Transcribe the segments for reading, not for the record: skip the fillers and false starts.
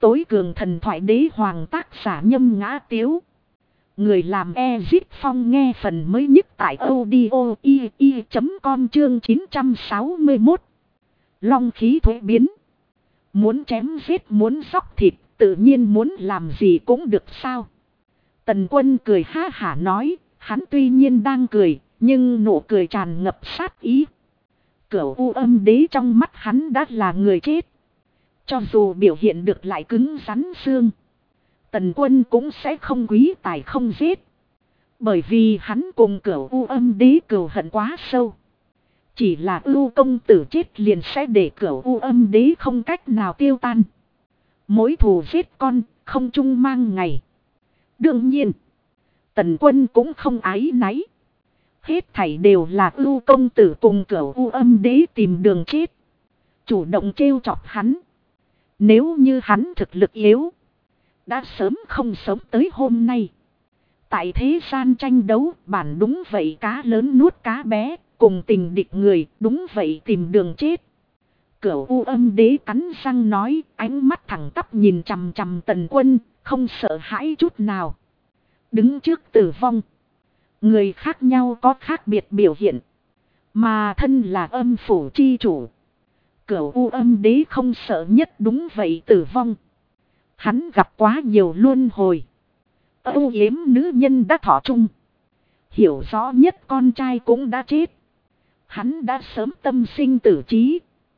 tối cường thần thoại đế hoàng tác giả Nhâm Ngã Tiếu. Người làm Ezit Phong nghe phần mới nhất tại audio i.com chương 961. Long khí thuế biến. Muốn chém giết muốn xóc thịt tự nhiên muốn làm gì cũng được sao. Tần Quân cười ha hả nói, hắn tuy nhiên đang cười, nhưng nụ cười tràn ngập sát ý. Cửu U Âm Đế trong mắt hắn đã là người chết. Cho dù biểu hiện được lại cứng rắn xương, Tần Quân cũng sẽ không quý tài không giết. Bởi vì hắn cùng Cửu U Âm Đế cừu hận quá sâu. Chỉ là Ưu công tử chết liền sẽ để Cửu U Âm Đế không cách nào tiêu tan. Mối thù giết con, không chung mang ngày. Đương nhiên, Tần Quân cũng không áy náy. Hết thảy đều là Ưu công tử cùng Cửu U Âm Đế tìm đường chết. Chủ động trêu chọc hắn. Nếu như hắn thực lực yếu, đã sớm không sống tới hôm nay. Tại thế gian tranh đấu, bản đúng vậy cá lớn nuốt cá bé, cùng tình địch người, đúng vậy tìm đường chết. Cửu U Âm Đế cắn răng nói, ánh mắt thẳng tắp nhìn chằm chằm Tần Quân, không sợ hãi chút nào. Đứng trước tử vong, người khác nhau có khác biệt biểu hiện, mà thân là âm phủ chi chủ. Cửu U Âm Đế không sợ nhất đúng vậy tử vong. Hắn gặp quá nhiều luân hồi. Âu yếm nữ nhân đã thọ chung. Hiểu rõ nhất con trai cũng đã chết. Hắn đã sớm tâm sinh tử trí.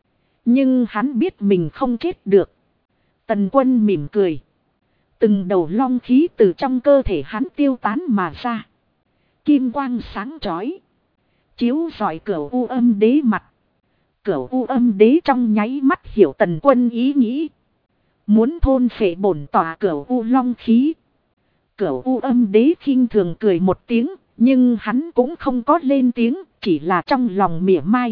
Nhưng hắn biết mình không chết được. Tần Quân mỉm cười. Từng đầu long khí từ trong cơ thể hắn tiêu tán mà ra. Kim quang sáng chói, chiếu rọi Cửu U Âm Đế mặt. Cửu U Âm Đế trong nháy mắt hiểu Tần Quân ý nghĩ. Muốn thôn phệ bổn tỏa Cửu U long khí. Cửu U Âm Đế khinh thường cười một tiếng, nhưng hắn cũng không có lên tiếng, chỉ là trong lòng mỉa mai.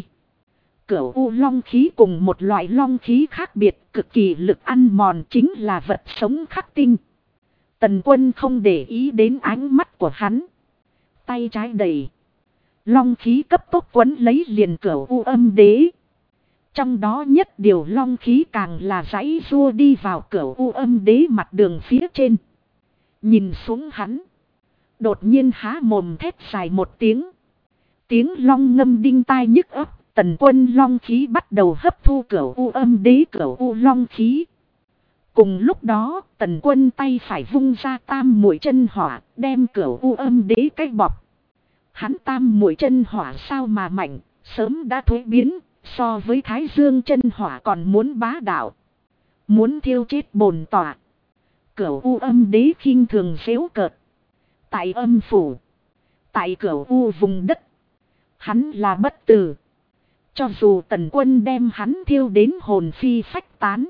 Cửu U long khí cùng một loại long khí khác biệt, cực kỳ lực ăn mòn, chính là vật sống khắc tinh. Tần Quân không để ý đến ánh mắt của hắn. Tay trái đầy long khí cấp tốc quấn lấy liền Cửu U Âm Đế. Trong đó nhất điều long khí càng là giãy rua đi vào Cửu U Âm Đế mặt đường phía trên. Nhìn xuống hắn, đột nhiên há mồm thét dài một tiếng. Tiếng long ngâm đinh tai nhức óc. Tần Quân long khí bắt đầu hấp thu Cửu U Âm Đế Cửu U long khí. Cùng lúc đó, Tần Quân tay phải vung ra tam muội chân hỏa, đem Cửu U Âm Đế cách bọc. Hắn tam muội chân hỏa sao mà mạnh, sớm đã thuế biến, so với Thái Dương chân hỏa còn muốn bá đạo. Muốn thiêu chết bổn tỏa. Cửu U Âm Đế khinh thường giễu cợt. Tại âm phủ, tại Cửu U vùng đất, hắn là bất tử. Cho dù Tần Quân đem hắn thiêu đến hồn phi phách tán,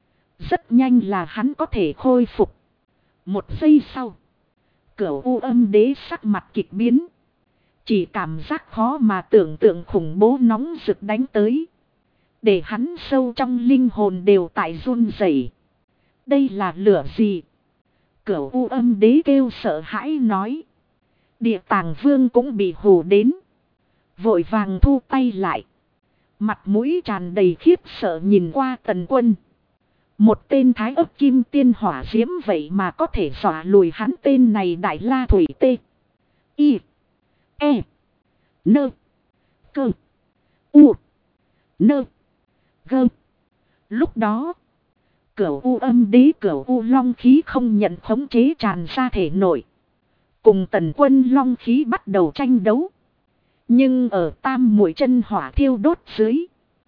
rất nhanh là hắn có thể khôi phục. Một giây sau, Cửu U Âm Đế sắc mặt kịch biến. Chỉ cảm giác khó mà tưởng tượng khủng bố nóng rực đánh tới. Để hắn sâu trong linh hồn đều tại run rẩy. Đây là lửa gì? Cửu U Âm Đế kêu sợ hãi nói. Địa Tàng Vương cũng bị hù đến. Vội vàng thu tay lại. Mặt mũi tràn đầy khiếp sợ nhìn qua Tần Quân. Một tên thái ấp kim tiên hỏa diễm vậy mà có thể dọa lùi hắn tên này Đại La Thủy Tê. Y. E. Nơ. Cơ. U. Nơ. Gơ. Lúc đó, Cửu U Âm Đế Cửu U long khí không nhận khống chế tràn ra thể nội. Cùng Tần Quân long khí bắt đầu tranh đấu. Nhưng ở tam muội chân hỏa thiêu đốt dưới,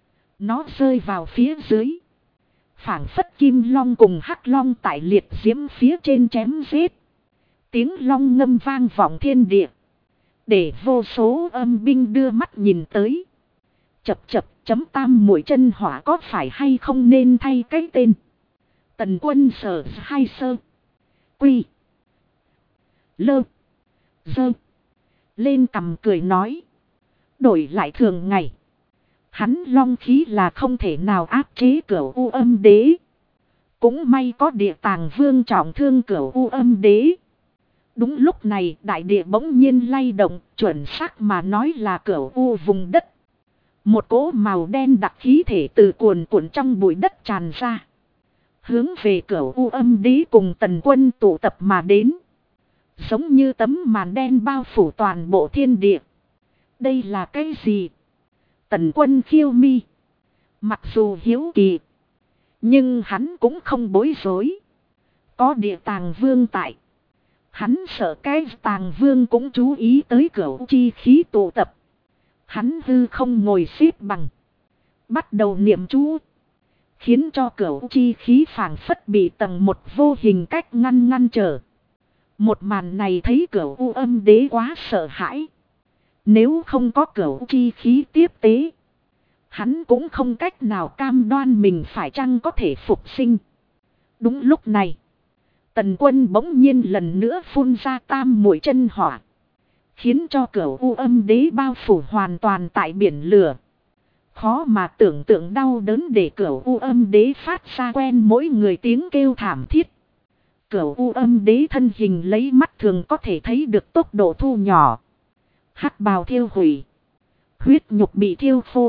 nó rơi vào phía dưới. Phảng phất kim long cùng hắc long tại liệt diễm phía trên chém giết. Tiếng long ngâm vang vọng thiên địa. Để vô số âm binh đưa mắt nhìn tới. Chập chập chấm tam muội chân hỏa có phải hay không nên thay cái tên. Tần Quân sở hai sơ. Quy. Lơ. Dơ. Lên cầm cười nói. Đổi lại thường ngày, hắn long khí là không thể nào áp chế Cửu U Âm Đế. Cũng may có Địa Tàng Vương trọng thương Cửu U Âm Đế. Đúng lúc này đại địa bỗng nhiên lay động, chuẩn xác mà nói là Cửu U vùng đất. Một cỗ màu đen đặc khí thể từ cuồn cuộn trong bụi đất tràn ra. Hướng về Cửu U Âm Đế cùng Tần Quân tụ tập mà đến. Giống như tấm màn đen bao phủ toàn bộ thiên địa. Đây là cái gì? Tần Quân khiêu mi. Mặc dù hiếu kỳ, nhưng hắn cũng không bối rối. Có Địa Tàng Vương tại, hắn sợ cái Tàng Vương cũng chú ý tới Cửu chi khí tụ tập. Hắn hư không ngồi xếp bằng, bắt đầu niệm chú, khiến cho Cửu chi khí phảng phất bị tầng một vô hình cách ngăn trở. Một màn này thấy Cửu U Âm Đế quá sợ hãi. Nếu không có Cửu chi khí tiếp tế, hắn cũng không cách nào cam đoan mình phải chăng có thể phục sinh. Đúng lúc này, Tần Quân bỗng nhiên lần nữa phun ra tam muội chân hỏa, khiến cho Cửu U Âm Đế bao phủ hoàn toàn tại biển lửa. Khó mà tưởng tượng đau đớn để Cửu U Âm Đế phát ra quen mỗi người tiếng kêu thảm thiết. Cửu U Âm Đế thân hình lấy mắt thường có thể thấy được tốc độ thu nhỏ. Hắc bào thiêu hủy, huyết nhục bị thiêu khô,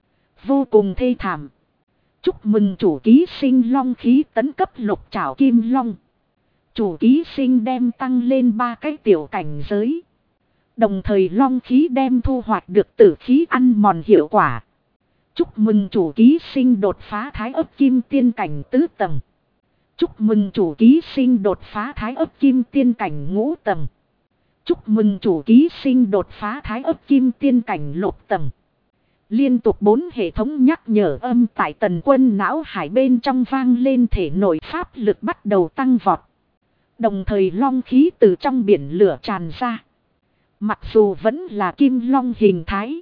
vô cùng thê thảm. Chúc mừng chủ ký sinh long khí tấn cấp lục trảo kim long. Chủ ký sinh đem tăng lên 3 cái tiểu cảnh giới. Đồng thời long khí đem thu hoạch được tử khí ăn mòn hiệu quả. Chúc mừng chủ ký sinh đột phá thái ấp kim tiên cảnh tứ tầng. Chúc mừng chủ ký sinh đột phá thái ấp kim tiên cảnh ngũ tầng. Chúc mừng chủ ký sinh đột phá thái ấp kim tiên cảnh lục tầng. Liên tục 4 hệ thống nhắc nhở âm tại Tần Quân não hải bên trong vang lên, thể nội pháp lực bắt đầu tăng vọt. Đồng thời long khí từ trong biển lửa tràn ra. Mặc dù vẫn là kim long hình thái,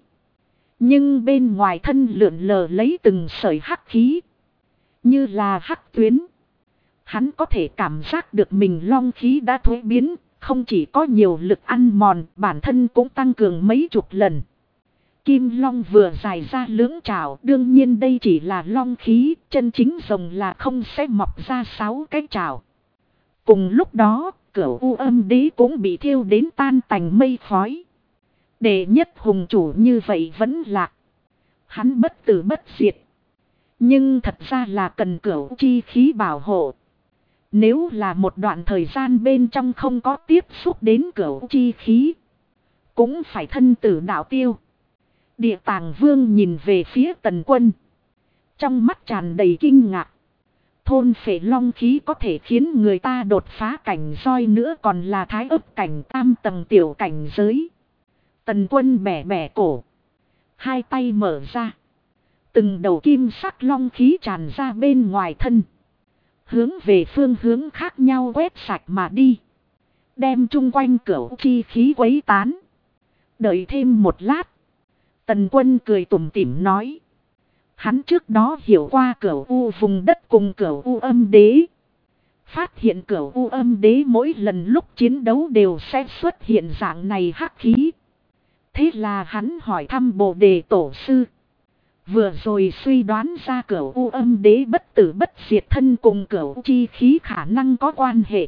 nhưng bên ngoài thân lượn lờ lấy từng sợi hắc khí, như là hắc tuyến. Hắn có thể cảm giác được mình long khí đã thuế biến, không chỉ có nhiều lực ăn mòn, bản thân cũng tăng cường mấy chục lần. Kim long vừa dài ra lưỡng trảo, đương nhiên đây chỉ là long khí, chân chính rồng là không sẽ mọc ra 6 cái trảo. Cùng lúc đó, Cửu U Âm Đế cũng bị thiêu đến tan tành mây khói. Đệ nhất hùng chủ như vậy vẫn lạc. Hắn bất tử bất diệt, nhưng thật ra là cần Cửu chi khí bảo hộ. Nếu là một đoạn thời gian bên trong không có tiếp xúc đến Cửu chi khí, cũng phải thân tử đạo tiêu. Địa Tàng Vương nhìn về phía Tần Quân, trong mắt tràn đầy kinh ngạc. Thôn phệ long khí có thể khiến người ta đột phá cảnh roi, nữa còn là thái ấp cảnh tam tầng tiểu cảnh giới. Tần Quân bẻ bẻ cổ, hai tay mở ra, từng đầu kim sắc long khí tràn ra bên ngoài thân, hướng về phương hướng khác nhau quét sạch mà đi, đem chung quanh Cửu chi khí quấy tán. Đợi thêm một lát, Tần Quân cười tủm tỉm nói. Hắn trước đó hiểu qua Cửu U vùng đất cùng Cửu U Âm Đế. Phát hiện Cửu U Âm Đế mỗi lần lúc chiến đấu đều sẽ xuất hiện dạng này hắc khí. Thế là hắn hỏi thăm Bồ Đề Tổ Sư. Vừa rồi suy đoán ra Cửu U Âm Đế bất tử bất diệt thân cùng Cửu chi khí khả năng có quan hệ.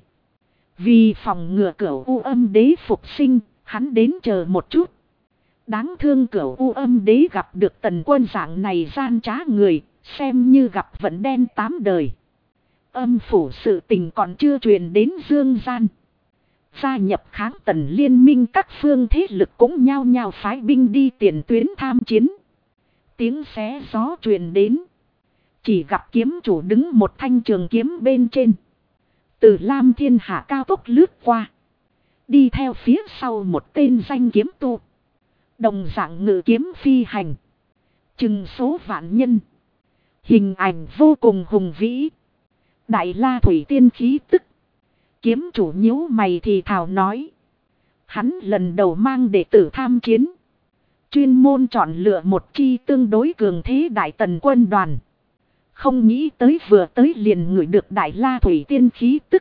Vì phòng ngừa Cửu U Âm Đế phục sinh, hắn đến chờ một chút. Đáng thương Cửu U Âm Đế gặp được Tần Quân dạng này gian trá người, xem như gặp vận đen 8 đời. Âm phủ sự tình còn chưa truyền đến dương gian. Gia nhập kháng Tần liên minh các phương thế lực cũng nhao nhao phái binh đi tiền tuyến tham chiến. Tiếng xé gió truyền đến. Chỉ gặp kiếm chủ đứng một thanh trường kiếm bên trên. Từ Lam Thiên Hạ cao tốc lướt qua. Đi theo phía sau một tên danh kiếm tu. Đồng dạng ngự kiếm phi hành. Chừng số vạn nhân. Hình ảnh vô cùng hùng vĩ. Đại La Thủy Tiên khí tức. Kiếm chủ nhíu mày thì thào nói. Hắn lần đầu mang đệ tử tham chiến. Chuyên môn chọn lựa một chi tương đối cường thế Đại Tần quân đoàn. Không nghĩ tới vừa tới liền ngửi được Đại La Thủy Tiên khí tức.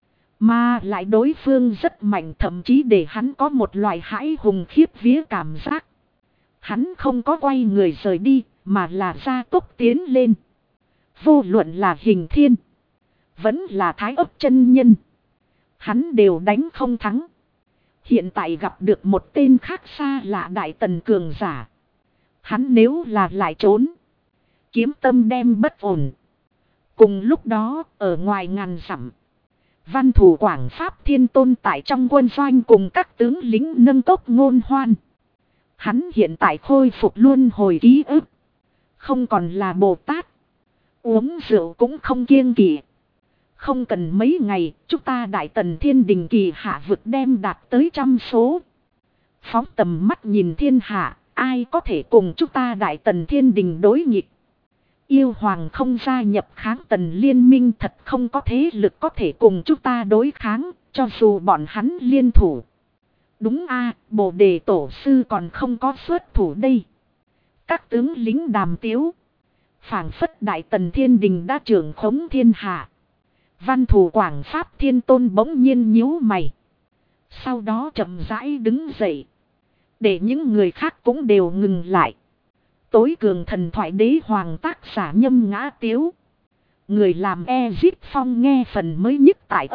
Mà lại đối phương rất mạnh, thậm chí để hắn có một loại hãi hùng khiếp vía cảm giác. Hắn không có quay người rời đi, mà là gia tốc tiến lên. Vô luận là Hình Thiên, vẫn là Thái Ấp chân nhân, hắn đều đánh không thắng. Hiện tại gặp được một tên khác xa lạ Đại Tần cường giả. Hắn nếu là lại trốn, kiếm tâm đem bất ổn. Cùng lúc đó, ở ngoài ngàn dặm, Văn Thủ Quảng Pháp Thiên Tôn tại trong quân doanh cùng các tướng lính nâng cốc ngôn hoan. Hắn hiện tại khôi phục luôn hồi ký ức. Không còn là Bồ Tát. Uống rượu cũng không kiêng kỵ. Không cần mấy ngày, chúng ta Đại Tần Thiên Đình kỳ hạ vực đem đạt tới 100 số. Phóng tầm mắt nhìn thiên hạ, ai có thể cùng chúng ta Đại Tần Thiên Đình đối nghịch. Yêu Hoàng không gia nhập kháng Tần liên minh, thật không có thế lực có thể cùng chúng ta đối kháng, cho dù bọn hắn liên thủ. Đúng a, Bồ Đề Tổ sư còn không có xuất thủ đây. Các tướng lính đàm tiếu. Phảng phất Đại Tần Thiên Đình đã trưởng khống thiên hạ. Văn Thủ Quảng Pháp Thiên Tôn bỗng nhiên nhíu mày. Sau đó chậm rãi đứng dậy. Để những người khác cũng đều ngừng lại. Tối cường thần thoại đế hoàng tác giả Nhâm Ngã Tiếu. Người làm Ezip Phong nghe phần mới nhất tại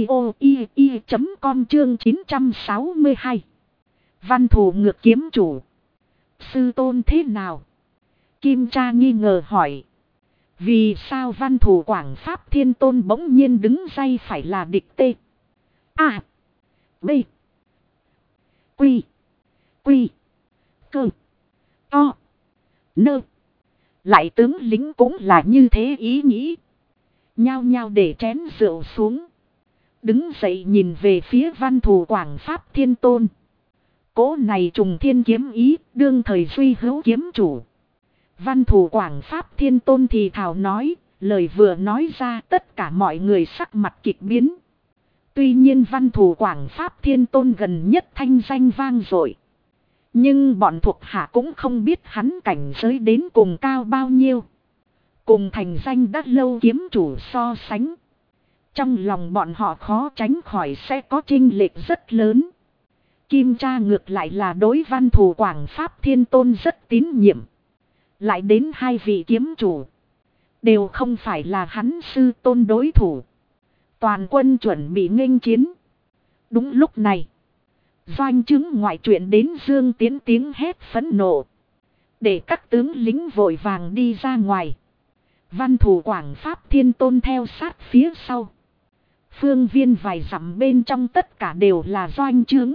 audio.com chương 962. Văn Thủ ngược kiếm chủ. Sư tôn thế nào? Kim Cha nghi ngờ hỏi. Vì sao Văn Thủ Quảng Pháp Thiên Tôn bỗng nhiên đứng dậy phải là địch tê? A. B. Quy. Quy. Cơ. O. Nơ. Lại tướng lính cũng là như thế ý nghĩ. Nhao nhao để chén rượu xuống. Đứng dậy nhìn về phía Văn Thủ Quảng Pháp Thiên Tôn. Cố này trùng thiên kiếm ý, đương thời duy hữu kiếm chủ. Văn Thủ Quảng Pháp Thiên Tôn thì thảo nói, lời vừa nói ra tất cả mọi người sắc mặt kịch biến. Tuy nhiên Văn Thủ Quảng Pháp Thiên Tôn gần nhất thanh danh vang dội. Nhưng bọn thuộc hạ cũng không biết hắn cảnh giới đến cùng cao bao nhiêu. Cùng thành danh đã lâu kiếm chủ so sánh. Trong lòng bọn họ khó tránh khỏi sẽ có chênh lệch rất lớn. Kim Cha ngược lại là đối Văn Thủ Quảng Pháp Thiên Tôn rất tín nhiệm. Lại đến hai vị kiếm chủ. Đều không phải là hắn sư tôn đối thủ. Toàn quân chuẩn bị nghênh chiến. Đúng lúc này. Doanh chứng ngoại truyện đến Dương Tiến tiếng hét phẫn nộ. Để các tướng lính vội vàng đi ra ngoài. Văn Thủ Quảng Pháp Thiên Tôn theo sát phía sau. Phương viên vài dặm bên trong tất cả đều là doanh trướng.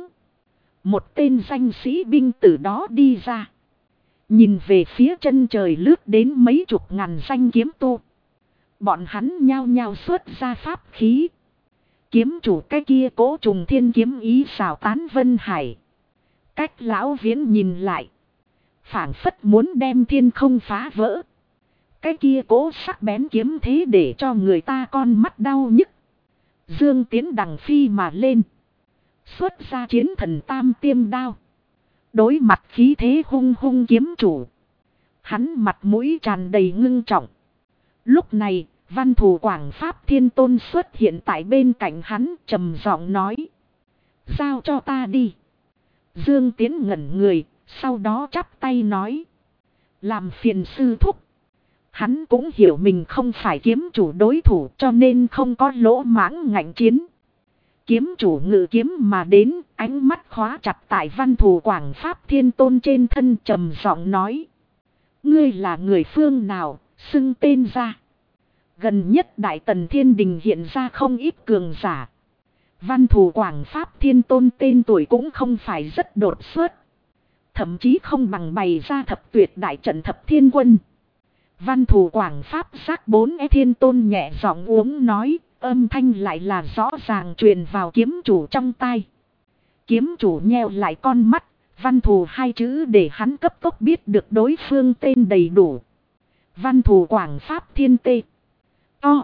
Một tên danh sĩ binh từ đó đi ra. Nhìn về phía chân trời lướt đến mấy chục ngàn danh kiếm tu. Bọn hắn nhao nhao xuất ra pháp khí. Kiếm chủ cái kia cố trùng thiên kiếm ý xảo tán vân hải. Cách lão Viễn nhìn lại. Phảng phất muốn đem thiên không phá vỡ. Cái kia cố sắc bén kiếm thế để cho người ta con mắt đau nhức. Dương Tiến đằng phi mà lên. Xuất ra chiến thần tam tiêm đao. Đối mặt khí thế hung hung kiếm chủ. Hắn mặt mũi tràn đầy ngưng trọng. Lúc này, Văn Thủ Quảng Pháp Thiên Tôn xuất hiện tại bên cạnh hắn trầm giọng nói. Giao cho ta đi. Dương Tiến ngẩn người, sau đó chắp tay nói. Làm phiền sư thúc. Hắn cũng hiểu mình không phải kiếm chủ đối thủ cho nên không có lỗ mãng ngạnh chiến. Kiếm chủ ngự kiếm mà đến, ánh mắt khóa chặt tại Văn Thủ Quảng Pháp Thiên Tôn trên thân trầm giọng nói. Ngươi là người phương nào, xưng tên ra. Gần nhất Đại Tần Thiên Đình hiện ra không ít cường giả. Văn Thủ Quảng Pháp Thiên Tôn tên tuổi cũng không phải rất đột xuất. Thậm chí không bằng bày ra thập tuyệt đại trận thập thiên quân. Văn Thủ Quảng Pháp giác 4 Thiên Tôn nhẹ giọng uống nói. Âm thanh lại là rõ ràng truyền vào kiếm chủ trong tai. Kiếm chủ nheo lại con mắt. Văn Thủ hai chữ để hắn cấp tốc biết được đối phương tên đầy đủ. Văn Thủ Quảng Pháp Thiên Tê. O.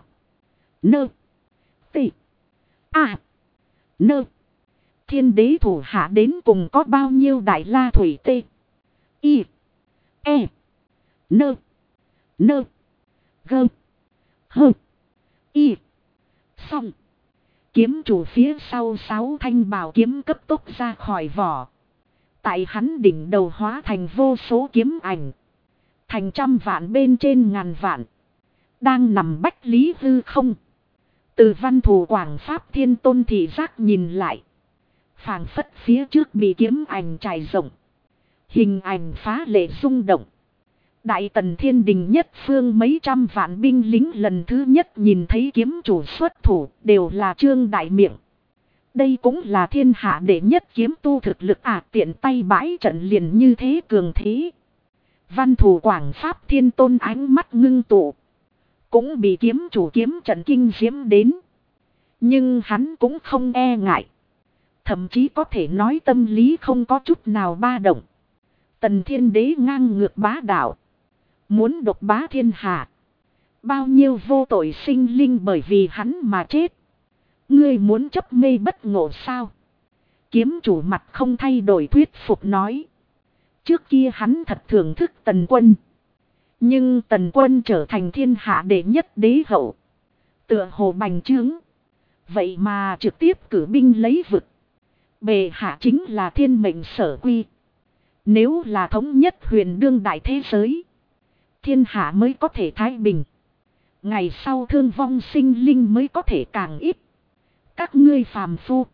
Nơ. Tê. A. Nơ. Thiên đế thủ hạ đến cùng có bao nhiêu đại la thủy tê. Y. E. Nơ. Nơ. Gơ. Hơ. Y. Xong. Kiếm chủ phía sau 6 thanh bảo kiếm cấp tốc ra khỏi vỏ. Tại hắn đỉnh đầu hóa thành vô số kiếm ảnh. Thành trăm vạn bên trên ngàn vạn. Đang nằm bách lý hư không. Từ Văn Thủ Quảng Pháp Thiên Tôn thị giác nhìn lại. Phảng phất phía trước bị kiếm ảnh trải rộng. Hình ảnh phá lệ rung động. Đại Tần Thiên Đình nhất phương mấy trăm vạn binh lính lần thứ nhất nhìn thấy kiếm chủ xuất thủ đều là trương đại miệng. Đây cũng là thiên hạ đệ nhất kiếm tu thực lực tiện tay bãi trận liền như thế cường thế. Văn Thù Quảng Pháp Thiên Tôn ánh mắt ngưng tụ. Cũng bị kiếm chủ kiếm trận kinh diễm đến. Nhưng hắn cũng không e ngại. Thậm chí có thể nói tâm lý không có chút nào ba động. Tần Thiên Đế ngang ngược bá đạo. Muốn độc bá thiên hạ. Bao nhiêu vô tội sinh linh bởi vì hắn mà chết. Ngươi muốn chấp mê bất ngộ sao? Kiếm chủ mặt không thay đổi thuyết phục nói. Trước kia hắn thật thưởng thức Tần Quân. Nhưng Tần Quân trở thành thiên hạ đệ nhất đế hậu. Tựa hồ bành trướng. Vậy mà trực tiếp cử binh lấy vực. Bệ hạ chính là thiên mệnh sở quy. Nếu là thống nhất huyền đương đại thế giới. Thiên hạ mới có thể thái bình. Ngày sau thương vong sinh linh mới có thể càng ít. Các ngươi phàm phu.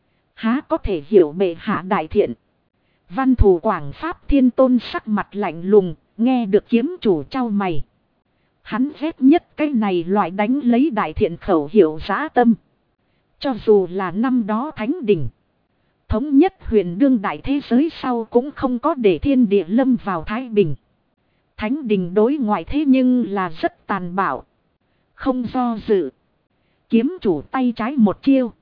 Há có thể hiểu bệ hạ đại thiện. Văn Thù Quảng Pháp Thiên Tôn sắc mặt lạnh lùng. Nghe được kiếm chủ trao mày. Hắn ghét nhất cái này loại đánh lấy đại thiện khẩu hiệu dã tâm. Cho dù là năm đó Thánh Đình. Thống nhất huyền đương đại thế giới sau cũng không có để thiên địa lâm vào thái bình. Thánh Đình đối ngoại thế nhưng là rất tàn bạo. Không do dự. Kiếm chủ tay trái một chiêu.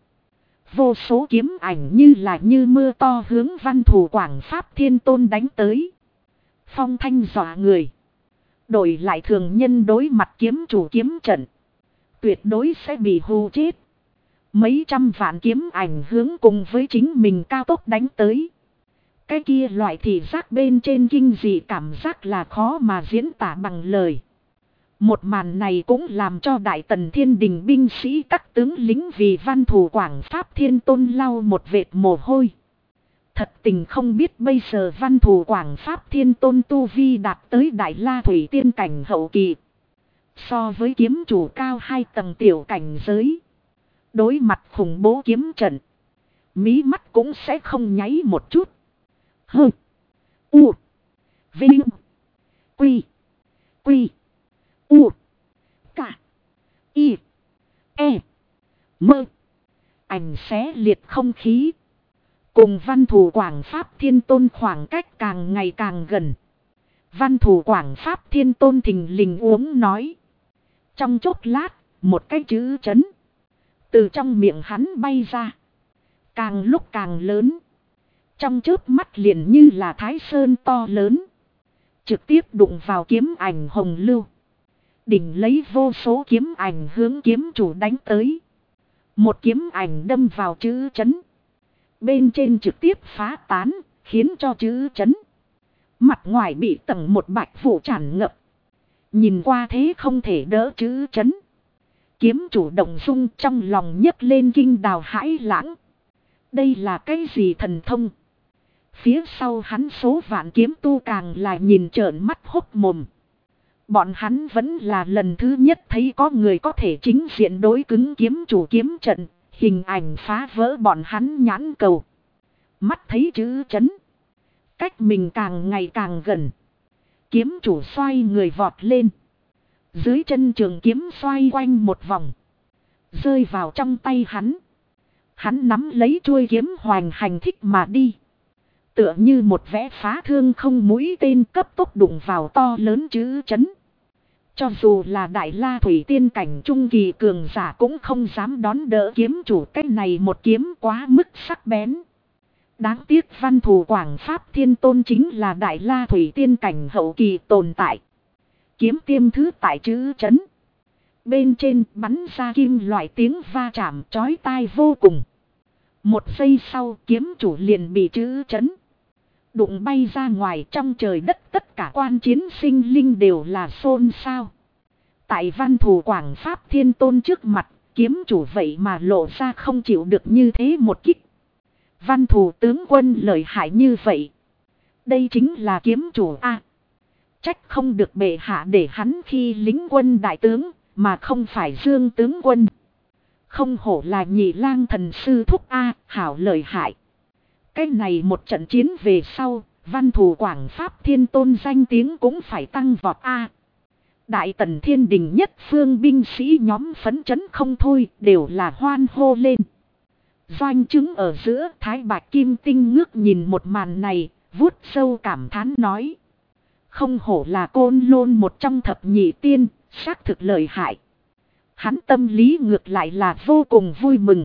Vô số kiếm ảnh như mưa to hướng Văn Thù Quảng Pháp Thiên Tôn đánh tới. Phong thanh dọa người. Đổi lại thường nhân đối mặt kiếm chủ kiếm trận. Tuyệt đối sẽ bị hù chết. Mấy trăm vạn kiếm ảnh hướng cùng với chính mình cao tốc đánh tới. Cái kia loại thị giác bên trên kinh dị cảm giác là khó mà diễn tả bằng lời. Một màn này cũng làm cho Đại Tần Thiên Đình binh sĩ các tướng lính vì Văn Thù Quảng Pháp Thiên Tôn lau một vệt mồ hôi. Thật tình không biết bây giờ Văn Thù Quảng Pháp Thiên Tôn tu vi đạt tới Đại La Thủy Tiên cảnh hậu kỳ. So với kiếm chủ cao 2 tầng tiểu cảnh giới. Đối mặt khủng bố kiếm trận. Mí mắt cũng sẽ không nháy một chút. Hơ. U. Vinh. Quy. Quy. U. Cả. Y. E. Mơ. Ảnh xé liệt không khí. Cùng Văn Thù Quảng Pháp Thiên Tôn khoảng cách càng ngày càng gần. Văn Thù Quảng Pháp Thiên Tôn thình lình uống nói. Trong chốc lát, một cái chữ chấn. Từ trong miệng hắn bay ra. Càng lúc càng lớn. Trong chớp mắt liền như là Thái Sơn to lớn. Trực tiếp đụng vào kiếm ảnh hồng lưu. Đỉnh lấy vô số kiếm ảnh hướng kiếm chủ đánh tới. Một kiếm ảnh đâm vào chữ chấn. Bên trên trực tiếp phá tán, khiến cho chữ chấn. Mặt ngoài bị tầng một bạch vụ tràn ngập. Nhìn qua thế không thể đỡ chữ chấn. Kiếm chủ động dung trong lòng nhấc lên kinh đào hãi lãng. Đây là cái gì thần thông? Phía sau hắn số vạn kiếm tu càng là nhìn trợn mắt hốc mồm. Bọn hắn vẫn là lần thứ nhất thấy có người có thể chính diện đối cứng kiếm chủ kiếm trận. Hình ảnh phá vỡ bọn hắn nhãn cầu. Mắt thấy chữ chấn. Cách mình càng ngày càng gần. Kiếm chủ xoay người vọt lên. Dưới chân trường kiếm xoay quanh một vòng. Rơi vào trong tay hắn. Hắn nắm lấy chuôi kiếm hoành hành thích mà đi. Tựa như một vẽ phá thương không mũi tên cấp tốc đụng vào to lớn chữ chấn. Cho dù là Đại La Thủy Tiên cảnh trung kỳ cường giả cũng không dám đón đỡ kiếm chủ, cái này một kiếm quá mức sắc bén. Đáng tiếc Văn Thù Quảng Pháp Thiên Tôn chính là Đại La Thủy Tiên cảnh hậu kỳ tồn tại. Kiếm tiêm thứ tại chữ chấn. Bên trên bắn ra kim loại tiếng va chạm chói tai vô cùng. Một giây sau kiếm chủ liền bị chữ chấn đụng bay ra ngoài. Trong trời đất tất cả quan chiến sinh linh đều là xôn xao. Tại Văn Thù Quảng Pháp Thiên Tôn trước mặt, kiếm chủ vậy mà lộ ra không chịu được như thế một kích. Văn Thù tướng quân lợi hại như vậy. Đây chính là kiếm chủ a. Trách không được bệ hạ để hắn khi lính quân đại tướng, mà không phải Dương tướng quân. Không hổ là Nhị Lang thần sư thúc a, hảo lợi hại. Cái này một trận chiến về sau, Văn Thù Quảng Pháp Thiên Tôn danh tiếng cũng phải tăng vọt a. Đại Tần Thiên Đình nhất phương binh sĩ nhóm phấn chấn không thôi, đều là hoan hô lên. Doanh chứng ở giữa, Thái Bạch Kim Tinh ngước nhìn một màn này, vuốt sâu cảm thán nói. Không hổ là Côn Lôn một trong thập nhị tiên, xác thực lợi hại. Hắn tâm lý ngược lại là vô cùng vui mừng.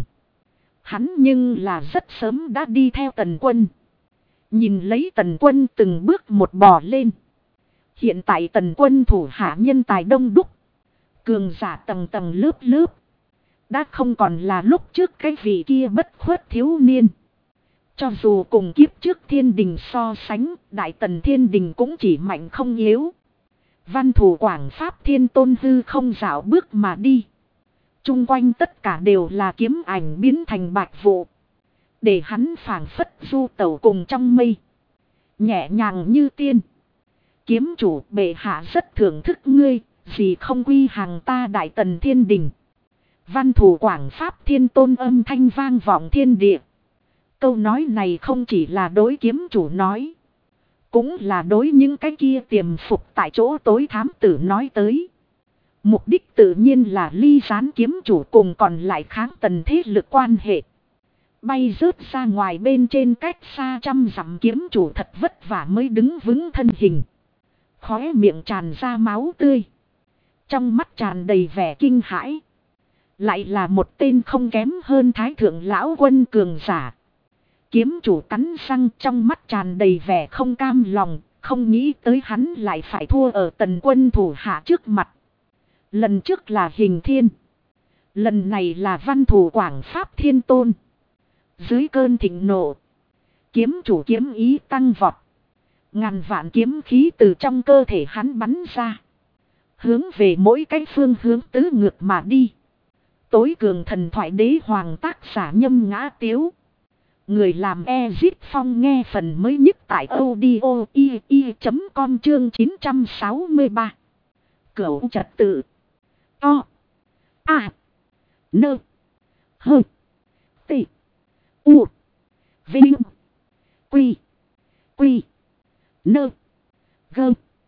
Hắn nhưng là rất sớm đã đi theo Tần Quân. Nhìn lấy Tần Quân từng bước một bò lên. Hiện tại Tần Quân thủ hạ nhân tài đông đúc. Cường giả tầng tầng lớp lớp. Đã không còn là lúc trước cái vị kia bất khuất thiếu niên. Cho dù cùng kiếp trước Thiên Đình so sánh, Đại Tần Thiên Đình cũng chỉ mạnh không yếu. Văn Thù Quảng Pháp Thiên Tôn hư không dạo bước mà đi. Trung quanh tất cả đều là kiếm ảnh biến thành bạch vụ. Để hắn phảng phất du tẩu cùng trong mây. Nhẹ nhàng như tiên. Kiếm chủ bệ hạ rất thưởng thức ngươi, gì không quy hàng ta Đại Tần Thiên Đình. Văn Thù Quảng Pháp Thiên Tôn âm thanh vang vọng thiên địa. Câu nói này không chỉ là đối kiếm chủ nói. Cũng là đối những cái kia tiềm phục tại chỗ tối thám tử nói tới. Mục đích tự nhiên là ly gián kiếm chủ cùng còn lại kháng Tần thế lực quan hệ. Bay rớt ra ngoài bên trên cách xa trăm dặm kiếm chủ thật vất vả mới đứng vững thân hình. Khóe miệng tràn ra máu tươi. Trong mắt tràn đầy vẻ kinh hãi. Lại là một tên không kém hơn Thái Thượng Lão Quân cường giả. Kiếm chủ cắn răng trong mắt tràn đầy vẻ không cam lòng. Không nghĩ tới hắn lại phải thua ở Tần Quân thủ hạ trước mặt. Lần trước là Hình Thiên. Lần này là Văn Thù Quảng Pháp Thiên Tôn. Dưới cơn thịnh nộ. Kiếm chủ kiếm ý tăng vọt. Ngàn vạn kiếm khí từ trong cơ thể hắn bắn ra. Hướng về mỗi cái phương hướng tứ ngược mà đi. Tối cường thần thoại đế hoàng tác giả Nhâm Ngã Tiếu. Người làm Ezit Phong nghe phần mới nhất tại audio.com chương 963. Cửu trật tự. O. A. Nơ. Hơ. Tị. U. Vinh. Quy. Quy. Nơ. Gơ.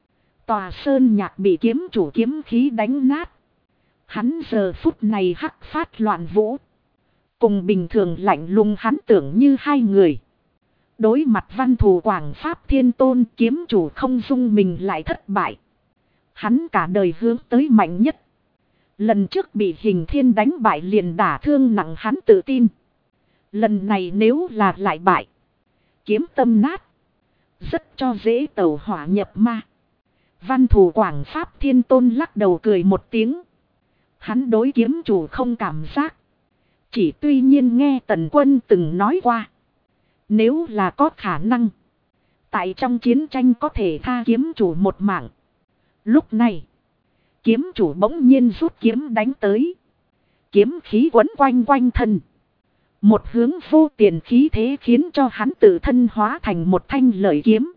Tòa sơn nhạc bị kiếm chủ kiếm khí đánh nát. Hắn giờ phút này hắc phát loạn vũ. Cùng bình thường lạnh lùng hắn tưởng như hai người. Đối mặt Văn Thù Quảng Pháp Thiên Tôn kiếm chủ không dung mình lại thất bại. Hắn cả đời hướng tới mạnh nhất. Lần trước bị Hình Thiên đánh bại liền đả thương nặng hắn tự tin. Lần này nếu là lại bại. Kiếm tâm nát. Rất cho dễ tẩu hỏa nhập ma. Văn Thù Quảng Pháp Thiên Tôn lắc đầu cười một tiếng. Hắn đối kiếm chủ không cảm giác. Chỉ tuy nhiên nghe Tần Quân từng nói qua. Nếu là có khả năng. Tại trong chiến tranh có thể tha kiếm chủ một mạng. Lúc này. Kiếm chủ bỗng nhiên rút kiếm đánh tới. Kiếm khí quấn quanh quanh thân. Một hướng vô tiền khí thế khiến cho hắn tự thân hóa thành một thanh lợi kiếm.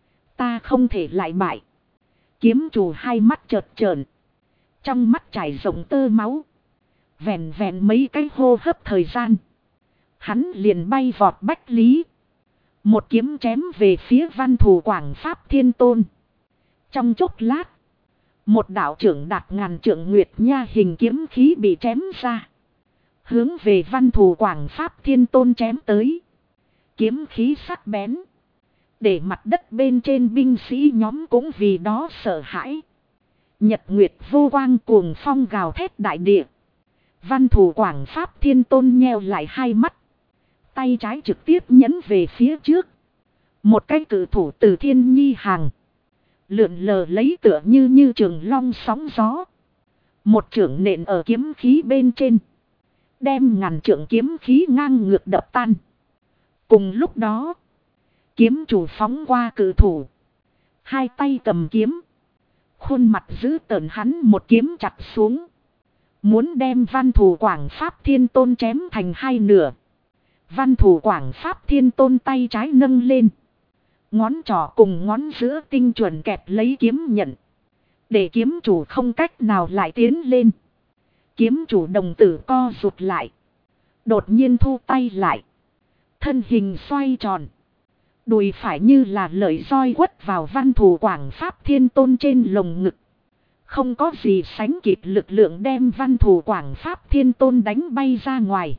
Ta không thể lại bại. Kiếm chủ hai mắt chợt trợn. Trong mắt chảy rộng tơ máu. Vẹn vẹn mấy cái hô hấp thời gian. Hắn liền bay vọt bách lý. Một kiếm chém về phía Văn Thù Quảng Pháp Thiên Tôn. Trong chốc lát. Một đạo trưởng đạt ngàn trượng nguyệt nha hình kiếm khí bị chém ra. Hướng về Văn Thù Quảng Pháp Thiên Tôn chém tới. Kiếm khí sắc bén. Để mặt đất bên trên binh sĩ nhóm cũng vì đó sợ hãi. Nhật nguyệt vô quang cuồng phong gào thét đại địa. Văn Thù Quảng Pháp Thiên Tôn nheo lại hai mắt. Tay trái trực tiếp nhấn về phía trước. Một cái cử thủ từ thiên nhi hàng. Lượn lờ lấy tựa như trường long sóng gió. Một chưởng nện ở kiếm khí bên trên. Đem ngàn trượng kiếm khí ngang ngược đập tan. Cùng lúc đó. Kiếm chủ phóng qua cử thủ. Hai tay cầm kiếm. Khuôn mặt giữ tợn hắn một kiếm chặt xuống. Muốn đem Văn Thù Quảng Pháp Thiên Tôn chém thành hai nửa. Văn Thù Quảng Pháp Thiên Tôn tay trái nâng lên. Ngón trỏ cùng ngón giữa tinh chuẩn kẹp lấy kiếm nhận. Để kiếm chủ không cách nào lại tiến lên. Kiếm chủ đồng tử co rụt lại. Đột nhiên thu tay lại. Thân hình xoay tròn. Đùi phải như là lợi roi quất vào Văn Thù Quảng Pháp Thiên Tôn trên lồng ngực. Không có gì sánh kịp lực lượng đem Văn Thù Quảng Pháp Thiên Tôn đánh bay ra ngoài.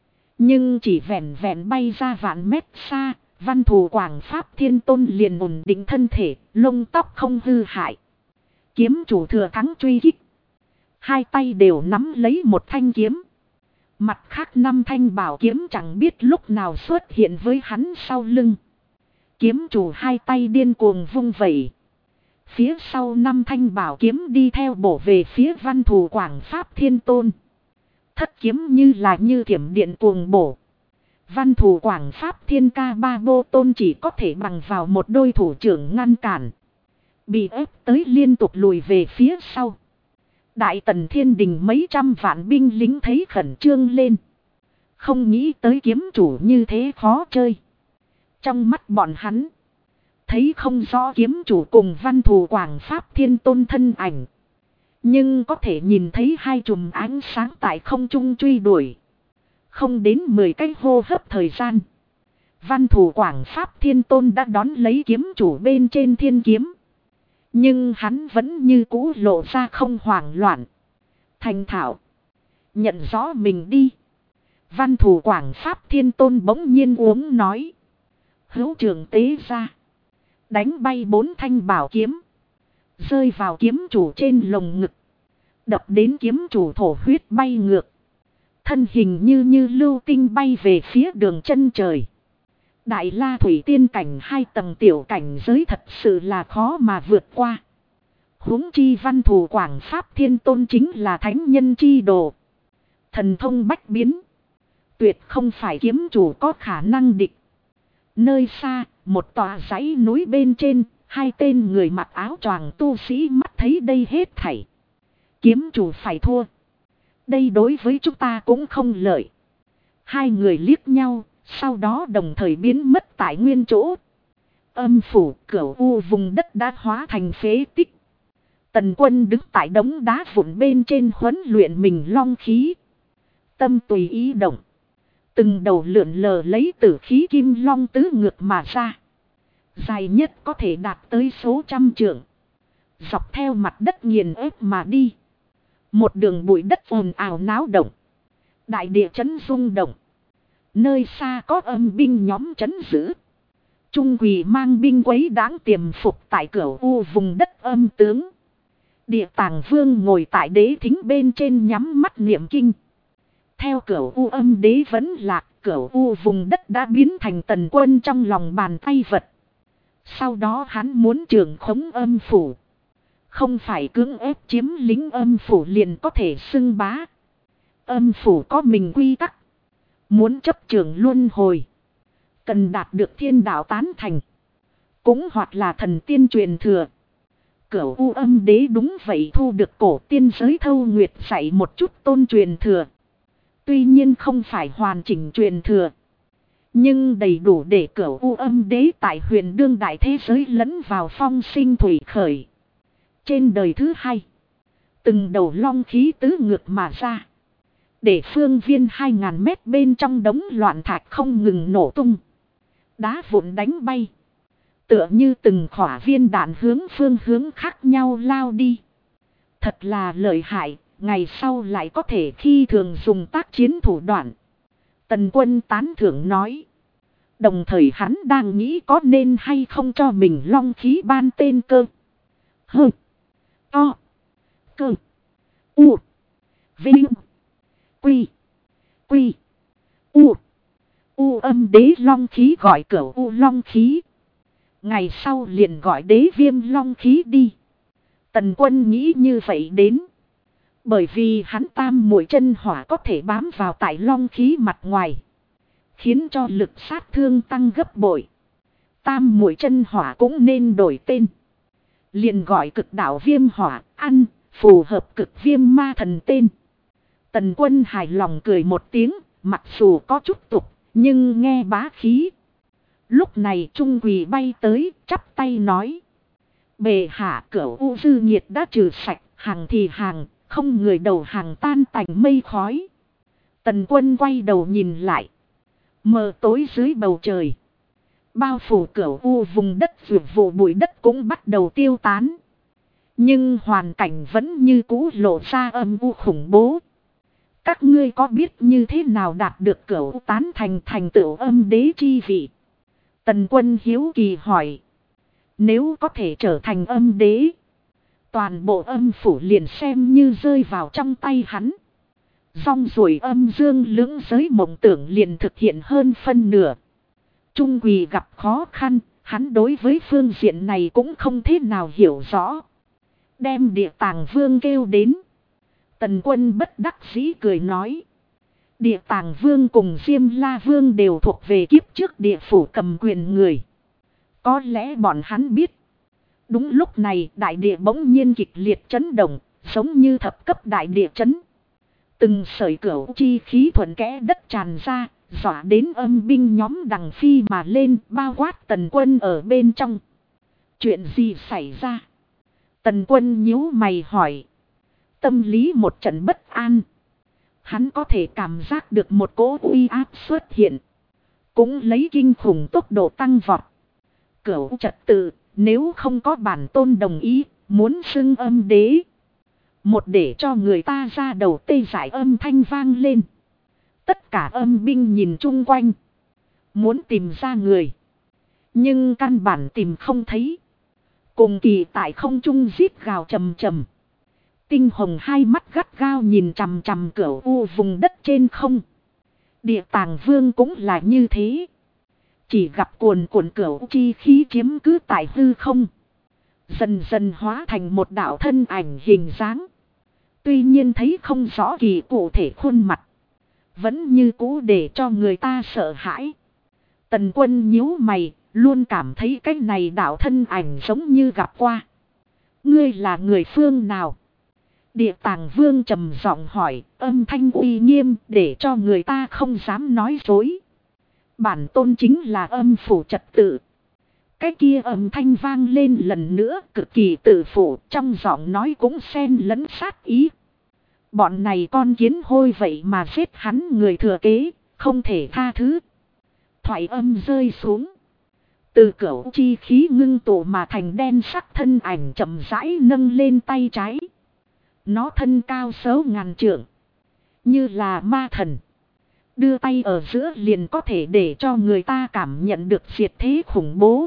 Nhưng chỉ vẹn vẹn bay ra vạn mét xa, Văn Thù Quảng Pháp Thiên Tôn liền ổn định thân thể, lông tóc không hư hại. Kiếm chủ thừa thắng truy kích. Hai tay đều nắm lấy một thanh kiếm. Mặt khác 5 thanh bảo kiếm chẳng biết lúc nào xuất hiện với hắn sau lưng. Kiếm chủ hai tay điên cuồng vung vẩy. Phía sau 5 thanh bảo kiếm đi theo bổ về phía Văn Thù Quảng Pháp Thiên Tôn. Thất kiếm như là như thiểm điện cuồng bổ. Văn Thù Quảng Pháp Thiên Ca Ba Bô Tôn chỉ có thể bằng vào một đôi thủ trưởng ngăn cản. Bị ép tới liên tục lùi về phía sau. Đại Tần Thiên Đình mấy trăm vạn binh lính thấy khẩn trương lên. Không nghĩ tới kiếm chủ như thế khó chơi. Trong mắt bọn hắn, thấy không rõ kiếm chủ cùng Văn Thù Quảng Pháp Thiên Tôn thân ảnh. Nhưng có thể nhìn thấy hai chùm ánh sáng tại không trung truy đuổi. Không đến 10 cái hô hấp thời gian, Văn Thù Quảng Pháp Thiên Tôn đã đón lấy kiếm chủ bên trên thiên kiếm. Nhưng hắn vẫn như cũ lộ ra không hoảng loạn. Thành thạo. Nhận rõ mình đi. Văn Thù Quảng Pháp Thiên Tôn bỗng nhiên uống nói. Hữu trường tế ra. Đánh bay 4 thanh bảo kiếm. Rơi vào kiếm chủ trên lồng ngực. Đập đến kiếm chủ thổ huyết bay ngược. Thân hình như lưu tinh bay về phía đường chân trời. Đại La Thủy Tiên cảnh 2 tầng tiểu cảnh giới thật sự là khó mà vượt qua. Huống chi Văn Thù Quảng Pháp Thiên Tôn chính là thánh nhân chi đồ. Thần thông bách biến. Tuyệt không phải kiếm chủ có khả năng địch. Nơi xa, một tòa dãy núi bên trên, 2 tên người mặc áo choàng tu sĩ mắt thấy đây hết thảy. Kiếm chủ phải thua. Đây đối với chúng ta cũng không lợi. 2 người liếc nhau, sau đó đồng thời biến mất tại nguyên chỗ. Âm phủ Cửu U vùng đất đã hóa thành phế tích. Tần Quân đứng tại đống đá vụn bên trên huấn luyện mình long khí. Tâm tùy ý động. Từng đầu lượn lờ lấy tử khí kim long tứ ngược mà ra. Dài nhất có thể đạt tới số trăm trượng. Dọc theo mặt đất nghiền ép mà đi. Một đường bụi đất ồn ào náo động. Đại địa chấn rung động. Nơi xa có âm binh nhóm chấn giữ. Trung Quỳ mang binh quấy đáng tiềm phục tại Cửu U vùng đất âm tướng. Địa Tàng Vương ngồi tại đế thính bên trên nhắm mắt niệm kinh. Theo Cửu U âm đế vẫn lạc, Cửu U vùng đất đã biến thành Tần Quân trong lòng bàn tay vật. Sau đó hắn muốn trưởng khống âm phủ. Không phải cưỡng ép chiếm lính âm phủ liền có thể xưng bá. Âm phủ có mình quy tắc. Muốn chấp trưởng luân hồi. Cần đạt được thiên đạo tán thành. Cũng hoặc là thần tiên truyền thừa. Cửu U âm đế đúng vậy thu được cổ tiên giới Thâu Nguyệt dạy một chút tôn truyền thừa. Tuy nhiên không phải hoàn chỉnh truyền thừa. Nhưng đầy đủ để Cửu U âm đế tại huyền đương đại thế giới lẫn vào phong sinh thủy khởi. Trên đời thứ 2. Từng đầu long khí tứ ngược mà ra. Để phương viên 2000 mét bên trong đống loạn thạch không ngừng nổ tung. Đá vụn đánh bay. Tựa như từng khỏa viên đạn hướng phương hướng khác nhau lao đi. Thật là lợi hại, ngày sau lại có thể khi thường dùng tác chiến thủ đoạn. Tần Quân tán thưởng nói. Đồng thời hắn đang nghĩ có nên hay không cho mình long khí ban tên cơ. Hơ. To. Cơ. U. Vinh. Quy. Quy. U. U âm đế long khí gọi Cửu U long khí. Ngày sau liền gọi đế viêm long khí đi. Tần Quân nghĩ như vậy đến. Bởi vì hắn tam muội chân hỏa có thể bám vào tại long khí mặt ngoài. Khiến cho lực sát thương tăng gấp bội. Tam muội chân hỏa cũng nên đổi tên. Liền gọi cực đạo viêm hỏa ăn, phù hợp cực viêm ma thần tên. Tần Quân hài lòng cười một tiếng, mặc dù có chút tục, nhưng nghe bá khí. Lúc này Trung Quỳ bay tới, chắp tay nói. Bệ hạ Cửu U dư nhiệt đã trừ sạch, hàng thì hàng, không người đầu hàng tan tành mây khói. Tần Quân quay đầu nhìn lại. Mờ tối dưới bầu trời. Bao phủ cửu u vùng đất vượt vụ bụi đất cũng bắt đầu tiêu tán. Nhưng hoàn cảnh vẫn như cũ lộ ra âm u khủng bố. Các ngươi có biết như thế nào đạt được cửu tán thành tựu âm đế chi vị? Tần Quân hiếu kỳ hỏi. Nếu có thể trở thành âm đế, toàn bộ âm phủ liền xem như rơi vào trong tay hắn. Rong ruổi âm dương lưỡng giới mộng tưởng liền thực hiện hơn phân nửa. Trung Quỳ gặp khó khăn, hắn đối với phương diện này cũng không thế nào hiểu rõ. Đem Địa Tàng Vương kêu đến. Tần Quân bất đắc dĩ cười nói. Địa Tàng Vương cùng Diêm La Vương đều thuộc về kiếp trước địa phủ cầm quyền người. Có lẽ bọn hắn biết. Đúng lúc này đại địa bỗng nhiên kịch liệt chấn động, giống như thập cấp đại địa chấn. Từng sợi cửu chi khí thuận kẽ đất tràn ra, dọa đến âm binh nhóm đằng phi mà lên, bao quát Tần Quân ở bên trong. Chuyện gì xảy ra? Tần Quân nhíu mày hỏi. Tâm lý một trận bất an. Hắn có thể cảm giác được một cỗ uy áp xuất hiện. Cũng lấy kinh khủng tốc độ tăng vọt. Cửu trật tự, nếu không có bản tôn đồng ý, muốn xưng âm đế. Một để cho người ta ra đầu tê dại âm thanh vang lên. Tất cả âm binh nhìn chung quanh. Muốn tìm ra người. Nhưng căn bản tìm không thấy. Cùng kỳ tại không trung rít gào trầm trầm. Tinh hồng hai mắt gắt gao nhìn chằm chằm cửu u vùng đất trên không. Địa Tàng Vương cũng là như thế. Chỉ gặp cuồn cuộn cửu chi khí chiếm cứ tại hư không. Dần dần hóa thành một đạo thân ảnh hình dáng. Tuy nhiên thấy không rõ kỳ cụ thể khuôn mặt. Vẫn như cũ để cho người ta sợ hãi. Tần Quân nhíu mày, luôn cảm thấy cái này đạo thân ảnh giống như gặp qua. Ngươi là người phương nào? Địa Tàng Vương trầm giọng hỏi, âm thanh uy nghiêm để cho người ta không dám nói dối. Bản tôn chính là âm phủ trật tự. Cái kia âm thanh vang lên lần nữa, cực kỳ tự phụ, trong giọng nói cũng xen lẫn sát ý. Bọn này con kiến hôi vậy mà giết hắn người thừa kế, không thể tha thứ. Thoại âm rơi xuống. Từ cửu chi khí ngưng tụ mà thành đen sắc thân ảnh chậm rãi nâng lên tay trái. Nó thân cao sấu ngàn trượng. Như là ma thần. Đưa tay ở giữa liền có thể để cho người ta cảm nhận được diệt thế khủng bố.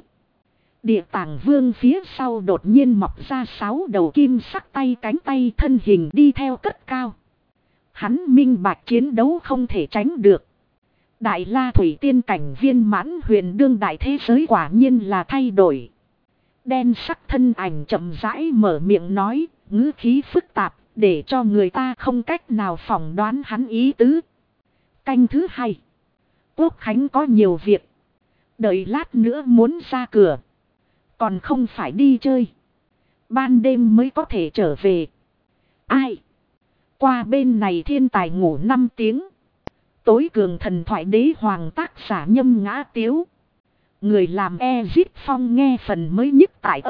Địa Tàng Vương phía sau đột nhiên mọc ra 6 đầu kim sắc tay cánh tay thân hình đi theo cất cao. Hắn minh bạch chiến đấu không thể tránh được. Đại La Thủy Tiên cảnh viên mãn huyền đương đại thế giới quả nhiên là thay đổi. Đen sắc thân ảnh chậm rãi mở miệng nói, ngữ khí phức tạp, để cho người ta không cách nào phỏng đoán hắn ý tứ. Canh thứ 2. Quốc Khánh có nhiều việc. Đợi lát nữa muốn ra cửa. Còn không phải đi chơi. Ban đêm mới có thể trở về. Ai? Qua bên này thiên tài ngủ 5 tiếng. Tối cường thần thoại đế hoàng tác giả Nhâm Ngã Tiếu. Người làm Ezit Phong nghe phần mới nhất tại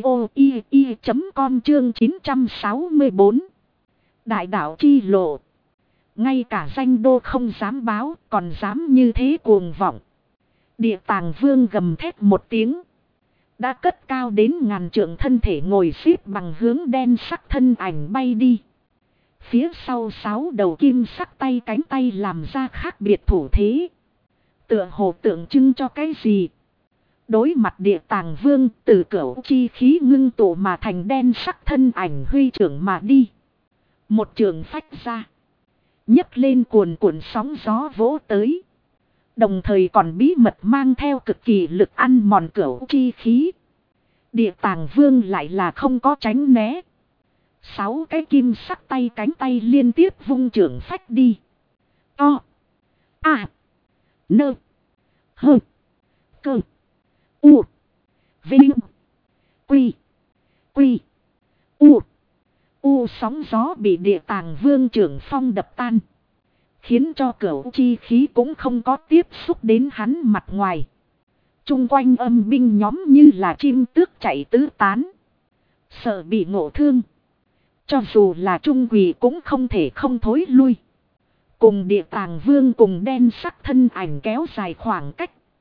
audio.com chương 964. Đại đạo chi lộ. Ngay cả danh đô không dám báo, còn dám như thế cuồng vọng. Địa Tàng Vương gầm thét một tiếng. Đã cất cao đến ngàn trượng thân thể ngồi xếp bằng hướng đen sắc thân ảnh bay đi. Phía sau 6 đầu kim sắc tay cánh tay làm ra khác biệt thủ thế. Tựa hồ tượng trưng cho cái gì? Đối mặt Địa Tàng Vương, từ cửu chi khí ngưng tụ mà thành đen sắc thân ảnh huy trưởng mà đi. Một trường phách ra. Nhấc lên cuồn cuộn sóng gió vỗ tới. Đồng thời còn bí mật mang theo cực kỳ lực ăn mòn cửu chi khí. Địa Tàng Vương lại là không có tránh né. 6 cái kim sắc tay cánh tay liên tiếp vung trưởng phách đi. O. A. Nơ. Hơ. Cơ. U. Vinh. Quy. Quy. U. U sóng gió bị Địa Tàng Vương trưởng phong đập tan. Khiến cho cửu chi khí cũng không có tiếp xúc đến hắn mặt ngoài. Trung quanh âm binh nhóm như là chim tước chạy tứ tán. Sợ bị ngộ thương. Cho dù là Trung Quỳ cũng không thể không thối lui. Cùng Địa Tàng Vương cùng đen sắc thân ảnh kéo dài khoảng cách.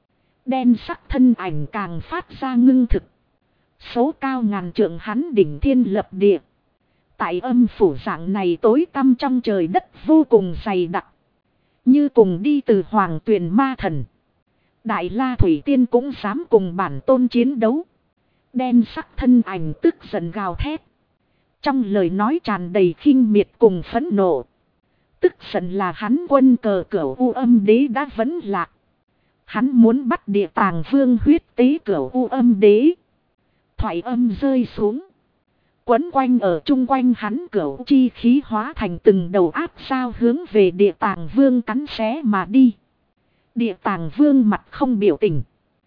Đen sắc thân ảnh càng phát ra ngưng thực. Số cao ngàn trượng hắn đỉnh thiên lập địa. Tại âm phủ dạng này tối tăm trong trời đất vô cùng dày đặc. Như cùng đi từ hoàng tuyền ma thần. Đại La Thủy Tiên cũng dám cùng bản tôn chiến đấu. Đen sắc thân ảnh tức giận gào thét. Trong lời nói tràn đầy khinh miệt cùng phẫn nộ. Tức giận là hắn quân cờ cửu U Âm Đế đã vấn lạc. Hắn muốn bắt Địa Tàng Vương huyết tế cửu U Âm Đế. Thoại âm rơi xuống. Quấn quanh ở chung quanh hắn cửu chi khí hóa thành từng đầu áp sao hướng về Địa Tàng Vương cắn xé mà đi. Địa Tàng Vương mặt không biểu tình.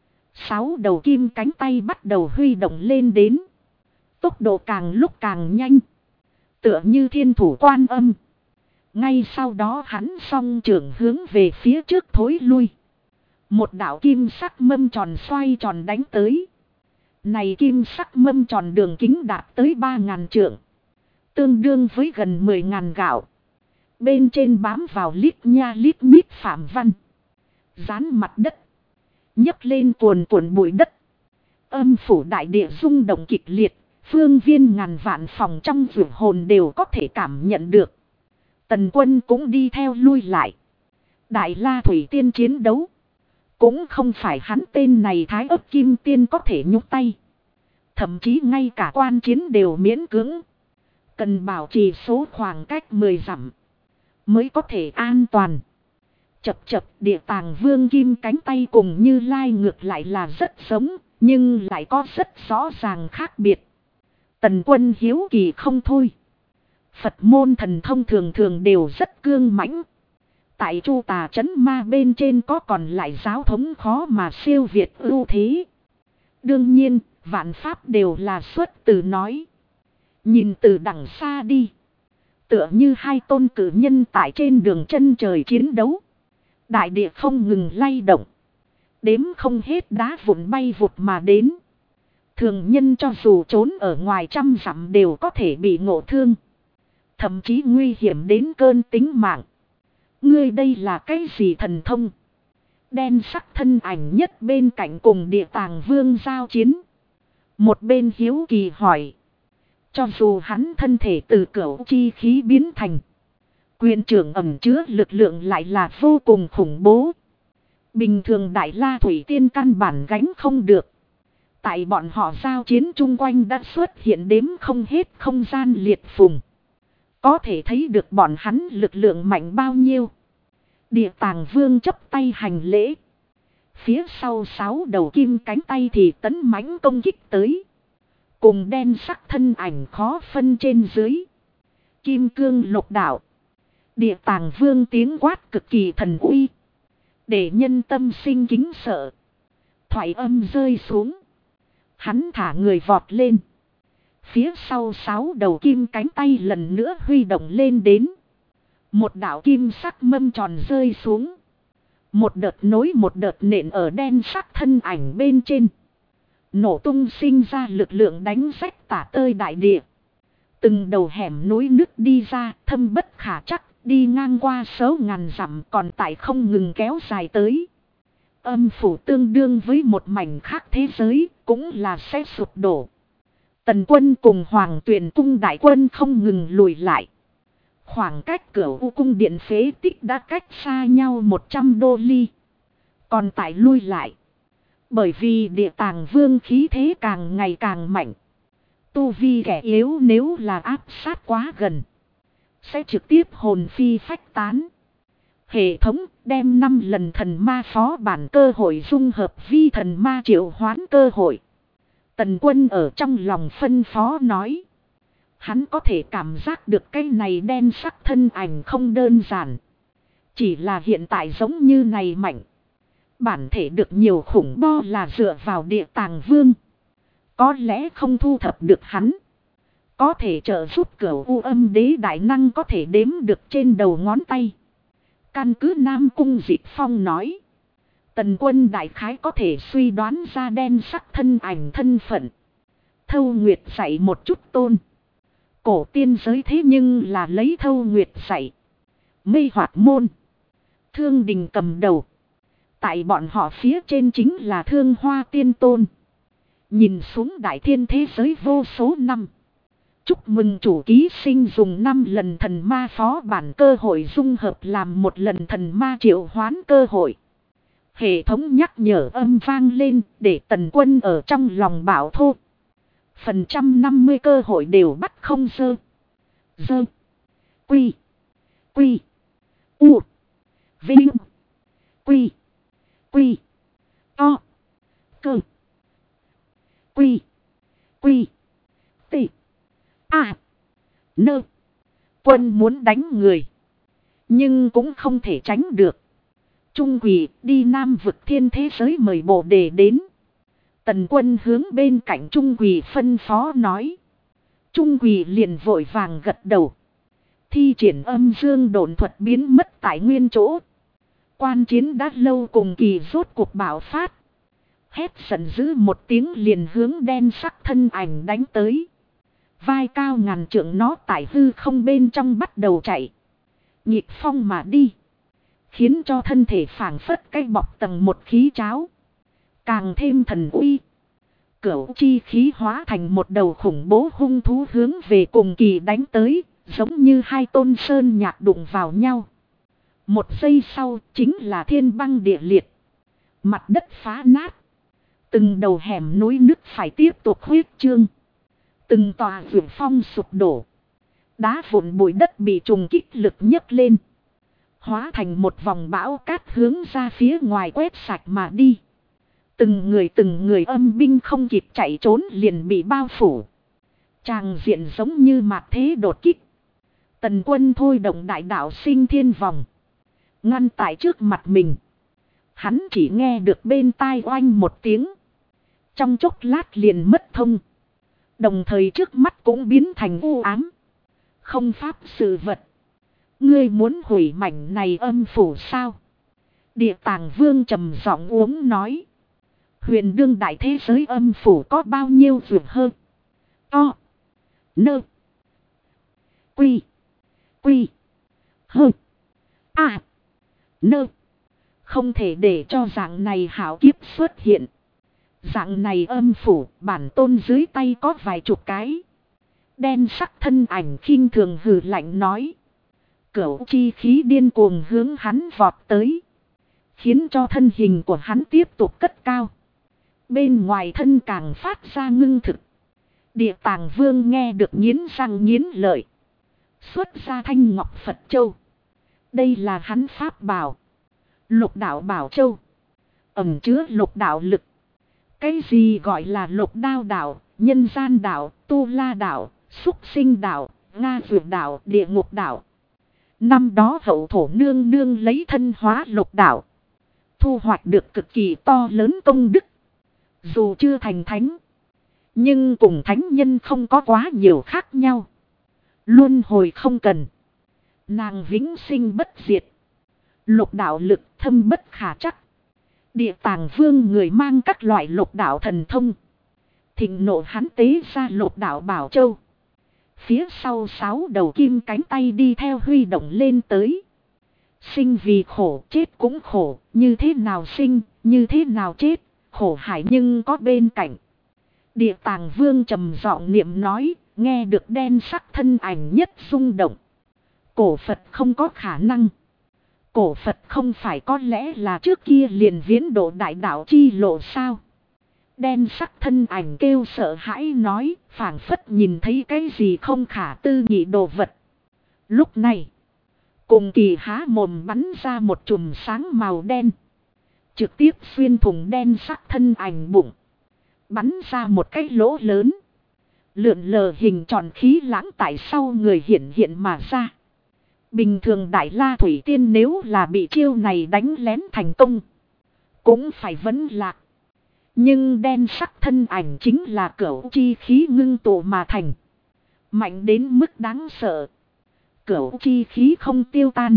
6 đầu kim cánh tay bắt đầu huy động lên đến. Tốc độ càng lúc càng nhanh. Tựa như thiên thủ Quan Âm. Ngay sau đó hắn song trưởng hướng về phía trước thối lui. Một đạo kim sắc mâm tròn xoay tròn đánh tới. Này kim sắc mâm tròn đường kính đạt tới 3.000 trượng. Tương đương với gần 10.000 gạo. Bên trên bám vào lít nha lít nhít phạm văn. Dán mặt đất. Nhấc lên cuồn cuộn bụi đất. Âm phủ đại địa rung động kịch liệt. Phương viên ngàn vạn phòng trong vượt hồn đều có thể cảm nhận được. Tần Quân cũng đi theo lui lại. Đại La Thủy Tiên chiến đấu. Cũng không phải hắn tên này Thái Ấp Kim Tiên có thể nhúc tay. Thậm chí ngay cả quan chiến đều miễn cưỡng. Cần bảo trì số khoảng cách 10 dặm. Mới có thể an toàn. Chập chập Địa Tàng Vương kim cánh tay cùng Như Lai ngược lại là rất giống. Nhưng lại có rất rõ ràng khác biệt. Tần Quân hiếu kỳ không thôi. Phật môn thần thông thường thường đều rất cương mãnh. Tại Chu Tà Trấn Ma bên trên có còn lại giáo thống khó mà siêu việt ưu thế. Đương nhiên, vạn pháp đều là xuất từ nói. Nhìn từ đằng xa đi. Tựa như hai tôn cử nhân tại trên đường chân trời chiến đấu. Đại địa không ngừng lay động. Đếm không hết đá vụn bay vụt mà đến. Thường nhân cho dù trốn ở ngoài trăm dặm đều có thể bị ngộ thương. Thậm chí nguy hiểm đến cơn tính mạng. Ngươi đây là cái gì thần thông? Đen sắc thân ảnh nhất bên cạnh cùng Địa Tàng Vương giao chiến. Một bên hiếu kỳ hỏi. Cho dù hắn thân thể từ cửu chi khí biến thành. Quyền trưởng ẩn chứa lực lượng lại là vô cùng khủng bố. Bình thường Đại La Thủy Tiên căn bản gánh không được. Tại bọn họ giao chiến chung quanh đã xuất hiện đếm không hết không gian liệt phùng. Có thể thấy được bọn hắn lực lượng mạnh bao nhiêu. Địa Tàng Vương chấp tay hành lễ. Phía sau 6 đầu kim cánh tay thì tấn mãnh công kích tới. Cùng đen sắc thân ảnh khó phân trên dưới. Kim cương lục đạo. Địa Tàng Vương tiếng quát cực kỳ thần uy. Để nhân tâm sinh kính sợ. Thoại âm rơi xuống. Hắn thả người vọt lên. Phía sau 6 đầu kim cánh tay lần nữa huy động lên đến. Một đạo kim sắc mâm tròn rơi xuống. Một đợt nối một đợt nện ở đen sắc thân ảnh bên trên. Nổ tung sinh ra lực lượng đánh rách tả tơi đại địa. Từng đầu hẻm núi nứt đi ra thâm bất khả chắc. Đi ngang qua số ngàn dặm còn tại không ngừng kéo dài tới. Âm phủ tương đương với một mảnh khác thế giới cũng là sẽ sụp đổ. Tần Quân cùng Hoàng Tuyền cung đại quân không ngừng lùi lại. Khoảng cách Cửu U cung điện phế tích đã cách xa nhau 100 đô ly. Còn tại lui lại. Bởi vì Địa Tàng Vương khí thế càng ngày càng mạnh. Tu vi kẻ yếu nếu là áp sát quá gần. Sẽ trực tiếp hồn phi phách tán. Hệ thống đem 5 lần thần ma phó bản cơ hội dung hợp vi thần ma triệu hoán cơ hội. Tần Quân ở trong lòng phân phó nói. Hắn có thể cảm giác được cái này đen sắc thân ảnh không đơn giản. Chỉ là hiện tại giống như này mạnh. Bản thể được nhiều khủng bo là dựa vào Địa Tàng Vương. Có lẽ không thu thập được hắn. Có thể trợ giúp Cửu U Âm Đế đại năng có thể đếm được trên đầu ngón tay. Căn cứ Nam Cung Dịch Phong nói. Tần Quân đại khái có thể suy đoán ra đen sắc thân ảnh thân phận. Thâu Nguyệt dạy một chút tôn. Cổ tiên giới thế nhưng là lấy Thâu Nguyệt dạy. Mê Hoạt môn. Thương Đình cầm đầu. Tại bọn họ phía trên chính là Thương Hoa Tiên Tôn. Nhìn xuống đại thiên thế giới vô số năm. Chúc mừng chủ ký sinh dùng 5 lần thần ma phó bản cơ hội dung hợp làm một lần thần ma triệu hoán cơ hội. Hệ thống nhắc nhở âm vang lên để Tần Quân ở trong lòng bảo thô. Phần 150 cơ hội đều bắt không dơ. Dơ. Quy. Quy. U. Vinh. Quy. Quy. To. Cơ. Quy. Quy. T. A. Nơ. Quân muốn đánh người. Nhưng cũng không thể tránh được. Trung Quỳ đi Nam vực thiên thế giới mời Bồ Đề đến. Tần Quân hướng bên cạnh Trung Quỳ phân phó nói. Trung Quỳ liền vội vàng gật đầu. Thi triển âm dương độn thuật biến mất tại nguyên chỗ. Quan chiến đã lâu cùng kỳ rốt cuộc bạo phát. Hét giận dữ một tiếng liền hướng đen sắc thân ảnh đánh tới. Vai cao ngàn trượng nó tại hư không bên trong bắt đầu chạy. Nhịp phong mà đi. Khiến cho thân thể phảng phất cái bọc tầng một khí cháo. Càng thêm thần uy. Cửu chi khí hóa thành một đầu khủng bố hung thú hướng về cùng kỳ đánh tới. Giống như hai tôn sơn nhạc đụng vào nhau. Một giây sau chính là thiên băng địa liệt. Mặt đất phá nát. Từng đầu hẻm núi nước phải tiếp tục huyết trương. Từng tòa vườn phong sụp đổ. Đá vụn bụi đất bị trùng kích lực nhấc lên. Hóa thành một vòng bão cát hướng ra phía ngoài quét sạch mà đi. Từng người âm binh không kịp chạy trốn liền bị bao phủ. Tràng diện giống như mạt thế đột kích. Tần Quân thôi động đại đạo sinh thiên vòng. Ngăn tại trước mặt mình. Hắn chỉ nghe được bên tai oanh một tiếng. Trong chốc lát liền mất thông. Đồng thời trước mắt cũng biến thành u ám. Không pháp sự vật. Ngươi muốn hủy mảnh này âm phủ sao? Địa Tàng Vương trầm giọng uống nói. Huyền đương đại thế giới âm phủ có bao nhiêu vượt hơn? To. Nơ. Quy. Quy. Hơ. À. Nơ. Không thể để cho dạng này hảo kiếp xuất hiện. Dạng này âm phủ bản tôn dưới tay có vài chục cái. Đen sắc thân ảnh khinh thường hừ lạnh nói. Cửu chi khí điên cuồng hướng hắn vọt tới. Khiến cho thân hình của hắn tiếp tục cất cao. Bên ngoài thân càng phát ra ngưng thực. Địa Tàng Vương nghe được nghiến răng nghiến lợi. Xuất ra thanh ngọc Phật Châu. Đây là hắn pháp bảo. Lục đạo bảo châu. Ẩn chứa lục đạo lực. Cái gì gọi là lục đao đạo, nhân gian đạo, tu la đạo, súc sinh đạo, Nga dược đạo, địa ngục đạo. Năm đó hậu thổ nương nương lấy thân hóa lục đạo. Thu hoạch được cực kỳ to lớn công đức. Dù chưa thành thánh. Nhưng cùng thánh nhân không có quá nhiều khác nhau. Luân hồi không cần. Nàng vĩnh sinh bất diệt. Lục đạo lực thâm bất khả chắc. Địa Tàng Vương người mang các loại lục đạo thần thông. Thịnh nộ hắn tế ra lục đạo bảo châu. Phía sau 6 đầu kim cánh tay đi theo huy động lên tới. Sinh vì khổ, chết cũng khổ, như thế nào sinh, như thế nào chết, khổ hải nhưng có bên cạnh. Địa Tàng Vương trầm giọng niệm nói, nghe được đen sắc thân ảnh nhất rung động. Cổ Phật không có khả năng. Cổ Phật không phải có lẽ là trước kia liền viễn độ đại đạo chi lộ sao? Đen sắc thân ảnh kêu sợ hãi nói, phảng phất nhìn thấy cái gì không khả tư nghị đồ vật. Lúc này, cùng kỳ há mồm bắn ra một chùm sáng màu đen. Trực tiếp xuyên thủng đen sắc thân ảnh bụng. Bắn ra một cái lỗ lớn. Lượn lờ hình tròn khí lãng tại sau người hiện mà ra. Bình thường Đại La Thủy Tiên nếu là bị chiêu này đánh lén thành công. Cũng phải vấn lạc. Nhưng đen sắc thân ảnh chính là cửu chi khí ngưng tụ mà thành. Mạnh đến mức đáng sợ. Cửu chi khí không tiêu tan.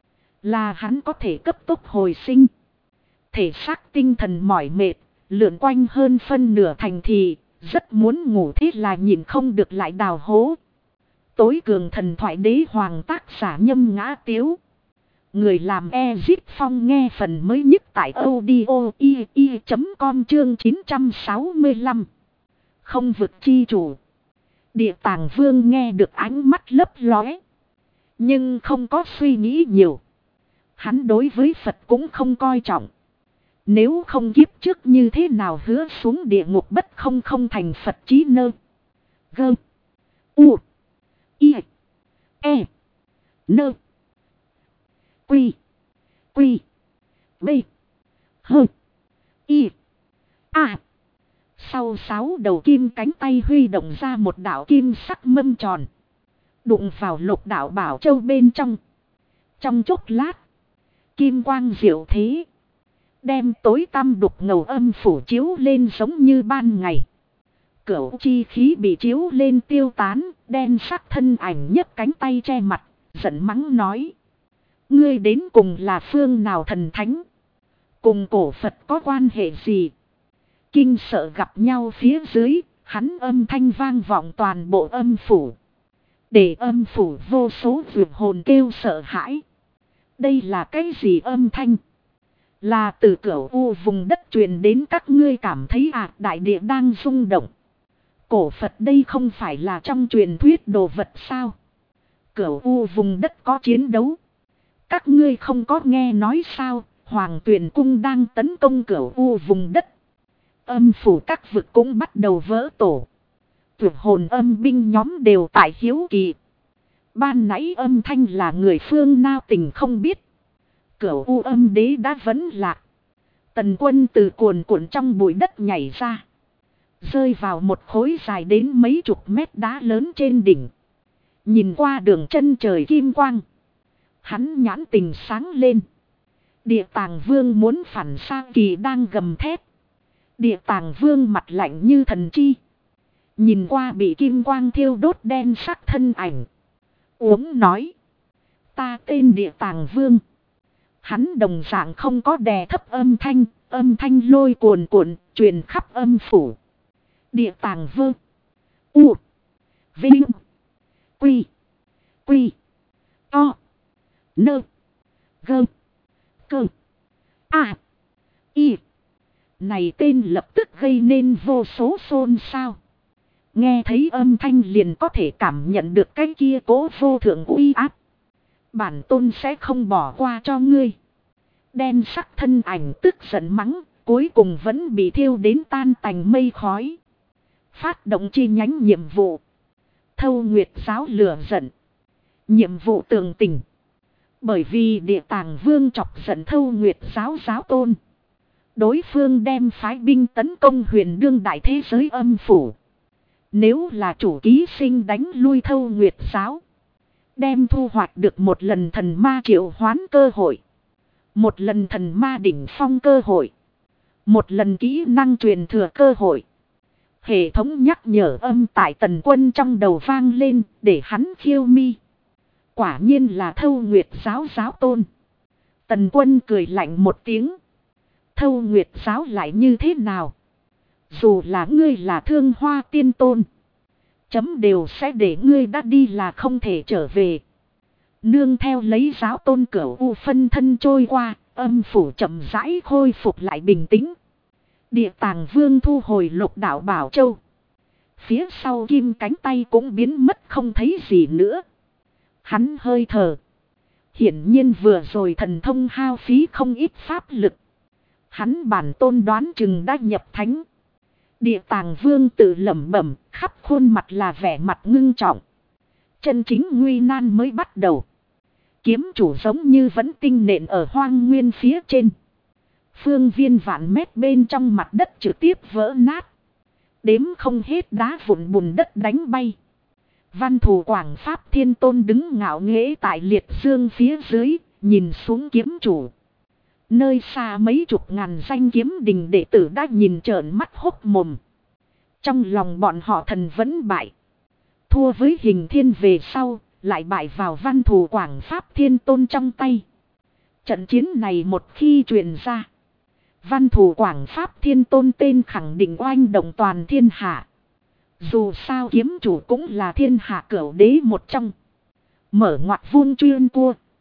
Là hắn có thể cấp tốc hồi sinh. Thể xác tinh thần mỏi mệt. Lượn quanh hơn phân nửa thành thị. Rất muốn ngủ thế là nhìn không được lại đào hố. Tối cường thần thoại đế hoàng tác giả Nhâm Ngã Tiếu. Người làm Ezip Phong nghe phần mới nhất tại audio.com chương 965. Không vực chi chủ. Địa Tàng Vương nghe được ánh mắt lấp lóe. Nhưng không có suy nghĩ nhiều. Hắn đối với Phật cũng không coi trọng. Nếu không kiếp trước như thế nào hứa xuống địa ngục bất không thành Phật chí nơ. Gơ. U. I. E. Nơ. Quy. Quy. B. Hơ. Y. A. Sau 6 đầu kim cánh tay huy động ra một đạo kim sắc mâm tròn. Đụng vào Lục Đạo Bảo Châu bên trong. Trong chốc lát. Kim quang diệu thế. Đem tối tăm đục ngầu âm phủ chiếu lên giống như ban ngày. Cửu chi khí bị chiếu lên tiêu tán. Đen sắc thân ảnh nhấc cánh tay che mặt. Giận mắng nói. Ngươi đến cùng là phương nào thần thánh? Cùng cổ Phật có quan hệ gì? Kinh sợ gặp nhau phía dưới. Hắn âm thanh vang vọng toàn bộ âm phủ. Để âm phủ vô số vượt hồn kêu sợ hãi. Đây là cái gì âm thanh? Là từ Cửu U vùng đất truyền đến các ngươi cảm thấy đại địa đang rung động. Cổ Phật đây không phải là trong truyền thuyết đồ vật sao? Cửu U vùng đất có chiến đấu. Các ngươi không có nghe nói sao? Hoàng Tuyền Cung đang tấn công Cửu U vùng đất. Âm phủ các vực cũng bắt đầu vỡ tổ. Tuyệt hồn âm binh nhóm đều tại hiếu kỳ. Ban nãy âm thanh là người phương nào tình không biết. Cửu U âm đế đã vẫn lạc. Tần Quân từ cuồn cuộn trong bụi đất nhảy ra. Rơi vào một khối dài đến mấy chục mét đá lớn trên đỉnh. Nhìn qua đường chân trời kim quang. Hắn nhãn tình sáng lên. Địa Tàng Vương muốn phản sang kỳ đang gầm thét. Địa Tàng Vương mặt lạnh như thần chi. Nhìn qua bị kim quang thiêu đốt đen sắc thân ảnh. Uống nói. Ta tên Địa Tàng Vương. Hắn đồng dạng không có đè thấp âm thanh lôi cuồn cuộn, truyền khắp âm phủ. Địa Tàng Vương. U. Vinh. Quy. Quy. To. Nơ. Gơ. Cơ. A. Y. Này tên lập tức gây nên vô số xôn xao. Nghe thấy âm thanh liền có thể cảm nhận được cái kia cố vô thượng uy áp. Bản tôn sẽ không bỏ qua cho ngươi. Đen sắc thân ảnh tức giận mắng, cuối cùng vẫn bị thiêu đến tan tành mây khói. Phát động chi nhánh nhiệm vụ. Thâu Nguyệt giáo lửa giận. Nhiệm vụ tường tình. Bởi vì Địa Tàng Vương chọc giận Thâu Nguyệt giáo giáo tôn. Đối phương đem phái binh tấn công huyền đương đại thế giới âm phủ. Nếu là chủ ký sinh đánh lui Thâu Nguyệt giáo. Đem thu hoạch được một lần thần ma triệu hoán cơ hội. Một lần thần ma đỉnh phong cơ hội. Một lần kỹ năng truyền thừa cơ hội. Hệ thống nhắc nhở âm tại Tần Quân trong đầu vang lên để hắn khiêu mi. Quả nhiên là Thâu Nguyệt giáo giáo tôn. Tần Quân cười lạnh một tiếng. Thâu Nguyệt giáo lại như thế nào? Dù là ngươi là Thương Hoa tiên tôn. Chấm đều sẽ để ngươi đã đi là không thể trở về. Nương theo lấy giáo tôn Cửu U phân thân trôi qua, âm phủ chậm rãi khôi phục lại bình tĩnh. Địa Tàng Vương thu hồi Lục Đạo Bảo Châu. Phía sau kim cánh tay cũng biến mất không thấy gì nữa. Hắn hơi thở. Hiển nhiên vừa rồi thần thông hao phí không ít pháp lực. Hắn bản tôn đoán chừng đã nhập thánh. Địa Tàng Vương tự lẩm bẩm, khắp khuôn mặt là vẻ mặt ngưng trọng. Chân chính nguy nan mới bắt đầu. Kiếm chủ giống như vẫn tinh nện ở hoang nguyên phía trên. Phương viên vạn mét bên trong mặt đất trực tiếp vỡ nát. Đếm không hết đá vụn bùn đất đánh bay. Văn Thù Quảng Pháp Thiên Tôn đứng ngạo nghễ tại liệt dương phía dưới, nhìn xuống kiếm chủ. Nơi xa mấy chục ngàn danh kiếm đình đệ tử đã nhìn trợn mắt hốc mồm. Trong lòng bọn họ thần vẫn bại. Thua với Hình Thiên về sau, lại bại vào Văn Thù Quảng Pháp Thiên Tôn trong tay. Trận chiến này một khi truyền ra, Văn Thù Quảng Pháp Thiên Tôn tên khẳng định oanh động toàn thiên hạ. Dù sao kiếm chủ cũng là thiên hạ cửu đế một trong. Mở ngoặt vuông chuyên cua.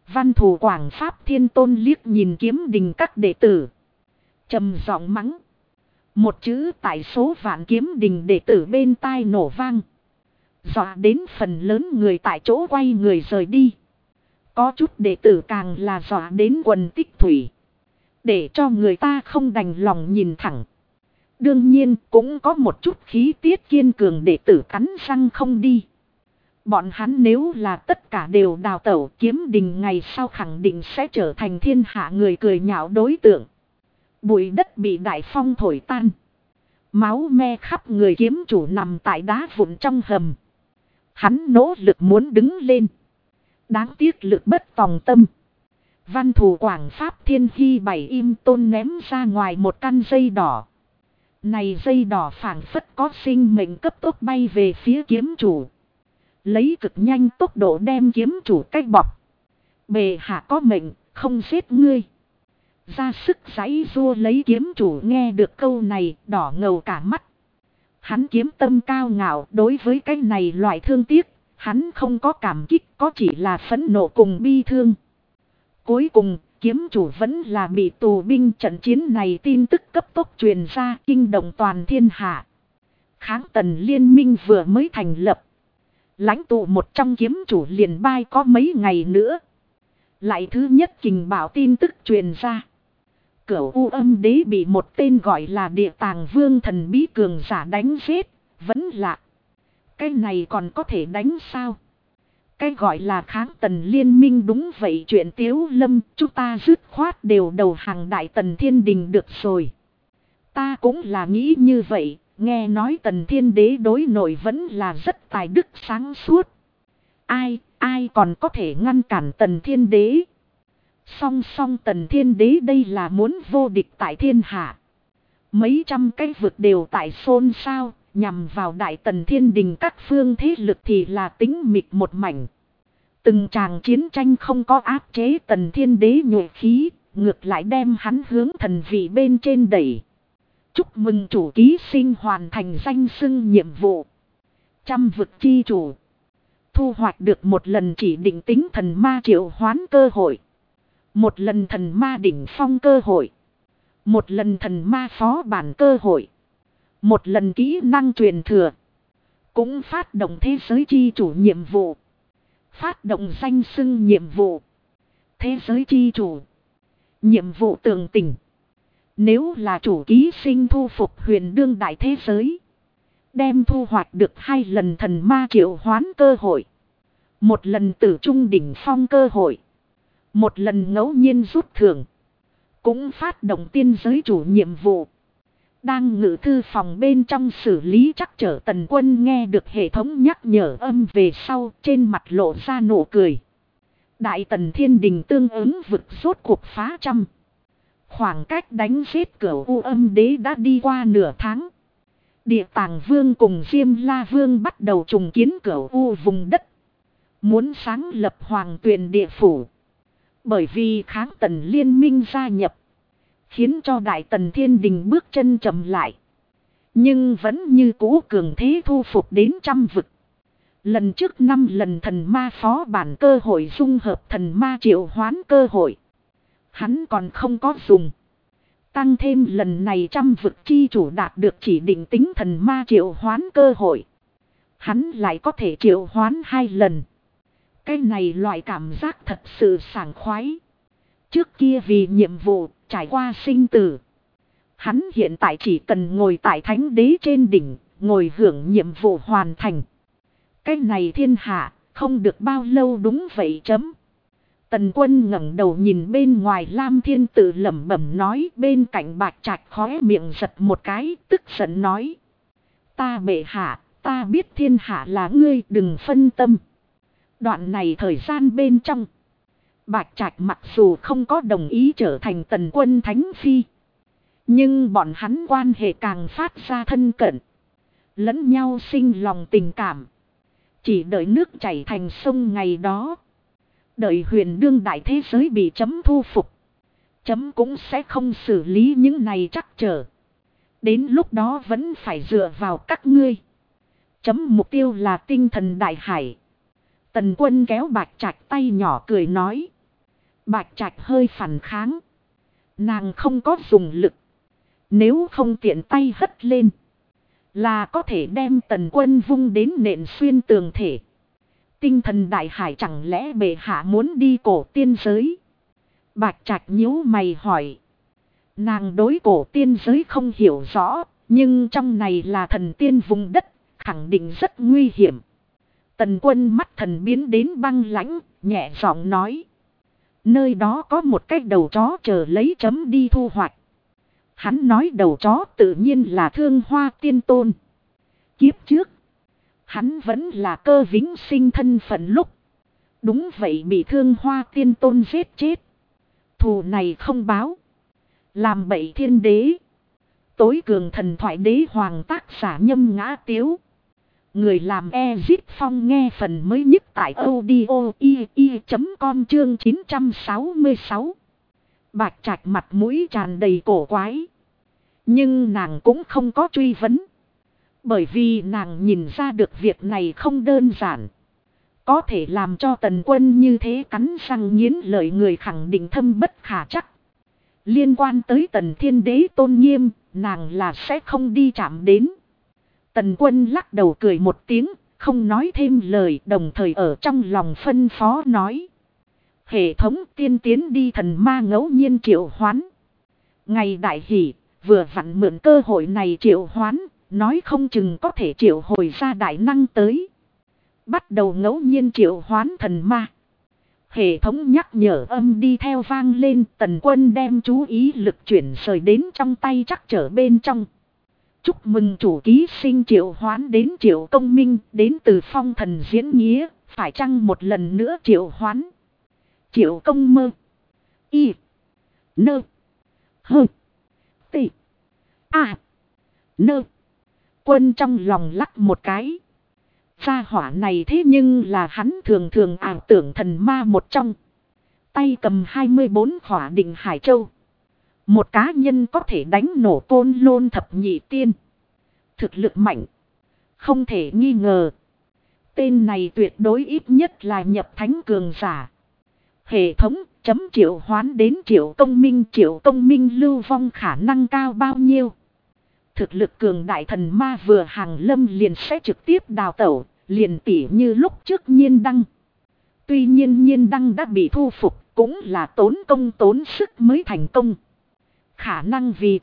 Văn Thù Quảng Pháp Thiên Tôn liếc nhìn Kiếm Đình các đệ tử. Trầm giọng mắng. Một chữ tại số vạn Kiếm Đình đệ tử bên tai nổ vang. Dọa đến phần lớn người tại chỗ quay người rời đi. Có chút đệ tử càng là dọa đến quần tích thủy. Để cho người ta không đành lòng nhìn thẳng. Đương nhiên cũng có một chút khí tiết kiên cường đệ tử cắn răng không đi. Bọn hắn nếu là tất cả đều đào tẩu, Kiếm Đình ngày sau khẳng định sẽ trở thành thiên hạ người cười nhạo đối tượng. Bụi đất bị đại phong thổi tan. Máu me khắp người kiếm chủ nằm tại đá vụn trong hầm. Hắn nỗ lực muốn đứng lên. Đáng tiếc lực bất tòng tâm. Văn Thù Quảng Pháp Thiên Hy Bảy Im Tôn ném ra ngoài một căn dây đỏ. Này dây đỏ phảng phất có sinh mệnh cấp tốc bay về phía kiếm chủ. Lấy cực nhanh tốc độ đem kiếm chủ cách bọc. Bệ hạ có mệnh, không giết ngươi. Ra sức giãy rua lấy kiếm chủ nghe được câu này đỏ ngầu cả mắt. Hắn kiếm tâm cao ngạo đối với cái này loại thương tiếc. Hắn không có cảm kích, có chỉ là phẫn nộ cùng bi thương. Cuối cùng, kiếm chủ vẫn là bị tù binh, trận chiến này tin tức cấp tốc truyền ra kinh động toàn thiên hạ. Kháng Tần liên minh vừa mới thành lập. Lãnh tụ một trong kiếm chủ liền bai có mấy ngày nữa. Lại thứ nhất kình bảo tin tức truyền ra. Cửu U Âm Đế bị một tên gọi là Địa Tàng Vương thần bí cường giả đánh giết, vẫn lạ. Cái này còn có thể đánh sao? Cái gọi là kháng Tần liên minh đúng vậy chuyện Tiếu Lâm, chúng ta dứt khoát đều đầu hàng Đại Tần Thiên Đình được rồi. Ta cũng là nghĩ như vậy, nghe nói Tần Thiên Đế đối nội vẫn là rất tài đức sáng suốt. Ai còn có thể ngăn cản Tần Thiên Đế? Song Tần Thiên Đế đây là muốn vô địch tại thiên hạ. Mấy trăm cái vực đều tại xôn xao, nhằm vào Đại Tần Thiên Đình các phương thế lực thì là tính mịt một mảnh. Từng tràng chiến tranh không có áp chế Tần Thiên Đế nhuệ khí, ngược lại đem hắn hướng thần vị bên trên đẩy. Chúc mừng chủ ký sinh hoàn thành danh xưng nhiệm vụ. Trăm vực chi chủ. Thu hoạch được một lần chỉ định tính thần ma triệu hoán cơ hội. Một lần thần ma đỉnh phong cơ hội. Một lần thần ma phó bản cơ hội. Một lần kỹ năng truyền thừa. Cũng phát động thế giới chi chủ nhiệm vụ. Phát động danh xưng nhiệm vụ. Thế giới chi chủ. Nhiệm vụ tường tình. Nếu là chủ ký sinh thu phục huyền đương đại thế giới. Đem thu hoạch được 2 lần thần ma triệu hoán cơ hội. Một lần tử trung đỉnh phong cơ hội. Một lần ngẫu nhiên rút thưởng. Cũng phát động tiên giới chủ nhiệm vụ. Đang ngự thư phòng bên trong xử lý trắc trở Tần Quân nghe được hệ thống nhắc nhở âm về sau trên mặt lộ ra nụ cười. Đại Tần Thiên Đình tương ứng vực rốt cuộc phá trăm. Khoảng cách đánh giết Cửu U Âm Đế đã đi qua nửa tháng. Địa Tàng Vương cùng Diêm La Vương bắt đầu trùng kiến Cửu U vùng đất. Muốn sáng lập Hoàng Tuyền Địa Phủ. Bởi vì kháng Tần liên minh gia nhập. Khiến cho Đại Tần Thiên Đình bước chân chậm lại. Nhưng vẫn như cũ cường thế thu phục đến trăm vực. Lần trước 5 lần thần ma phó bản cơ hội dung hợp thần ma triệu hoán cơ hội. Hắn còn không có dùng. Tăng thêm lần này trăm vực chi chủ đạt được chỉ định tính thần ma triệu hoán cơ hội. Hắn lại có thể triệu hoán 2 lần. Cái này loại cảm giác thật sự sảng khoái. Trước kia vì nhiệm vụ trải qua sinh tử. Hắn hiện tại chỉ cần ngồi tại thánh đế trên đỉnh, ngồi hưởng nhiệm vụ hoàn thành. Cái này thiên hạ, không được bao lâu đúng vậy chấm. Tần Quân ngẩng đầu nhìn bên ngoài Lam Thiên Tự lẩm bẩm nói, bên cạnh Bạch Trạch khóe miệng giật một cái, tức giận nói. Ta bệ hạ, ta biết thiên hạ là ngươi, đừng phân tâm. Đoạn này thời gian bên trong. Bạch Trạch mặc dù không có đồng ý trở thành Tần Quân thánh phi. Nhưng bọn hắn quan hệ càng phát ra thân cận. Lẫn nhau sinh lòng tình cảm. Chỉ đợi nước chảy thành sông ngày đó. Đợi huyền đương đại thế giới bị chấm thu phục. Chấm cũng sẽ không xử lý những này trắc trở. Đến lúc đó vẫn phải dựa vào các ngươi. Chấm mục tiêu là tinh thần đại hải. Tần Quân kéo Bạch Trạch tay nhỏ cười nói. Bạch Trạch hơi phản kháng. Nàng không có dùng lực. Nếu không tiện tay hất lên, là có thể đem Tần Quân vung đến nện xuyên tường thể. Tinh thần đại hải chẳng lẽ bệ hạ muốn đi cổ tiên giới? Bạch Trạch nhíu mày hỏi. Nàng đối cổ tiên giới không hiểu rõ, nhưng trong này là thần tiên vùng đất, khẳng định rất nguy hiểm. Tần Quân mắt thần biến đến băng lãnh, nhẹ giọng nói. Nơi đó có một cái đầu chó chờ lấy chấm đi thu hoạch. Hắn nói đầu chó tự nhiên là Thương Hoa Tiên Tôn. Kiếp trước, hắn vẫn là Cơ Vĩnh Sinh thân phận lúc. Đúng vậy, bị Thương Hoa Tiên Tôn giết chết. Thù này không báo. Làm bậy thiên đế. Tối cường thần thoại đế hoàng tác giả Nhâm Ngã Tiếu. Người làm Ezit Phong nghe phần mới nhất tại audio.com chương 966. Bạch Trạch mặt mũi tràn đầy cổ quái. Nhưng nàng cũng không có truy vấn. Bởi vì nàng nhìn ra được việc này không đơn giản. Có thể làm cho Tần Quân như thế cắn răng nghiến lợi người khẳng định thâm bất khả trắc. Liên quan tới Tần Thiên Đế tôn nghiêm, nàng là sẽ không đi chạm đến. Tần Quân lắc đầu cười một tiếng, không nói thêm lời, đồng thời ở trong lòng phân phó nói. Hệ thống tiên tiến đi thần ma ngẫu nhiên triệu hoán. Ngày đại hỷ, vừa vặn mượn cơ hội này triệu hoán, nói không chừng có thể triệu hồi ra đại năng tới. Bắt đầu ngẫu nhiên triệu hoán thần ma. Hệ thống nhắc nhở âm đi theo vang lên, Tần Quân đem chú ý lực chuyển rời đến trong tay chắc trở bên trong. Chúc mừng chủ ký sinh triệu hoán đến Triệu Công Minh, đến từ Phong Thần diễn nghĩa, phải chăng một lần nữa triệu hoán. Triệu Công Mơ. Y. Nơ. Hơ. Tị. A. Nơ. Quân trong lòng lắc một cái. Gia hỏa này thế nhưng là hắn thường thường ảo tưởng thần ma một trong. Tay cầm 24 khỏa định Hải Châu. Một cá nhân có thể đánh nổ Côn Lôn thập nhị tiên. Thực lực mạnh. Không thể nghi ngờ. Tên này tuyệt đối ít nhất là nhập thánh cường giả. Hệ thống chấm triệu hoán đến Triệu Công Minh. Triệu Công Minh lưu vong khả năng cao bao nhiêu? Thực lực cường đại thần ma vừa hàng lâm liền sẽ trực tiếp đào tẩu. Liền tỉ như lúc trước Nhiên Đăng. Tuy nhiên Nhiên Đăng đã bị thu phục, cũng là tốn công tốn sức mới thành công. Khả năng vì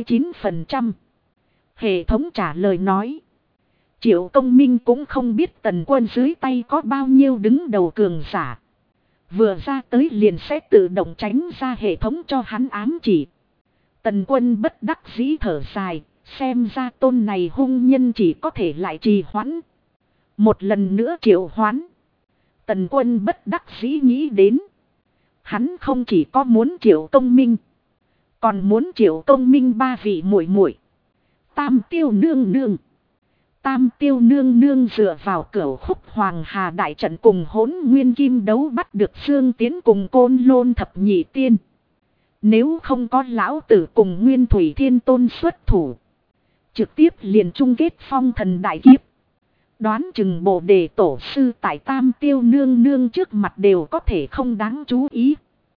99%. Hệ thống trả lời nói. Triệu Công Minh cũng không biết Tần Quân dưới tay có bao nhiêu đứng đầu cường giả. Vừa ra tới liền sẽ tự động tránh ra hệ thống cho hắn ám chỉ. Tần Quân bất đắc dĩ thở dài, xem ra tôn này hung nhân chỉ có thể lại trì hoãn. Một lần nữa triệu hoán. Tần Quân bất đắc dĩ nghĩ đến. Hắn không chỉ có muốn Triệu Công Minh, còn muốn Triệu Công Minh ba vị muội muội. Tam Tiêu Nương Nương. Tam Tiêu Nương Nương dựa vào Cửu Khúc Hoàng Hà đại trận cùng Hỗn Nguyên Kim đấu bắt được Dương Tiến cùng Côn Lôn thập nhị tiên. Nếu không có lão tử cùng Nguyên Thủy Thiên Tôn xuất thủ, trực tiếp liền chung kết phong thần đại kiếp. Đoán chừng Bồ Đề tổ sư tại Tam Tiêu Nương Nương trước mặt đều có thể không đáng chú ý.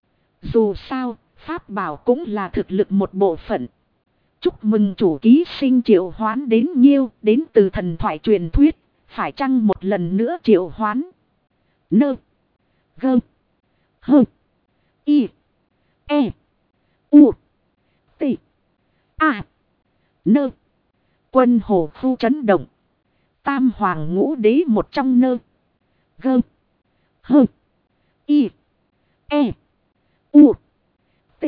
Dù sao, pháp bảo cũng là thực lực một bộ phận. Chúc mừng chủ ký sinh triệu hoán đến Nhiêu, đến từ thần thoại truyền thuyết, phải chăng một lần nữa triệu hoán. Nơ. Gơ. Hơ. Y. E. U. T. A. Nơ. Quân hồ khu chấn động. Tam hoàng ngũ đế một trong nơ. Gơ. Hơ. Y. E. U. T.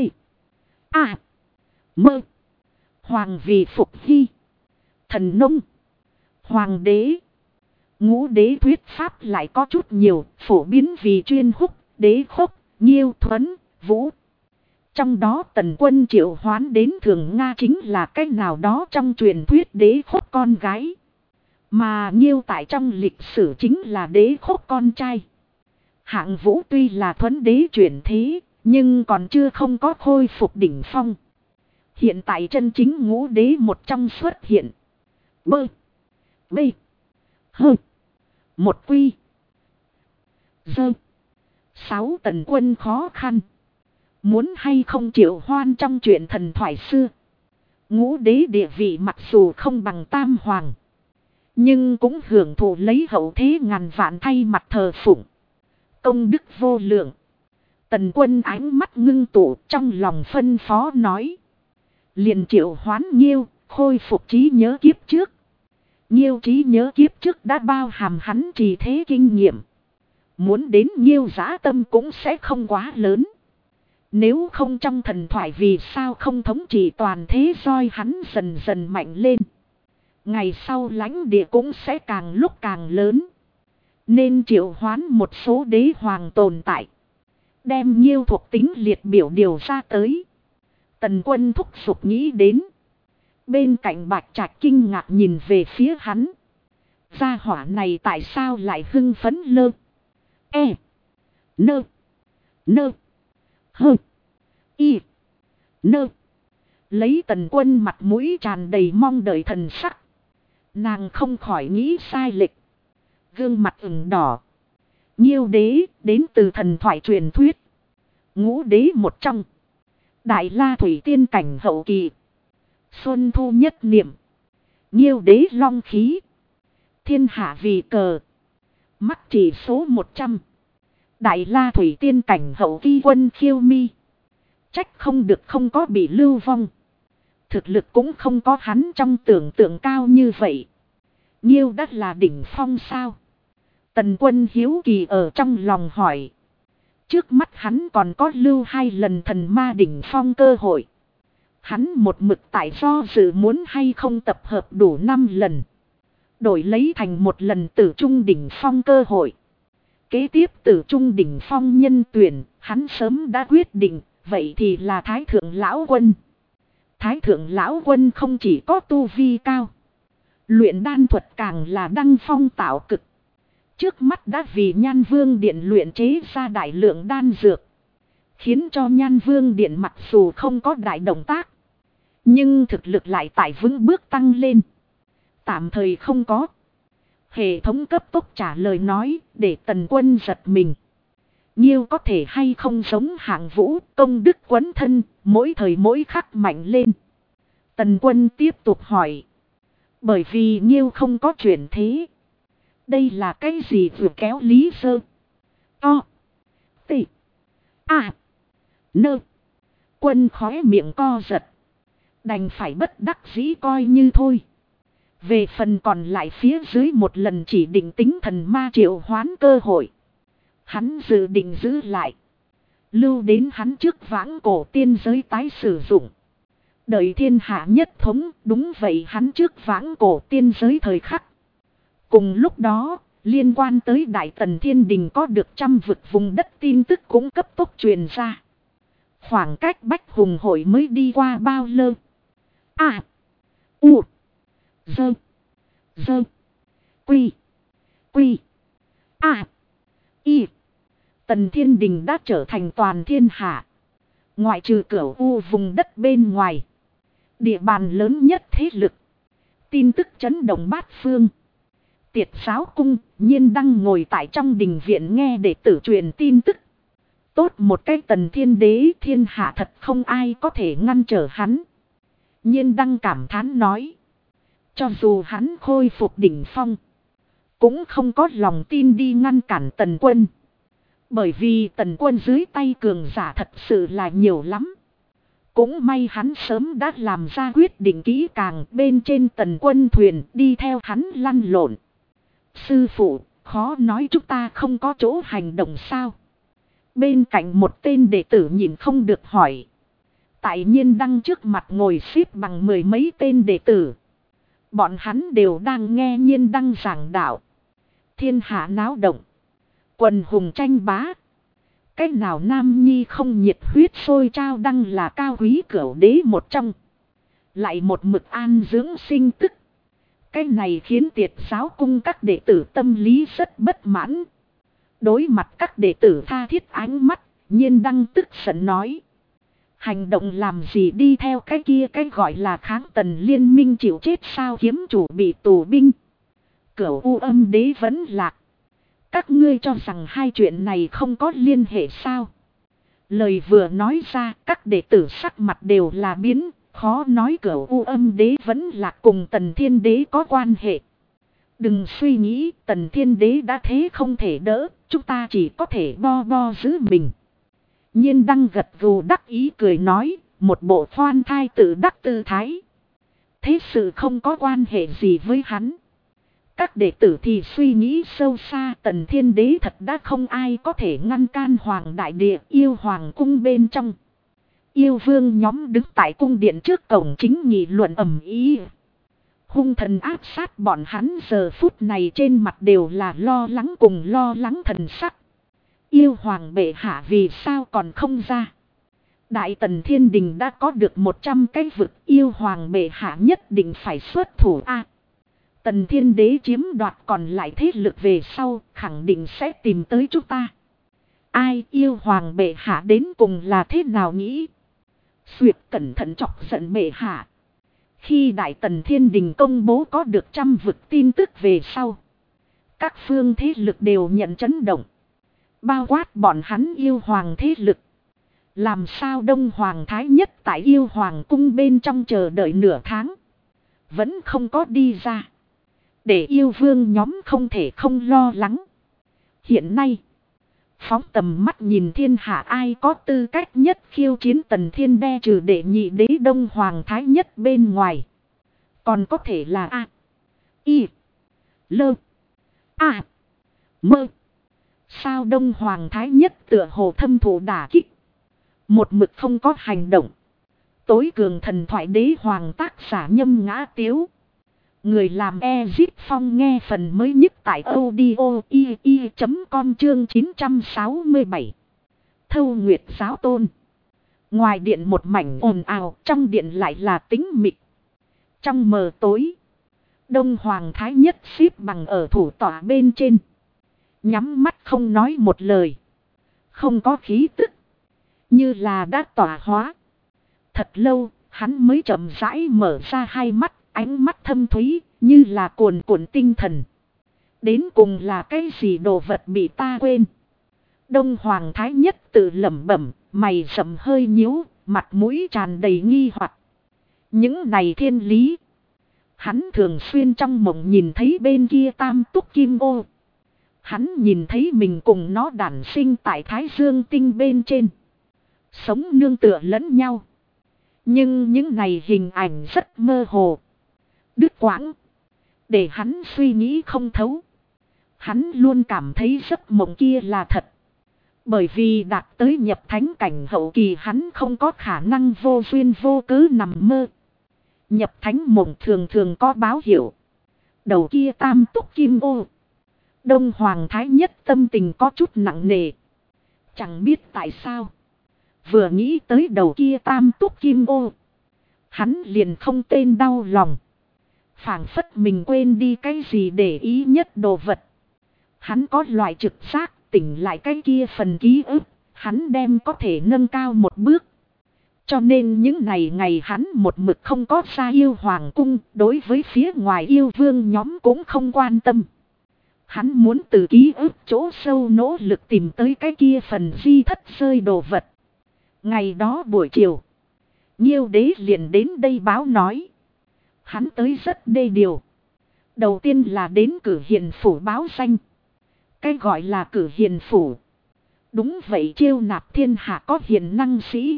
A. Mơ. Hoàng vì phục hy. Thần nông. Hoàng đế. Ngũ đế thuyết pháp lại có chút nhiều, phổ biến vì chuyên húc, đế khúc, nghiêu thuấn, vũ. Trong đó Tần Quân triệu hoán đến Thường Nga chính là cách nào đó trong truyền thuyết đế khúc con gái. Mà nghiêu tại trong lịch sử chính là đế khúc con trai. Hạng vũ tuy là thuấn đế chuyển thế, nhưng còn chưa không có khôi phục đỉnh phong. Hiện tại chân chính ngũ đế một trong xuất hiện. Bơ. Bê. Hơ. Một quy. Dơ. 6. Tần Quân khó khăn. Muốn hay không Triệu Hoan trong chuyện thần thoại xưa. Ngũ đế địa vị mặc dù không bằng Tam Hoàng. Nhưng cũng hưởng thụ lấy hậu thế ngàn vạn thay mặt thờ phụng. Công đức vô lượng. Tần Quân ánh mắt ngưng tụ trong lòng phân phó nói. Liền triệu hoán Nghiêu, khôi phục trí nhớ kiếp trước. Nghiêu trí nhớ kiếp trước đã bao hàm hắn trì thế kinh nghiệm. Muốn đến Nghiêu dã tâm cũng sẽ không quá lớn. Nếu không trong thần thoại vì sao không thống trị toàn thế roi hắn dần dần mạnh lên. Ngày sau lãnh địa cũng sẽ càng lúc càng lớn. Nên triệu hoán một số đế hoàng tồn tại. Đem Nghiêu thuộc tính liệt biểu điều ra tới. Tần Quân thúc giục nghĩ đến. Bên cạnh Bạch Trạch kinh ngạc nhìn về phía hắn. Gia hỏa này tại sao lại hưng phấn lơ. E. Nơ. Nơ. Hơ. Y. Nơ. Lấy Tần Quân mặt mũi tràn đầy mong đợi thần sắc. Nàng không khỏi nghĩ sai lệch. Gương mặt ửng đỏ. Nghiêu đế đến từ thần thoại truyền thuyết. Ngũ đế một trong. Đại La Thủy tiên cảnh hậu kỳ. Xuân thu nhất niệm. Nghiêu đế long khí. Thiên hạ vì cờ. Mắc chỉ số 100. Đại La Thủy tiên cảnh hậu kỳ quân khiêu mi. Trách không được không có bị lưu vong. Thực lực cũng không có hắn trong tưởng tượng cao như vậy. Nghiêu đất là đỉnh phong sao? Tần Quân hiếu kỳ ở trong lòng hỏi. Trước mắt hắn còn có lưu 2 lần thần ma đỉnh phong cơ hội. Hắn một mực tại do dự muốn hay không tập hợp đủ 5 lần. Đổi lấy thành 1 lần tử trung đỉnh phong cơ hội. Kế tiếp tử trung đỉnh phong nhân tuyển, hắn sớm đã quyết định, vậy thì là Thái Thượng Lão Quân. Thái Thượng Lão Quân không chỉ có tu vi cao. Luyện đan thuật càng là đăng phong tạo cực. Trước mắt đã vì Nhan Vương Điện luyện chế ra đại lượng đan dược. Khiến cho Nhan Vương Điện mặc dù không có đại động tác. Nhưng thực lực lại tại vững bước tăng lên. Tạm thời không có. Hệ thống cấp tốc trả lời nói để Tần Quân giật mình. Nghiêu có thể hay không giống Hạng Vũ, công đức quấn thân, mỗi thời mỗi khắc mạnh lên. Tần Quân tiếp tục hỏi. Bởi vì Nghiêu không có chuyển thế. Đây là cái gì vừa kéo Lý Sơ? O. T. A. Nơ. Quân khóe miệng co giật. Đành phải bất đắc dĩ coi như thôi. Về phần còn lại phía dưới 1 lần chỉ định tính thần ma triệu hoán cơ hội. Hắn dự định giữ lại. Lưu đến hắn trước vãng cổ tiên giới tái sử dụng. Đợi thiên hạ nhất thống, đúng vậy hắn trước vãng cổ tiên giới thời khắc. Cùng lúc đó, liên quan tới Đại Tần Thiên Đình có được 100 vực vùng đất tin tức cũng cấp tốc truyền ra. Khoảng cách Bách Hùng hội mới đi qua bao lâu? A. U. Dơ. Dơ. Quy. Quy. A. Y. Tần Thiên Đình đã trở thành toàn thiên hạ. Ngoại trừ Cửu U vùng đất bên ngoài. Địa bàn lớn nhất thế lực. Tin tức chấn động bát phương. Tiệt Giáo Cung, Nhiên đang ngồi tại trong đình viện nghe đệ tử truyền tin tức. Tốt một cái Tần Thiên Đế thiên hạ thật không ai có thể ngăn trở hắn. Nhiên đang cảm thán nói. Cho dù hắn khôi phục đỉnh phong. Cũng không có lòng tin đi ngăn cản Tần Quân. Bởi vì Tần Quân dưới tay cường giả thật sự là nhiều lắm. Cũng may hắn sớm đã làm ra quyết định kỹ càng bên trên Tần Quân thuyền đi theo hắn lăn lộn. Sư phụ, khó nói chúng ta không có chỗ hành động sao? Bên cạnh một tên đệ tử nhìn không được hỏi. Tại Nhiên đăng trước mặt ngồi xếp bằng 10 mấy tên đệ tử. Bọn hắn đều đang nghe Nhiên đăng giảng đạo. Thiên hạ náo động. Quần hùng tranh bá. Cái nào nam nhi không nhiệt huyết sôi trao đăng là cao quý cửu đế một trong. Lại một mực an dưỡng sinh tức. Cái này khiến Tiệt Giáo Cung các đệ tử tâm lý rất bất mãn. Đối mặt các đệ tử tha thiết ánh mắt, Nhiên đăng tức giận nói. Hành động làm gì đi theo cái kia cái gọi là kháng Tần liên minh chịu chết sao, kiếm chủ bị tù binh. Cửu U âm đế vẫn lạc. Các ngươi cho rằng hai chuyện này không có liên hệ sao? Lời vừa nói ra, các đệ tử sắc mặt đều là biến, khó nói Cửu U Âm Đế vẫn là cùng Tần Thiên Đế có quan hệ. Đừng suy nghĩ, Tần Thiên Đế đã thế không thể đỡ, chúng ta chỉ có thể bo bo giữ mình. Nhiên Đăng gật gù đắc ý cười nói, một bộ khoan thai tự đắc tư thái. Thế sự không có quan hệ gì với hắn. Các đệ tử thì suy nghĩ sâu xa, Tần Thiên Đế thật đã không ai có thể ngăn can Hoàng Đại Địa Yêu Hoàng cung bên trong. Yêu vương nhóm đứng tại cung điện trước cổng chính nghị luận ầm ĩ. Hung thần áp sát bọn hắn giờ phút này trên mặt đều là lo lắng cùng lo lắng thần sắc. Yêu hoàng bệ hạ vì sao còn không ra? Đại Tần Thiên Đình đã có được 100 cái vực, yêu hoàng bệ hạ nhất định phải xuất thủ a. Tần Thiên Đế chiếm đoạt còn lại thế lực về sau, khẳng định sẽ tìm tới chúng ta. Ai yêu hoàng bệ hạ đến cùng là thế nào nghĩ? Duyệt cẩn thận chọc giận bệ hạ. Khi Đại Tần Thiên Đình công bố có được 100 vực tin tức về sau, các phương thế lực đều nhận chấn động. Bao quát bọn hắn yêu hoàng thế lực. Làm sao Đông Hoàng Thái Nhất tại yêu hoàng cung bên trong chờ đợi nửa tháng. Vẫn không có đi ra. Để yêu vương nhóm không thể không lo lắng. Hiện nay, phóng tầm mắt nhìn thiên hạ ai có tư cách nhất khiêu chiến Tần Thiên Đế trừ đệ nhị đế Đông Hoàng Thái Nhất bên ngoài. Còn có thể là A, I, Lơ, A, Mơ. Sao Đông Hoàng Thái Nhất tựa hồ thâm thụ đả kích. Một mực không có hành động. Tối cường thần thoại đế hoàng tác giả Nhâm Ngã Tiếu. Người làm Ezip Phong nghe phần mới nhất tại audio.com chương 967. Thâu Nguyệt Giáo Tôn. Ngoài điện một mảnh ồn ào, trong điện lại là tĩnh mịch. Trong mờ tối, Đông Hoàng Thái Nhất xếp bằng ở thủ tọa bên trên. Nhắm mắt không nói một lời. Không có khí tức. Như là đã tỏa hóa. Thật lâu, hắn mới chậm rãi mở ra hai mắt, ánh mắt thâm thúy, như là cuồn cuộn tinh thần. Đến cùng là cái gì đồ vật bị ta quên? Đông Hoàng Thái Nhất tự lẩm bẩm, mày rậm hơi nhíu, mặt mũi tràn đầy nghi hoặc. Những này thiên lý. Hắn thường xuyên trong mộng nhìn thấy bên kia tam túc kim ô. Hắn nhìn thấy mình cùng nó đản sinh tại Thái Dương tinh bên trên. Sống nương tựa lẫn nhau. Nhưng những này hình ảnh rất mơ hồ. Đứt quãng. Để hắn suy nghĩ không thấu. Hắn luôn cảm thấy giấc mộng kia là thật. Bởi vì đạt tới nhập thánh cảnh hậu kỳ hắn không có khả năng vô duyên vô cớ nằm mơ. Nhập thánh mộng thường thường có báo hiệu. Đầu kia tam túc kim ô. Đông Hoàng Thái Nhất tâm tình có chút nặng nề. Chẳng biết tại sao. Vừa nghĩ tới đầu kia tam túc kim ô. Hắn liền không tên đau lòng. Phảng phất mình quên đi cái gì để ý nhất đồ vật. Hắn có loại trực giác tỉnh lại cái kia phần ký ức. Hắn đem có thể nâng cao một bước. Cho nên những ngày hắn một mực không có ra yêu hoàng cung. Đối với phía ngoài yêu vương nhóm cũng không quan tâm. Hắn muốn từ ký ức chỗ sâu nỗ lực tìm tới cái kia phần di thất rơi đồ vật. Ngày đó buổi chiều, Nhiêu đế liền đến đây báo nói. Hắn tới rất đê điều. Đầu tiên là đến cử hiền phủ báo danh. Cái gọi là cử hiền phủ. Đúng vậy, chiêu nạp thiên hạ có hiền năng sĩ.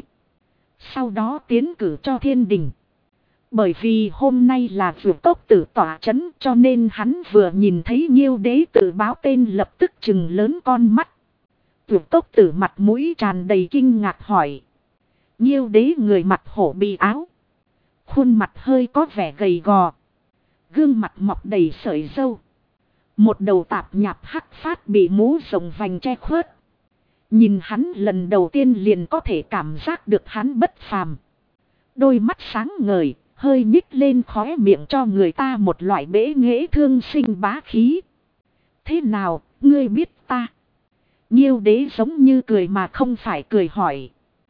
Sau đó tiến cử cho thiên đình. Bởi vì hôm nay là vượt tốc tử tỏa chấn, cho nên hắn vừa nhìn thấy Nhiêu đế tự báo tên lập tức trừng lớn con mắt. Vượt tốc tử mặt mũi tràn đầy kinh ngạc hỏi. Nhiêu đế người mặc hổ bì áo. Khuôn mặt hơi có vẻ gầy gò. Gương mặt mọc đầy sợi râu. Một đầu tạp nhạp hắc phát bị mũ rồng vành che khuất. Nhìn hắn lần đầu tiên liền có thể cảm giác được hắn bất phàm. Đôi mắt sáng ngời, hơi nhích lên khóe miệng cho người ta một loại bẽ nghễ thương sinh bá khí. Thế nào, ngươi biết ta? Nhiêu đế giống như cười mà không phải cười hỏi.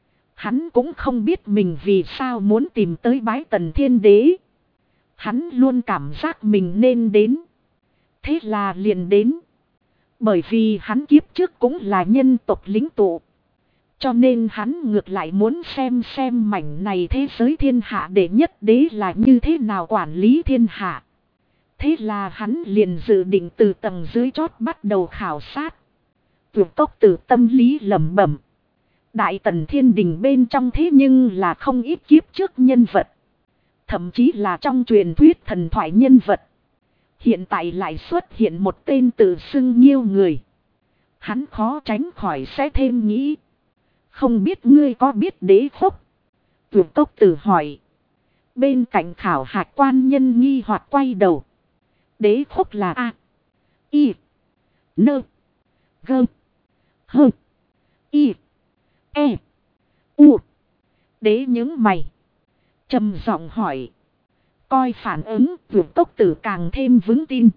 Hắn cũng không biết mình vì sao muốn tìm tới bái Tần Thiên Đế. Hắn luôn cảm giác mình nên đến. Thế là liền đến. Bởi vì hắn kiếp trước cũng là nhân tộc lĩnh tụ. Cho nên hắn ngược lại muốn xem mảnh này thế giới thiên hạ đệ nhất đế là như thế nào quản lý thiên hạ. Thế là hắn liền dự định từ tầng dưới chót bắt đầu khảo sát. Tuyệt tốc từ tâm lý lẩm bẩm. Đại Tần Thiên Đình bên trong thế nhưng là không ít kiếp trước nhân vật. Thậm chí là trong truyền thuyết thần thoại nhân vật. Hiện tại lại xuất hiện một tên tự xưng Nhiêu người. Hắn khó tránh khỏi sẽ thêm nghĩ. Không biết ngươi có biết Đế Khốc? Tuyệt tốc tử hỏi. Bên cạnh khảo hạch quan nhân nghi hoặc quay đầu. Đế Khốc là A. I. Nơ. Gơ. Hơ. I. E. U. Đế những mày. Trầm giọng hỏi. Coi phản ứng tuyệt tốc tử càng thêm vững tin.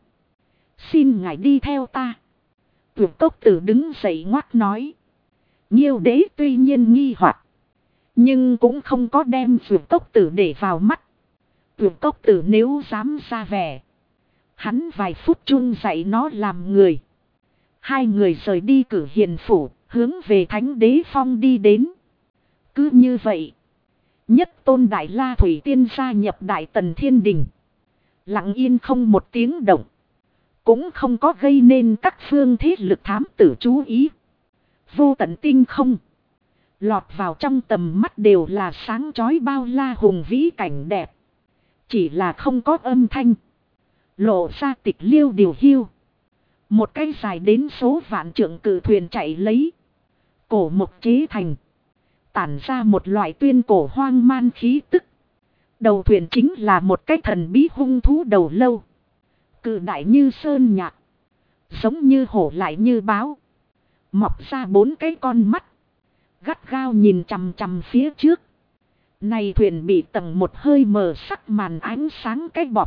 Xin ngài đi theo ta. Tuyệt tốc tử đứng dậy ngoắc nói. Nhiêu đế tuy nhiên nghi hoặc, nhưng cũng không có đem tuyệt tốc tử để vào mắt. Tuyệt tốc tử nếu dám ra vẻ, hắn vài phút chung dạy nó làm người. Hai người rời đi Cử Hiền phủ, hướng về Thánh Đế Phong đi đến. Cứ như vậy, nhất tôn Đại La Thủy Tiên gia nhập Đại Tần Thiên Đình. Lặng yên không một tiếng động, cũng không có gây nên các phương thế lực thám tử chú ý. Vô tận tinh không, lọt vào trong tầm mắt đều là sáng chói bao la hùng vĩ cảnh đẹp. Chỉ là không có âm thanh, lộ ra tịch liêu điều hiu. Một cái dài đến số vạn trượng cự thuyền chạy lấy, cổ mộc chế thành, tản ra một loại tuyên cổ hoang man khí tức. Đầu thuyền chính là một cái thần bí hung thú đầu lâu, cự đại như sơn nhạc, giống như hổ lại như báo, mọc ra bốn cái con mắt, gắt gao nhìn chằm chằm phía trước. Này thuyền bị tầng một hơi mờ sắc màn ánh sáng cái bọt,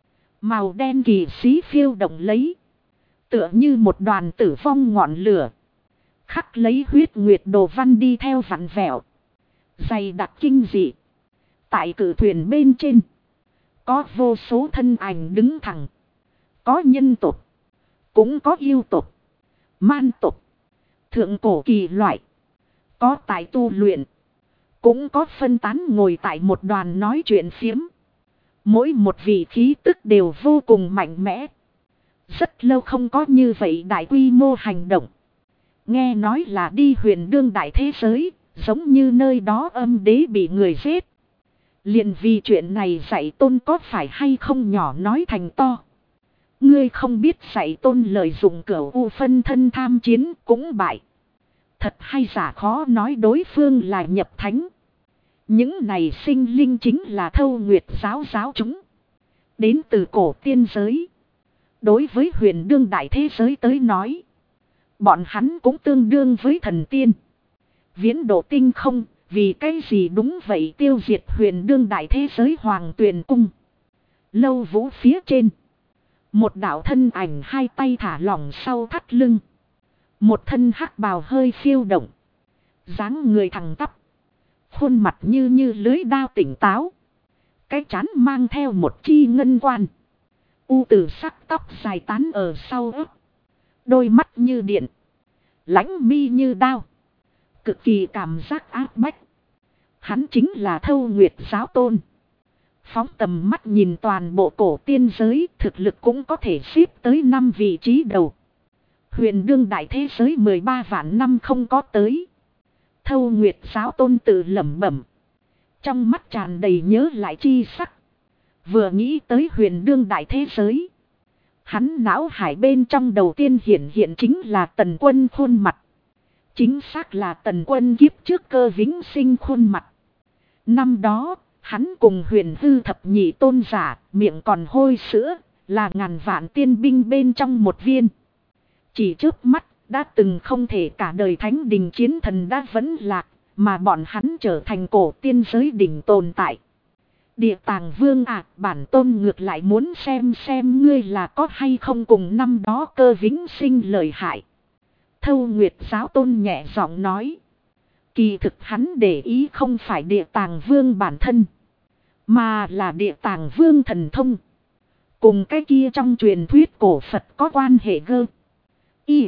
màu đen kỳ xí phiêu động lấy, tựa như một đoàn tử vong ngọn lửa, khắc lấy huyết nguyệt đồ văn đi theo vặn vẹo, dày đặc kinh dị. Tại cự thuyền bên trên, có vô số thân ảnh đứng thẳng, có nhân tộc, cũng có yêu tộc, man tộc, thượng cổ kỳ loại, có tại tu luyện, cũng có phân tán ngồi tại một đoàn nói chuyện phiếm. Mỗi một vị khí tức đều vô cùng mạnh mẽ. Rất lâu không có như vậy đại quy mô hành động. Nghe nói là đi huyền đương đại thế giới, giống như nơi đó âm đế bị người giết. Liền vì chuyện này dạy tôn có phải hay không nhỏ nói thành to. Ngươi không biết dạy tôn lợi dụng cửu u phân thân tham chiến cũng bại. Thật hay giả khó nói đối phương là nhập thánh. Những này sinh linh chính là Thâu Nguyệt giáo chúng, đến từ cổ tiên giới. Đối với huyền đương đại thế giới tới nói, bọn hắn cũng tương đương với thần tiên. Viễn độ tinh không, vì cái gì đúng vậy tiêu diệt huyền đương đại thế giới Hoàng Tuyền Cung. Lâu vũ phía trên, một đạo thân ảnh hai tay thả lỏng sau thắt lưng. Một thân hắc bào hơi phiêu động, dáng người thẳng tắp, khuôn mặt như lưới đao tỉnh táo. Cái trán mang theo một chi ngân quan, u tử sắc tóc dài tán ở sau ớt, đôi mắt như điện, lãnh mi như đao, cực kỳ cảm giác áp bách. Hắn chính là Thâu Nguyệt giáo tôn. Phóng tầm mắt nhìn toàn bộ cổ tiên giới, thực lực cũng có thể xếp tới 5 vị trí đầu. Huyền đương đại thế giới 13 vạn năm không có tới. Thâu Nguyệt giáo tôn tự lẩm bẩm, trong mắt tràn đầy nhớ lại chi sắc. Vừa nghĩ tới huyền đương đại thế giới, hắn não hải bên trong đầu tiên hiện chính là Tần Quân khuôn mặt. Chính xác là Tần Quân kiếp trước Cơ Vĩnh Sinh khuôn mặt. Năm đó, hắn cùng Huyền Hư thập nhị tôn giả, miệng còn hôi sữa, là ngàn vạn tiên binh bên trong một viên. Chỉ trước mắt, đã từng không thể cả đời thánh đình chiến thần đã vẫn lạc, mà bọn hắn trở thành cổ tiên giới đỉnh tồn tại. Địa Tàng Vương bản tôn ngược lại muốn xem ngươi là có hay không cùng năm đó Cơ Vĩnh Sinh lợi hại. Thâu Nguyệt giáo tôn nhẹ giọng nói. Kỳ thực hắn để ý không phải Địa Tàng Vương bản thân, mà là Địa Tàng Vương thần thông. Cùng cái kia trong truyền thuyết cổ Phật có quan hệ gơ. Y.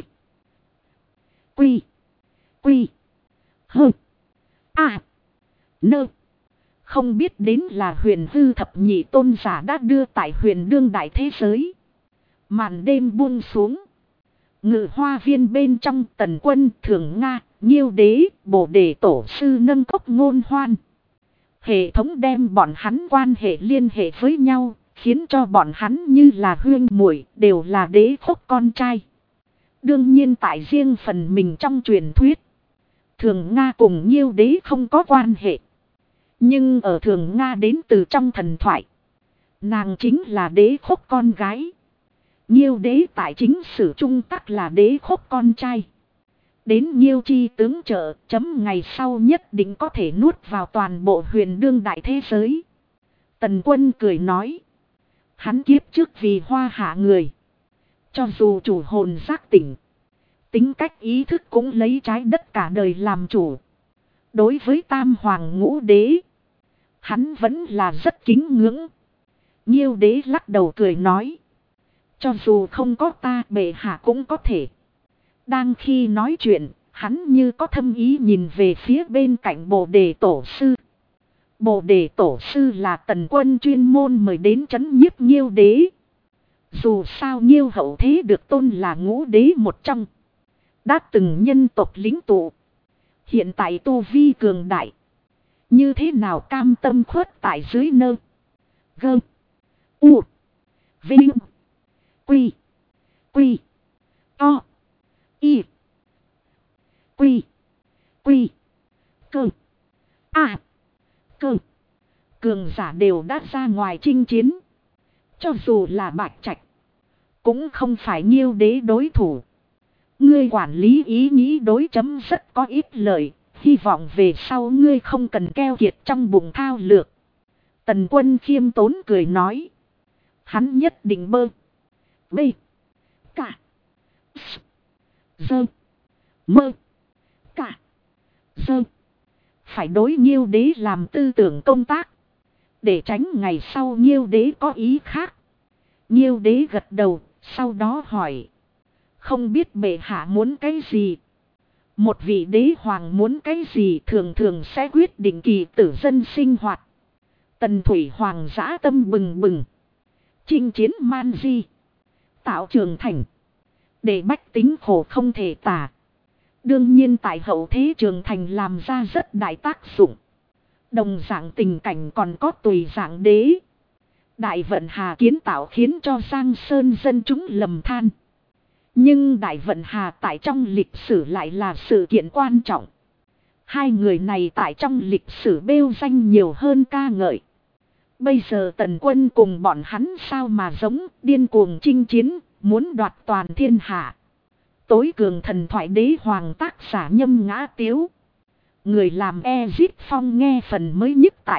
Quy. Quy. Hơ. A. Nơ. Không biết đến là Huyền Hư thập nhị tôn giả đã đưa tại Huyền đương đại thế giới. Màn đêm buông xuống. Ngự hoa viên bên trong Tần Quân, Thường Nga, Nhiêu Đế, Bồ Đề Tổ sư nâng cốc ngôn hoan. Hệ thống đem bọn hắn quan hệ liên hệ với nhau, khiến cho bọn hắn như là huynh muội, đều là đế khốc con trai. Đương nhiên tại riêng phần mình trong truyền thuyết, Thường Nga cùng Nhiêu Đế không có quan hệ. Nhưng ở Thường Nga đến từ trong thần thoại, nàng chính là đế khốc con gái. Nhiêu Đế tại chính sử trung tắc là đế khốc con trai. Đến Nhiêu chi tướng trợ chấm ngày sau nhất định có thể nuốt vào toàn bộ Huyền đương đại thế giới. Tần Quân cười nói. Hắn kiếp trước vì hoa hạ người. Cho dù chủ hồn giác tỉnh, tính cách ý thức cũng lấy trái đất cả đời làm chủ. Đối với Tam Hoàng Ngũ Đế, hắn vẫn là rất kính ngưỡng. Nhiêu Đế lắc đầu cười nói. Cho dù không có ta, bệ hạ cũng có thể. Đang khi nói chuyện, hắn như có thâm ý nhìn về phía bên cạnh Bồ Đề Tổ sư. Bồ Đề Tổ sư là Tần Quân chuyên môn mời đến trấn nhiếp Nhiêu Đế. Dù sao Nhiêu hậu thế được tôn là Ngũ Đế một trong. Đã từng nhân tộc lính tụ. Hiện tại tu vi cường đại. Như thế nào cam tâm khuất tại dưới nơ. Gơ. U. Vinh. Quy. Quy. To. Y. Quy. Quy. Cơ. A. Cơ. Cường giả đều đã ra ngoài chinh chiến. Cho dù là Bạch Trạch, cũng không phải Nhiêu Đế đối thủ. Ngươi quản lý ý nghĩ đối chấm rất có ít lợi. Hy vọng về sau ngươi không cần keo kiệt trong bụng thao lược. Tần Quân khiêm tốn cười nói. Hắn nhất định bơ. B. Cả. S. Dơ. Mơ. Cả. Dơ. Phải đối Nhiêu Đế làm tư tưởng công tác. Để tránh ngày sau Nhiêu Đế có ý khác. Nhiêu Đế gật đầu. Sau đó hỏi. Không biết bệ hạ muốn cái gì. Một vị đế hoàng muốn cái gì thường thường sẽ quyết định kỳ tử dân sinh hoạt. Tần Thủy Hoàng dã tâm bừng bừng. Chinh chiến man di. Tạo trường thành. Để bách tính khổ không thể tả. Đương nhiên tại hậu thế trường thành làm ra rất đại tác dụng. Đồng dạng tình cảnh còn có tùy dạng đế. Đại vận hà kiến tạo khiến cho Giang Sơn dân chúng lầm than. Nhưng Đại Vận Hà tại trong lịch sử lại là sự kiện quan trọng. Hai người này tại trong lịch sử bêu danh nhiều hơn ca ngợi. Bây giờ Tần Quân cùng bọn hắn sao mà giống, điên cuồng chinh chiến, muốn đoạt toàn thiên hạ. Tối cường thần thoại đế hoàng tác giả Nhâm Ngã Tiếu. Người làm Ezit Phong nghe phần mới nhất tại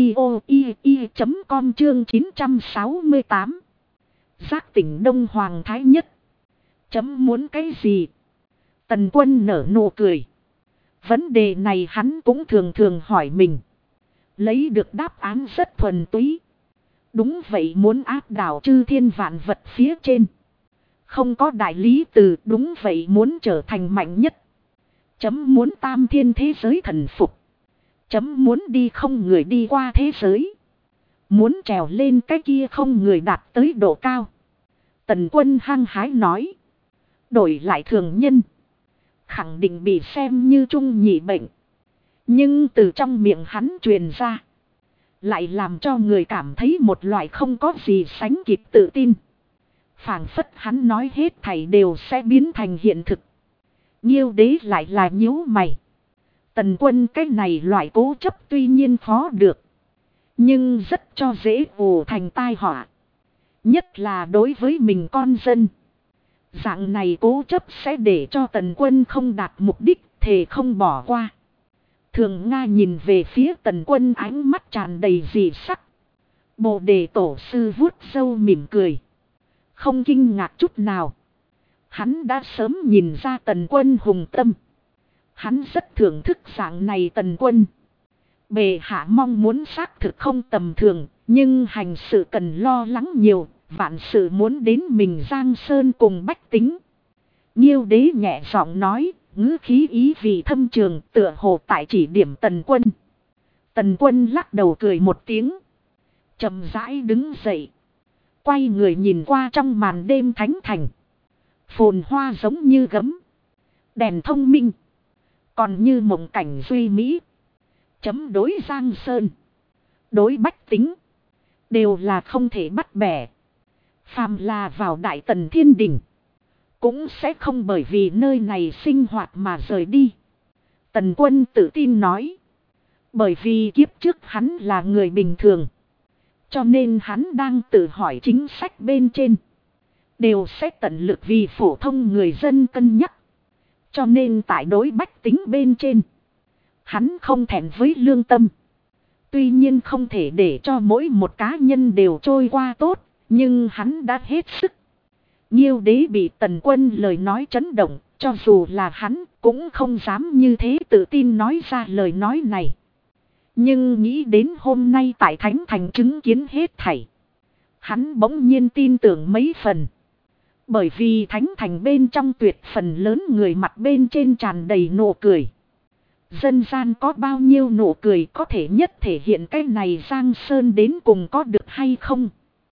audio.com chương 968. Giác tỉnh Đông Hoàng Thái Nhất. Chấm muốn cái gì? Tần Quân nở nụ cười. Vấn đề này hắn cũng thường thường hỏi mình. Lấy được đáp án rất thuần túy. Đúng vậy, muốn áp đảo chư thiên vạn vật phía trên. Không có đại lý từ, đúng vậy, muốn trở thành mạnh nhất. Chấm muốn tam thiên thế giới thần phục. Chấm muốn đi không người đi qua thế giới. Muốn trèo lên cái kia không người đạt tới độ cao. Tần Quân hăng hái nói. Đổi lại thường nhân, khẳng định bị xem như trung nhị bệnh. Nhưng từ trong miệng hắn truyền ra, lại làm cho người cảm thấy một loại không có gì sánh kịp tự tin. Phảng phất hắn nói hết thảy đều sẽ biến thành hiện thực. Nhiêu Đế lại là nhíu mày. Tần Quân cái này loại cố chấp tuy nhiên khó được, nhưng rất cho dễ ủ thành tai họa. Nhất là đối với mình con dân. Dạng này cố chấp sẽ để cho Tần Quân không đạt mục đích, thề không bỏ qua. Thường Nga nhìn về phía Tần Quân, ánh mắt tràn đầy dị sắc. Bồ Đề Tổ sư vuốt râu mỉm cười. Không kinh ngạc chút nào. Hắn đã sớm nhìn ra Tần Quân hùng tâm. Hắn rất thưởng thức dạng này Tần Quân. Bệ hạ mong muốn xác thực không tầm thường, nhưng hành sự cần lo lắng nhiều. Vạn sự muốn đến mình Giang Sơn cùng bách tính. Nhiêu đế nhẹ giọng nói, ngữ khí ý vị thâm trường, tựa hồ tại chỉ điểm Tần Quân. Tần Quân lắc đầu cười một tiếng, chậm rãi đứng dậy, quay người nhìn qua trong màn đêm thánh thành. Phồn hoa giống như gấm, đèn thông minh, còn như mộng cảnh duy mỹ. Chấm đối Giang Sơn, đối bách tính, đều là không thể bắt bẻ. Phàm là vào Đại Tần Thiên Đình, cũng sẽ không bởi vì nơi này sinh hoạt mà rời đi. Tần Quân tự tin nói. Bởi vì kiếp trước hắn là người bình thường, cho nên hắn đang tự hỏi chính sách bên trên đều sẽ tận lực vì phổ thông người dân cân nhắc. Cho nên tại đối bách tính bên trên, hắn không thẹn với lương tâm. Tuy nhiên không thể để cho mỗi một cá nhân đều trôi qua tốt, nhưng hắn đã hết sức. Nhiêu đế bị Tần Quân lời nói chấn động, cho dù là hắn cũng không dám như thế tự tin nói ra lời nói này. Nhưng nghĩ đến hôm nay tại Thánh Thành chứng kiến hết thảy, hắn bỗng nhiên tin tưởng mấy phần. Bởi vì Thánh Thành bên trong tuyệt phần lớn người mặt bên trên tràn đầy nụ cười. Dân gian có bao nhiêu nụ cười có thể nhất thể hiện cái này Giang Sơn đến cùng có được hay không?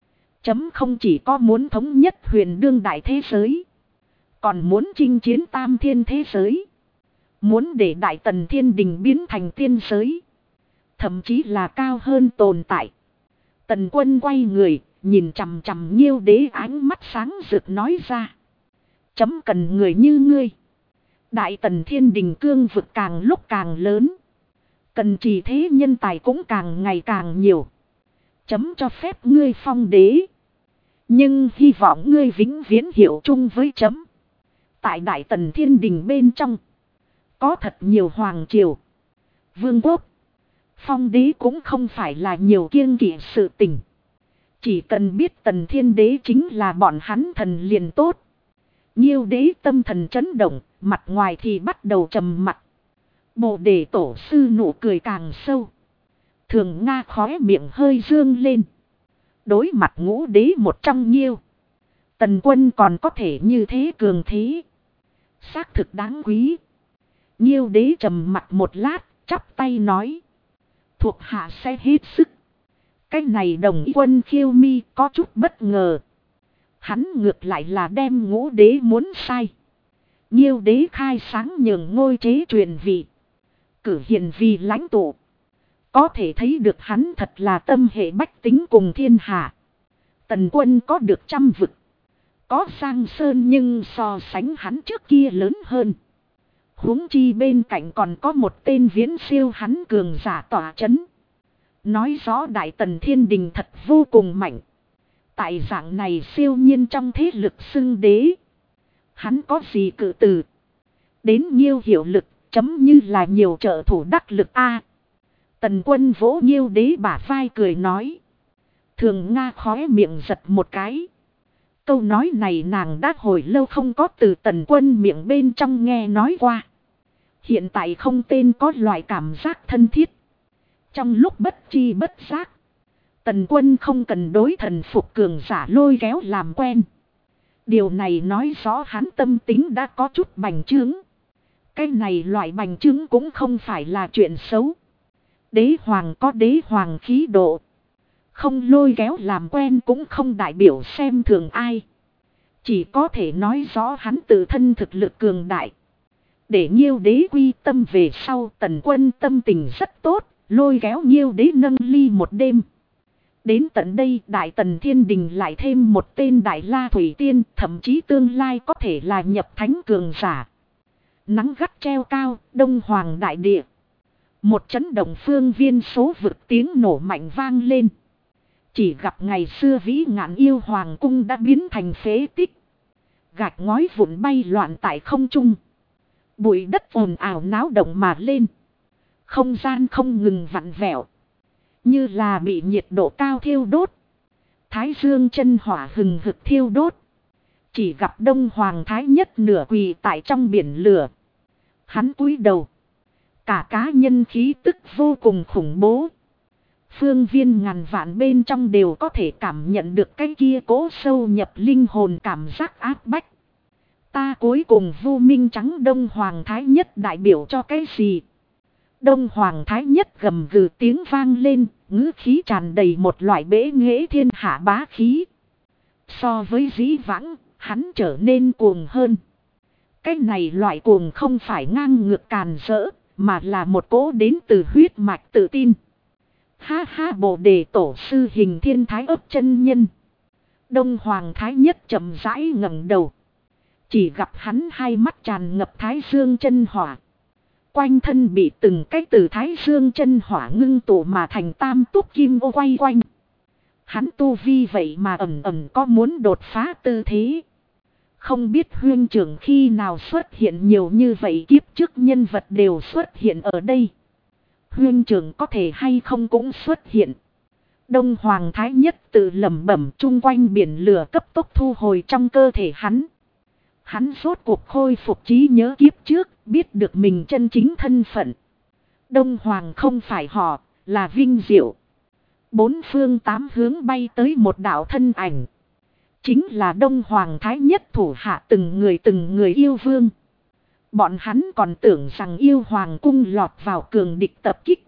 Chấm không chỉ có muốn thống nhất huyền đương đại thế giới, còn muốn chinh chiến tam thiên thế giới. Muốn để Đại Tần Thiên Đình biến thành tiên giới, thậm chí là cao hơn tồn tại. Tần Quân quay người, nhìn chằm chằm Nhiêu đế ánh mắt sáng rực nói ra. Chấm cần người như ngươi. Đại Tần Thiên Đình cương vực càng lúc càng lớn, cần trì thế nhân tài cũng càng ngày càng nhiều. Chấm cho phép ngươi phong đế, nhưng hy vọng ngươi vĩnh viễn hiệu chung với chấm. Tại Đại Tần Thiên Đình bên trong, có thật nhiều hoàng triều, vương quốc. Phong đế cũng không phải là nhiều kiêng kỵ sự tình. Chỉ cần biết Tần Thiên Đế chính là bọn hắn thần liền tốt. Nhiêu đế tâm thần chấn động, mặt ngoài thì bắt đầu trầm mặc. Bồ đề tổ sư nụ cười càng sâu. Thường Nga khóe miệng hơi dương lên. Đối mặt Ngũ đế một trong Nhiêu, Tần Quân còn có thể như thế cường thế, xác thực đáng quý. Nhiêu đế trầm mặt một lát, chắp tay nói. Thuộc hạ sẽ hết sức. Cái này Đồng Quân Khiêu Mi có chút bất ngờ. Hắn ngược lại là đem Ngũ đế muốn sai. Nhiêu đế khai sáng nhường ngôi chế truyền vị, cử hiền vì lãnh tụ. Có thể thấy được hắn thật là tâm hệ bách tính cùng thiên hạ. Tần Quân có được 100 vực, có Giang Sơn, nhưng so sánh hắn trước kia lớn hơn. Huống chi bên cạnh còn có một tên viễn siêu hắn cường giả tỏa chấn. Nói rõ Đại Tần Thiên Đình thật vô cùng mạnh. Tại dạng này siêu nhiên trong thế lực xưng đế, hắn có gì cự từ. Đến Nhiêu hiệu lực, chấm như là nhiều trợ thủ đắc lực a. Tần Quân vỗ Nhiêu đế bả vai cười nói. Thường Nga khóe miệng giật một cái. Câu nói này nàng đã hồi lâu không có từ Tần Quân miệng bên trong nghe nói qua. Hiện tại không tên có loại cảm giác thân thiết. Trong lúc bất chi bất giác, Tần Quân không cần đối thần phục cường giả lôi kéo làm quen. Điều này nói rõ hắn tâm tính đã có chút bành trướng. Cái này loại bành trướng cũng không phải là chuyện xấu. Đế hoàng có đế hoàng khí độ. Không lôi kéo làm quen cũng không đại biểu xem thường ai. Chỉ có thể nói rõ hắn tự thân thực lực cường đại. Để Nhiêu đế quy tâm về sau, Tần Quân tâm tình rất tốt, lôi kéo Nhiêu đế nâng ly một đêm. Đến tận đây Đại Tần Thiên Đình lại thêm một tên Đại La Thủy Tiên, thậm chí tương lai có thể là nhập thánh cường giả. Nắng gắt treo cao, Đông Hoàng đại địa. Một chấn động phương viên số vực tiếng nổ mạnh vang lên. Chỉ gặp ngày xưa vĩ ngạn yêu hoàng cung đã biến thành phế tích. Gạch ngói vụn bay loạn tại không trung. Bụi đất ồn ào náo động mà lên. Không gian không ngừng vặn vẹo, như là bị nhiệt độ cao thiêu đốt. Thái dương chân hỏa hừng hực thiêu đốt. Chỉ gặp Đông Hoàng Thái Nhất nửa quỳ tại trong biển lửa. Hắn cúi đầu. Cả cá nhân khí tức vô cùng khủng bố. Phương viên ngàn vạn bên trong đều có thể cảm nhận được cái kia cố sâu nhập linh hồn cảm giác áp bách. Ta cuối cùng Vu Minh Trắng Đông Hoàng Thái Nhất đại biểu cho cái gì? Đông Hoàng Thái Nhất gầm gừ tiếng vang lên, ngữ khí tràn đầy một loại bế nghệ thiên hạ bá khí. So với dĩ vãng, hắn trở nên cuồng hơn. Cái này loại cuồng không phải ngang ngược càn rỡ, mà là một cỗ đến từ huyết mạch tự tin. Ha ha, Bồ Đề Tổ sư hình thiên thái ấp chân nhân. Đông Hoàng Thái Nhất chậm rãi ngẩng đầu. Chỉ gặp hắn hai mắt tràn ngập thái dương chân hỏa. Quanh thân bị từng cái từ thái dương chân hỏa ngưng tụ mà thành tam túc kim ô quay quanh. Hắn tu vi vậy mà ẩn ẩn có muốn đột phá tư thế. Không biết huyên trưởng khi nào xuất hiện nhiều như vậy, kiếp trước nhân vật đều xuất hiện ở đây. Huyên trưởng có thể hay không cũng xuất hiện. Đông Hoàng Thái Nhất tự lẩm bẩm, chung quanh biển lửa cấp tốc thu hồi trong cơ thể hắn. Hắn rốt cuộc khôi phục trí nhớ kiếp trước, biết được mình chân chính thân phận. Đông Hoàng không phải họ, là Vinh Diệu. Bốn phương tám hướng bay tới một đạo thân ảnh. Chính là Đông Hoàng Thái Nhất thủ hạ từng người yêu vương. Bọn hắn còn tưởng rằng yêu hoàng cung lọt vào cường địch tập kích.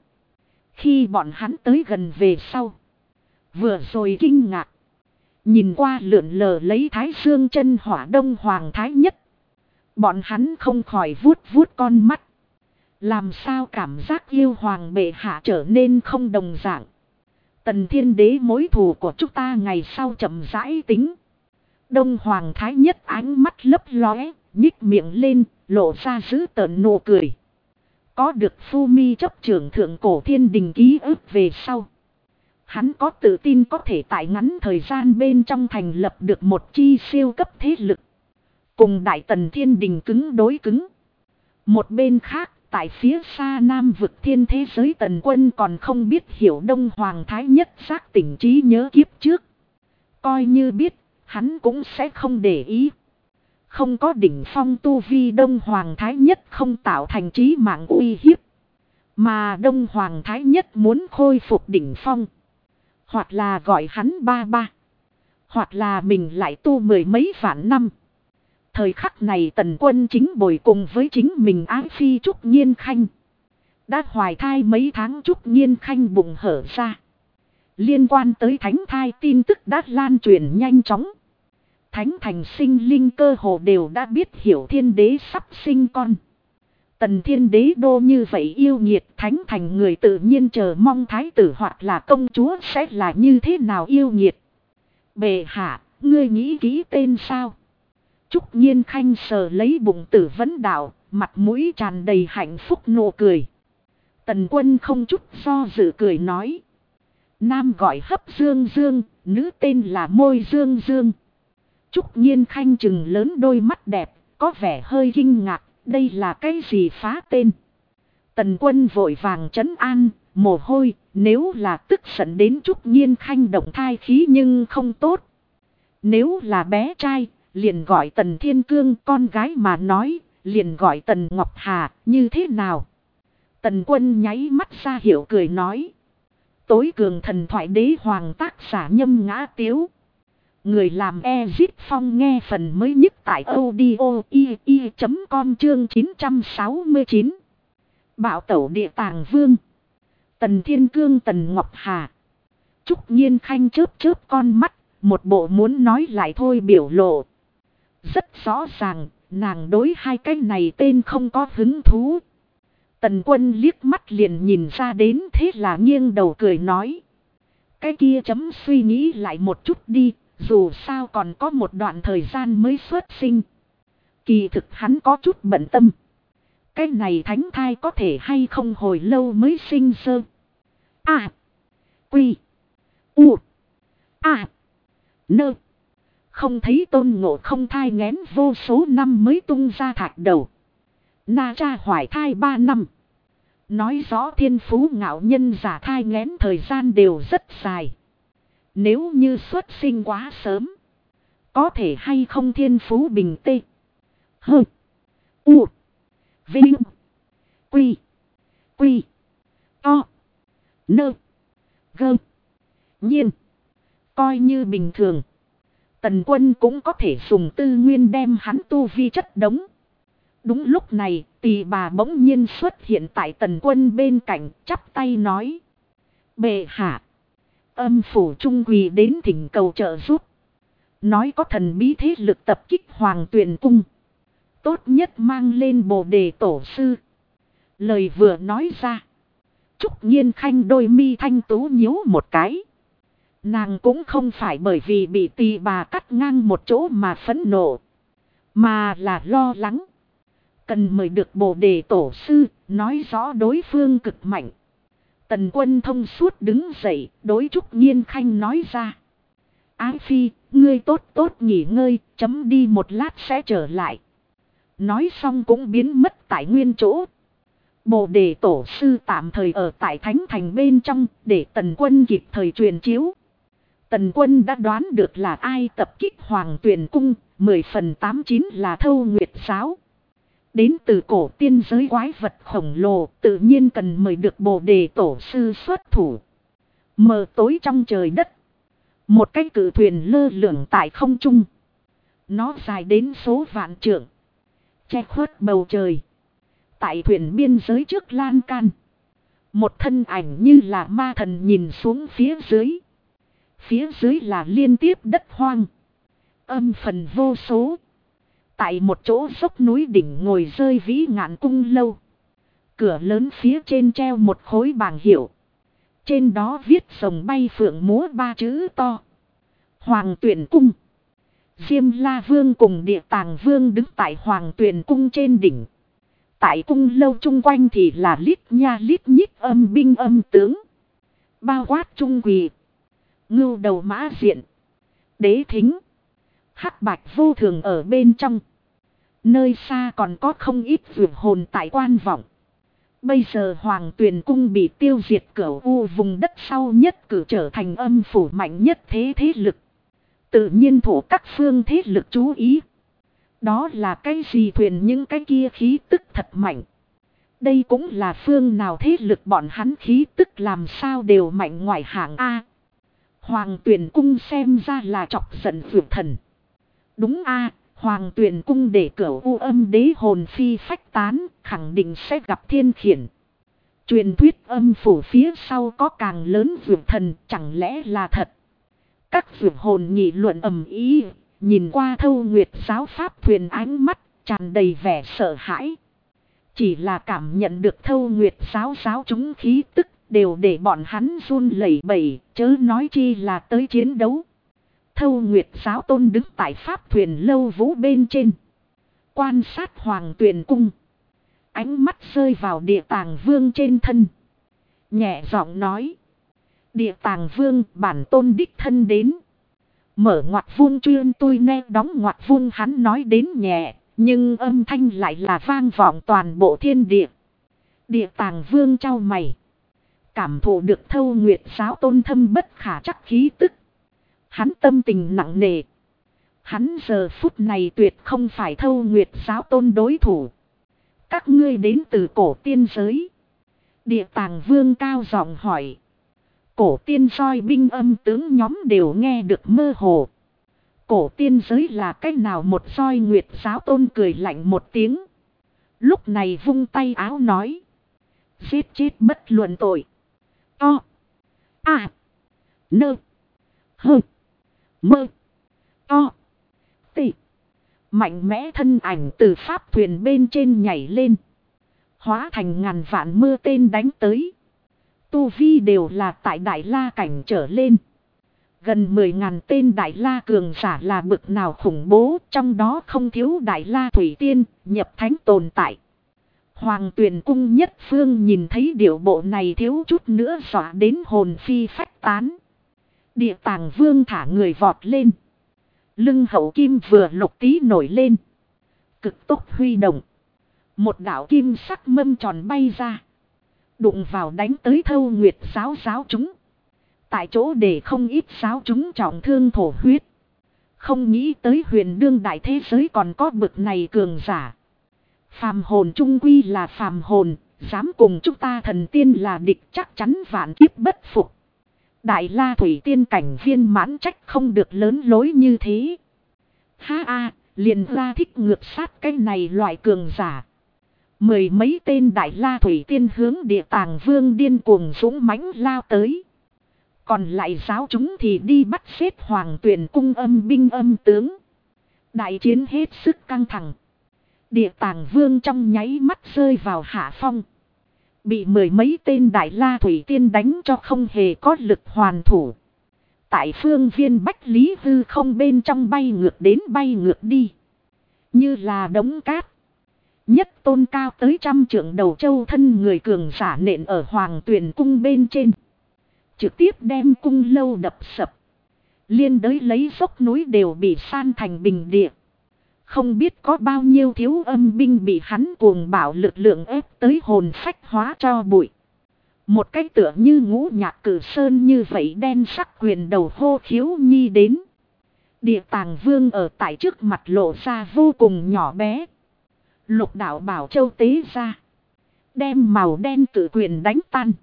Khi bọn hắn tới gần về sau, vừa rồi kinh ngạc. Nhìn qua lượn lờ lấy thái dương chân hỏa Đông Hoàng Thái Nhất. Bọn hắn không khỏi vuốt vuốt con mắt. Làm sao cảm giác yêu hoàng bệ hạ trở nên không đồng dạng. Tần Thiên Đế mối thù của chúng ta ngày sau chậm rãi tính. Đông Hoàng Thái Nhất ánh mắt lấp lóe, nhích miệng lên, lộ ra dữ tợn nụ cười. Có được Phu Mi chấp trưởng thượng cổ thiên đình ký ức về sau. Hắn có tự tin có thể tại ngắn thời gian bên trong thành lập được một chi siêu cấp thế lực. Cùng Đại Tần Thiên Đình cứng đối cứng. Một bên khác, tại phía xa Nam vực thiên thế giới Tần Quân còn không biết hiểu Đông Hoàng Thái Nhất giác tỉnh trí nhớ kiếp trước. Coi như biết, hắn cũng sẽ không để ý. Không có đỉnh phong tu vi Đông Hoàng Thái Nhất không tạo thành trí mạng uy hiếp. Mà Đông Hoàng Thái Nhất muốn khôi phục đỉnh phong. Hoặc là gọi hắn ba ba. Hoặc là mình lại tu mười mấy vạn năm. Thời khắc này Tần Quân chính bồi cùng với chính mình ái phi Trúc Nhiên Khanh. Đã hoài thai mấy tháng, Trúc Nhiên Khanh bụng hở ra. Liên quan tới thánh thai tin tức đã lan truyền nhanh chóng. Thánh thành sinh linh cơ hồ đều đã biết hiểu Thiên Đế sắp sinh con. Tần Thiên Đế đô như vậy yêu nghiệt, thánh thành người tự nhiên chờ mong thái tử hoặc là công chúa sẽ là như thế nào yêu nghiệt. Bệ hạ, ngươi nghĩ kỹ tên sao? Trúc Nhiên Khanh sờ lấy bụng tử vấn đạo, mặt mũi tràn đầy hạnh phúc nụ cười. Tần Quân không chút do dự cười nói. Nam gọi Hấp Dương Dương, nữ tên là Môi Dương Dương. Trúc Nhiên Khanh trừng lớn đôi mắt đẹp, có vẻ hơi kinh ngạc, đây là cái gì phá tên. Tần Quân vội vàng trấn an, mồ hôi, nếu là tức giận đến Trúc Nhiên Khanh động thai khí nhưng không tốt. Nếu là bé trai, liền gọi Tần Thiên Cương, con gái mà nói, liền gọi Tần Ngọc Hà, như thế nào? Tần Quân nháy mắt ra hiệu cười nói. Tối cường thần thoại đế hoàng tác giả Nhâm Ngã Tiếu. Người làm Ezit Phong nghe phần mới nhất tại audio.com chương 969. Bạo tẩu địa tàng vương. Tần Thiên Cương, Tần Ngọc Hà. Trúc Nhiên Khanh chớp chớp con mắt, một bộ muốn nói lại thôi biểu lộ. Rất rõ ràng, nàng đối hai cái này tên không có hứng thú. Tần Quân liếc mắt liền nhìn ra đến, thế là nghiêng đầu cười nói. Cái kia chấm suy nghĩ lại một chút đi, dù sao còn có một đoạn thời gian mới xuất sinh. Kỳ thực hắn có chút bận tâm. Cái này thánh thai có thể hay không hồi lâu mới sinh sơ. À. Quy. U. À. Nơ. Không thấy Tôn Ngộ Không thai nghén vô số năm mới tung ra thạch đầu. Na cha hoài thai 3 năm. Nói rõ thiên phú ngạo nhân giả thai nghén thời gian đều rất dài. Nếu như xuất sinh quá sớm, có thể hay không thiên phú bình tê. Hơ. U. Vinh. Quy. Quy. To. Nơ. Gơ. Nhiên. Coi như bình thường. Tần Quân cũng có thể dùng tư nguyên đem hắn tu vi chất đống. Đúng lúc này, Tỳ bà bỗng nhiên xuất hiện tại Tần Quân bên cạnh, chắp tay nói: Bệ hạ, âm phủ trung quỳ đến thỉnh cầu trợ giúp. Nói có thần bí thế lực tập kích Hoàng Tuyền Cung. Tốt nhất mang lên Bồ Đề Tổ Sư. Lời vừa nói ra, Trúc Nhiên Khanh đôi mi thanh tú nhíu một cái. Nàng cũng không phải bởi vì bị Tỳ bà cắt ngang một chỗ mà phẫn nộ, mà là lo lắng. Cần mời được Bồ Đề Tổ Sư, nói rõ đối phương cực mạnh. Tần Quân thông suốt đứng dậy, đối Trúc Nhiên Khanh nói ra: Ái phi, ngươi tốt tốt nghỉ ngơi, chấm đi một lát sẽ trở lại. Nói xong cũng biến mất tại nguyên chỗ. Bồ Đề Tổ Sư tạm thời ở tại Thánh Thành bên trong, để Tần Quân kịp thời truyền chiếu. Tần Quân đã đoán được là ai tập kích Hoàng Tuyền Cung, 10 phần 89 là Thâu Nguyệt Giáo. Đến từ cổ tiên giới quái vật khổng lồ, tự nhiên cần mời được Bồ Đề Tổ Sư xuất thủ. Mờ tối trong trời đất, một cái cự thuyền lơ lửng tại không trung. Nó dài đến số vạn trượng, che khuất bầu trời. Tại thuyền biên giới trước lan can, một thân ảnh như là ma thần nhìn xuống phía dưới. Phía dưới là liên tiếp đất hoang, âm phần vô số. Tại một chỗ dốc núi đỉnh ngồi rơi vĩ ngạn cung lâu. Cửa lớn phía trên treo một khối bảng hiệu. Trên đó viết rồng bay phượng múa 3 chữ to. Hoàng Tuyền Cung. Diêm La Vương cùng Địa Tàng Vương đứng tại Hoàng Tuyền Cung trên đỉnh. Tại cung lâu chung quanh thì là lít nha lít nhít âm binh âm tướng. Bao quát trung quỳ, ngưu đầu mã diện, đế thính, hắc bạch vô thường ở bên trong. Nơi xa còn có không ít vượt hồn tại quan vọng. Bây giờ Hoàng Tuyền Cung bị tiêu diệt, cửu u vùng đất sau nhất cử trở thành âm phủ mạnh nhất thế lực. Tự nhiên thủ các phương thế lực chú ý. Đó là cái gì thuyền, những cái kia khí tức thật mạnh. Đây cũng là phương nào thế lực, bọn hắn khí tức làm sao đều mạnh ngoài hạng A. Hoàng Tuyền Cung xem ra là chọc giận vượt thần. Đúng A. Hoàng Tuyền Cung để cửu u âm đế hồn phi phách tán, khẳng định sẽ gặp thiên khiển. Truyền thuyết âm phủ phía sau có càng lớn vượt thần, chẳng lẽ là thật? Các vượt hồn nghị luận ầm ĩ, nhìn qua Thâu Nguyệt Giáo pháp thuyền ánh mắt tràn đầy vẻ sợ hãi. Chỉ là cảm nhận được Thâu Nguyệt Giáo giáo chúng khí tức đều để bọn hắn run lẩy bẩy, chớ nói chi là tới chiến đấu. Thâu Nguyệt Giáo tôn đứng tại pháp thuyền lâu vũ bên trên, quan sát Hoàng Tuyền Cung. Ánh mắt rơi vào Địa Tàng Vương trên thân, nhẹ giọng nói: Địa Tàng Vương, bản tôn đích thân đến. Mở ngoặc vuông chuyên tôi nghe đóng ngoặc vuông, hắn nói đến nhẹ, nhưng âm thanh lại là vang vọng toàn bộ thiên địa. Địa Tàng Vương chau mày, cảm thụ được Thâu Nguyệt Giáo tôn thâm bất khả trắc khí tức. Hắn tâm tình nặng nề. Hắn giờ phút này tuyệt không phải Thâu Nguyệt Giáo tôn đối thủ. Các ngươi đến từ cổ tiên giới. Địa Tàng Vương cao giọng hỏi. Cổ tiên soi binh âm tướng nhóm đều nghe được mơ hồ. Cổ tiên giới là cách nào? Một soi Nguyệt Giáo tôn cười lạnh một tiếng. Lúc này vung tay áo nói: giết chết bất luận tội. To. À. Nơ. Hơ. Mơ. To. Tị. Mạnh mẽ thân ảnh từ pháp thuyền bên trên nhảy lên, hóa thành ngàn vạn mưa tên đánh tới. Tu vi đều là tại Đại La cảnh trở lên. Gần 10.000 tên Đại La cường giả là bực nào khủng bố, trong đó không thiếu Đại La Thủy Tiên, nhập thánh tồn tại. Hoàng Tuyền Cung nhất phương nhìn thấy điệu bộ này thiếu chút nữa dọa đến hồn phi phách tán. Địa Tàng Vương thả người vọt lên. Lưng hậu kim vừa lục tí nổi lên, cực tốc huy động. Một đạo kim sắc mâm tròn bay ra, đụng vào đánh tới Thâu Nguyệt Giáo giáo chúng. Tại chỗ để không ít giáo chúng trọng thương thổ huyết. Không nghĩ tới huyền đương đại thế giới còn có bực này cường giả. Phàm hồn trung quy là phàm hồn, dám cùng chúng ta thần tiên là địch chắc chắn vạn kiếp bất phục. Đại La Thủy Tiên cảnh viên mãn trách không được lớn lối như thế. Ha a, liền ra thích ngược sát cái này loại cường giả. Mười mấy tên Đại La Thủy Tiên hướng Địa Tàng Vương điên cuồng dũng mãnh lao tới. Còn lại giáo chúng thì đi bắt xếp Hoàng Tuyển cung âm binh âm tướng. Đại chiến hết sức căng thẳng. Địa Tàng Vương trong nháy mắt rơi vào hạ phong. Bị mười mấy tên Đại La Thủy Tiên đánh cho không hề có lực hoàn thủ. Tại phương viên Bách Lý hư không bên trong bay ngược đến bay ngược đi. Như là đống cát. Nhất tôn cao tới 100 trượng đầu châu thân người cường giả nện ở Hoàng Tuyển cung bên trên. Trực tiếp đem cung lâu đập sập. Liên đới lấy dốc núi đều bị san thành bình địa. Không biết có bao nhiêu thiếu âm binh bị hắn cuồng bạo lực lượng ép tới hồn phách hóa cho bụi. Một cái tựa như ngũ nhạc cử sơn như vậy đen sắc quyền đầu hô khiếu nhi đến. Địa Tàng Vương ở tại trước mặt lộ ra vô cùng nhỏ bé. Lục đạo bảo châu tế ra. Đem màu đen cử quyền đánh tan.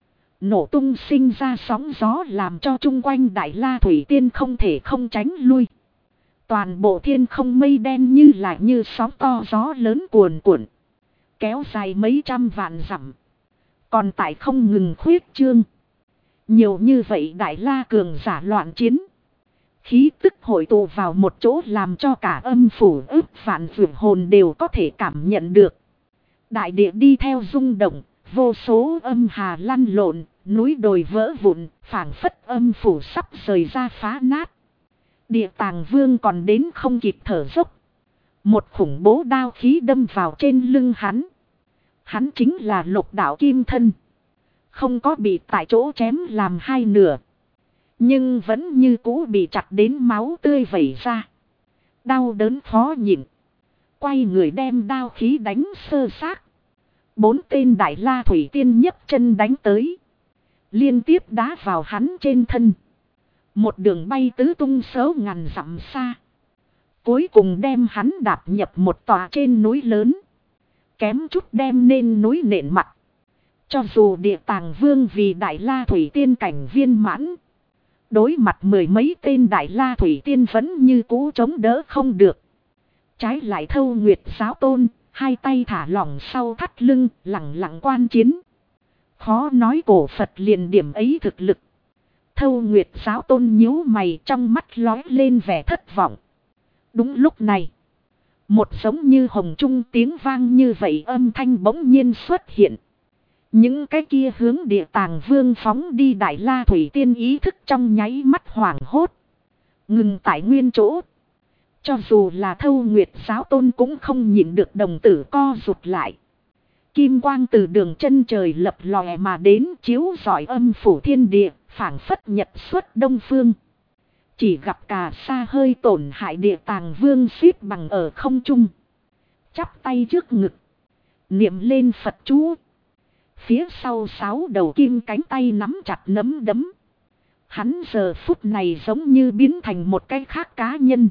Nổ tung sinh ra sóng gió làm cho chung quanh Đại La Thủy Tiên không thể không tránh lui. Toàn bộ thiên không mây đen như là như sóng to gió lớn cuồn cuộn. Kéo dài mấy trăm vạn dặm. Còn tại không ngừng khuyết trương. Nhiều như vậy Đại La cường giả loạn chiến. Khí tức hội tụ vào một chỗ làm cho cả âm phủ ức vạn vượt hồn đều có thể cảm nhận được. Đại địa đi theo rung động, vô số âm hà lăn lộn, núi đồi vỡ vụn, phảng phất âm phủ sắp rời ra phá nát. Địa Tàng Vương còn đến không kịp thở dốc. Một khủng bố đao khí đâm vào trên lưng hắn. Hắn chính là Lục đạo kim thân. Không có bị tại chỗ chém làm hai nửa. Nhưng vẫn như cũ bị chặt đến máu tươi vẩy ra. Đau đớn khó nhịn. Quay người đem đao khí đánh sơ xác. 4 tên Đại La Thủy Tiên nhấc chân đánh tới. Liên tiếp đá vào hắn trên thân. Một đường bay tứ tung số ngàn dặm xa. Cuối cùng đem hắn đạp nhập một tòa trên núi lớn. Kém chút đem nên núi nện mặt. Cho dù Địa Tàng Vương vì Đại La Thủy Tiên cảnh viên mãn. Đối mặt mười mấy tên Đại La Thủy Tiên vẫn như cũ chống đỡ không được. Trái lại Thâu Nguyệt Giáo Tôn, hai tay thả lỏng sau thắt lưng, lặng lặng quan chiến. Khó nói cổ Phật liền điểm ấy thực lực. Thâu Nguyệt Giáo Tôn nhíu mày trong mắt lói lên vẻ thất vọng. Đúng lúc này, một giống như hồng trung tiếng vang như vậy âm thanh bỗng nhiên xuất hiện. Những cái kia hướng Địa Tàng Vương phóng đi Đại La Thủy Tiên ý thức trong nháy mắt hoảng hốt. Ngừng tại nguyên chỗ. Cho dù là Thâu Nguyệt Giáo Tôn cũng không nhịn được đồng tử co rụt lại. Kim quang từ đường chân trời lập lòe mà đến chiếu rọi âm phủ thiên địa, phảng phất nhật xuất đông phương. Chỉ gặp cả xa hơi tổn hại Địa Tàng Vương xít bằng ở không trung. Chắp tay trước ngực. Niệm lên Phật chú. Phía sau 6 đầu kim cánh tay nắm chặt nắm đấm. Hắn giờ phút này giống như biến thành một cái khác cá nhân.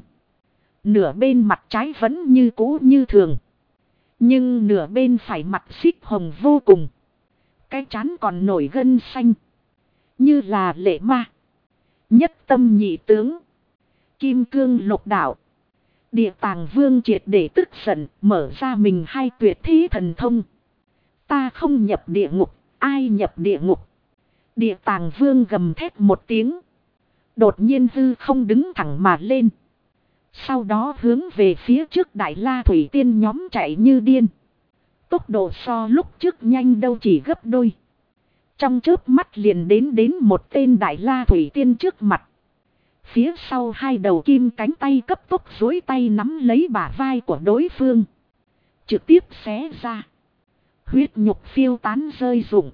Nửa bên mặt trái vẫn như cũ như thường. Nhưng nửa bên phải mặt xích hồng vô cùng. Cái trán còn nổi gân xanh. Như là lệ ma. Nhất tâm nhị tướng. Kim cương lục đạo. Địa Tàng Vương triệt để tức giận, mở ra mình hai tuyệt thế thần thông. Ta không nhập địa ngục, ai nhập địa ngục. Địa Tàng Vương gầm thét một tiếng. Đột nhiên hư không đứng thẳng mà lên. Sau đó hướng về phía trước Đại La Thủy Tiên nhóm chạy như điên. Tốc độ so lúc trước nhanh đâu chỉ gấp đôi. Trong chớp mắt liền đến một tên Đại La Thủy Tiên trước mặt. Phía sau hai đầu kim cánh tay cấp tốc duỗi tay nắm lấy bả vai của đối phương. Trực tiếp xé ra. Huyết nhục phiêu tán rơi rụng.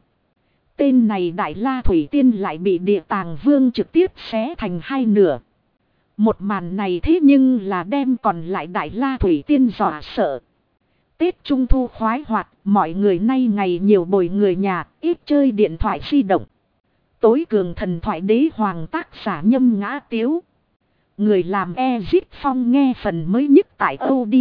Tên này Đại La Thủy Tiên lại bị Địa Tàng Vương trực tiếp xé thành hai nửa. Một màn này thế nhưng là đem còn lại Đại La Thủy Tiên dọa sợ. Tết Trung Thu khoái hoạt, mọi người nay ngày nhiều bồi người nhà, ít chơi điện thoại di động. Tối cường thần thoại đế hoàng tác giả Nhâm Ngã Tiếu. Người làm Ezip Phong nghe phần mới nhất tại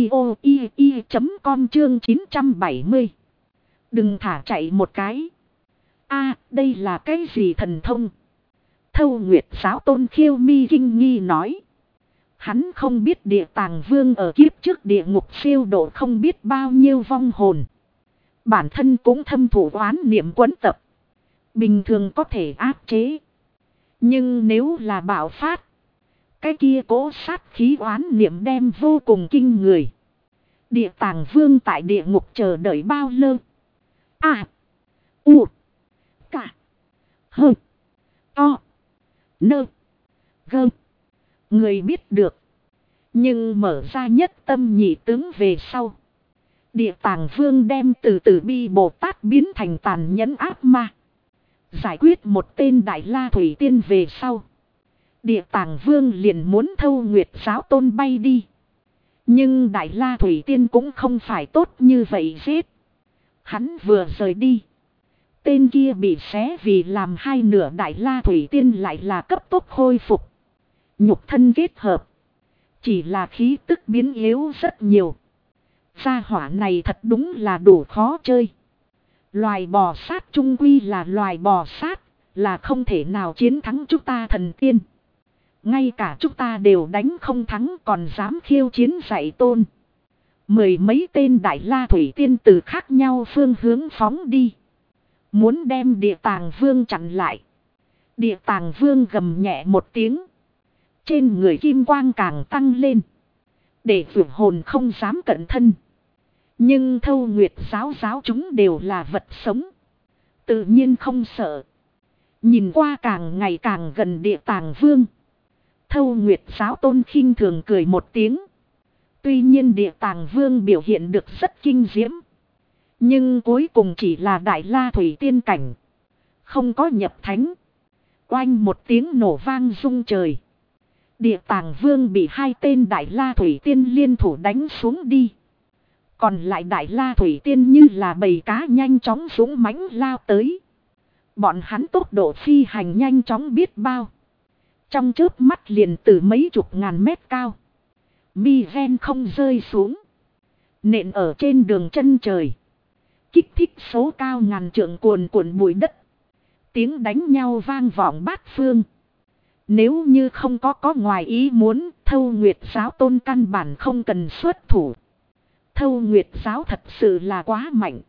audio.com chương 970. Đừng thả chạy một cái. Đây là cái gì thần thông? Thâu Nguyệt giáo tôn Khiêu Mi kinh nghi nói. Hắn không biết Địa Tàng Vương ở kiếp trước địa ngục siêu độ không biết bao nhiêu vong hồn. Bản thân cũng thâm thụ oán niệm quấn tập. Bình thường có thể áp chế. Nhưng nếu là bạo phát, cái kia cố sát khí oán niệm đem vô cùng kinh người. Địa Tàng Vương tại địa ngục chờ đợi bao lâu? À. U. Cả. Hơ. To. Nơ. Gơ. Người biết được. Nhưng mở ra nhất tâm nhị tướng về sau. Địa Tàng Vương đem từ từ bi Bồ Tát biến thành tàn nhẫn ác ma. Giải quyết một tên Đại La Thủy Tiên về sau. Địa Tàng Vương liền muốn Thâu Nguyệt giáo tôn bay đi. Nhưng Đại La Thủy Tiên cũng không phải tốt như vậy giết. Hắn vừa rời đi. Tên kia bị xé vì làm hai nửa Đại La Thủy Tiên lại là cấp tốc khôi phục. Nhục thân kết hợp. Chỉ là khí tức biến yếu rất nhiều. Gia hỏa này thật đúng là đủ khó chơi. Loài bò sát trung quy là loài bò sát. Là không thể nào chiến thắng chúng ta thần tiên. Ngay cả chúng ta đều đánh không thắng còn dám khiêu chiến dạy tôn. Mười mấy tên Đại La Thủy Tiên từ khác nhau phương hướng phóng đi. Muốn đem Địa Tàng Vương chặn lại. Địa Tàng Vương gầm nhẹ một tiếng. Trên người kim quang càng tăng lên. Để vượt hồn không dám cận thân. Nhưng Thâu Nguyệt giáo chúng đều là vật sống. Tự nhiên không sợ. Nhìn qua càng ngày càng gần Địa Tàng Vương. Thâu Nguyệt giáo tôn khinh thường cười một tiếng. Tuy nhiên Địa Tàng Vương biểu hiện được rất kinh diễm. Nhưng cuối cùng chỉ là Đại La Thủy Tiên cảnh. Không có nhập thánh. Oanh một tiếng nổ vang rung trời. Địa Tàng Vương bị hai tên Đại La Thủy Tiên liên thủ đánh xuống đi. Còn lại Đại La Thủy Tiên như là bầy cá nhanh chóng dũng mãnh lao tới. Bọn hắn tốc độ phi hành nhanh chóng biết bao. Trong chớp mắt liền từ mấy chục ngàn mét cao. Mi ven không rơi xuống. Nện ở trên đường chân trời. Kích thích số cao ngàn trượng cuồn cuộn bụi đất. Tiếng đánh nhau vang vọng bát phương. Nếu như không có ngoài ý muốn, Thâu Nguyệt giáo tôn căn bản không cần xuất thủ. Thâu Nguyệt giáo thật sự là quá mạnh.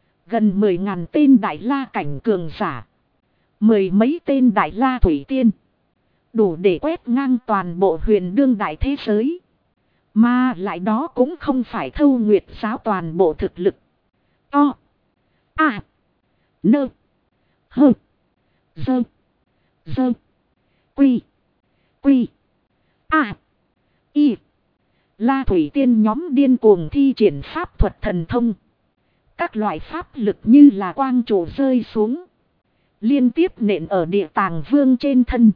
Gần 10.000 tên Đại La cảnh cường giả. Mười mấy tên Đại La Thủy Tiên. Đủ để quét ngang toàn bộ huyền đương đại thế giới. Mà lại đó cũng không phải Thâu Nguyệt giáo toàn bộ thực lực. To. À. Nơ. Hơ. Dơ. Dơ. Quy. Quy. À. Y. La Thủy Tiên nhóm điên cuồng thi triển pháp thuật thần thông. Các loại pháp lực như là quang trụ rơi xuống. Liên tiếp nện ở Địa Tàng Vương trên thân.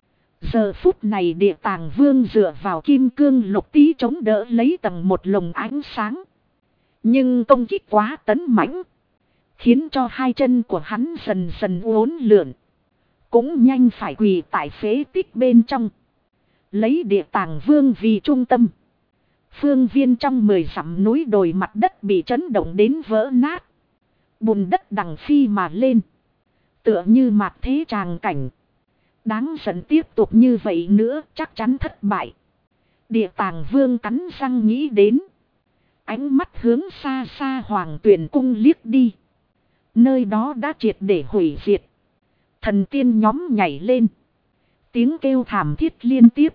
Giờ phút này Địa Tàng Vương dựa vào kim cương lục tí chống đỡ lấy tầng một lồng ánh sáng. Nhưng công kích quá tấn mãnh. Khiến cho hai chân của hắn dần dần uốn lượn. Cũng nhanh phải quỳ tại phế tích bên trong. Lấy Địa Tàng Vương vì trung tâm. Phương viên trong 10 dặm núi đồi mặt đất bị chấn động đến vỡ nát. Bùn đất đằng phi mà lên. Tựa như mạt thế tràng cảnh. Đáng giận tiếp tục như vậy nữa chắc chắn thất bại. Địa Tàng Vương cắn răng nghĩ đến. Ánh mắt hướng xa xa Hoàng Tuyền cung liếc đi. Nơi đó đã triệt để hủy diệt. Thần tiên nhóm nhảy lên. Tiếng kêu thảm thiết liên tiếp.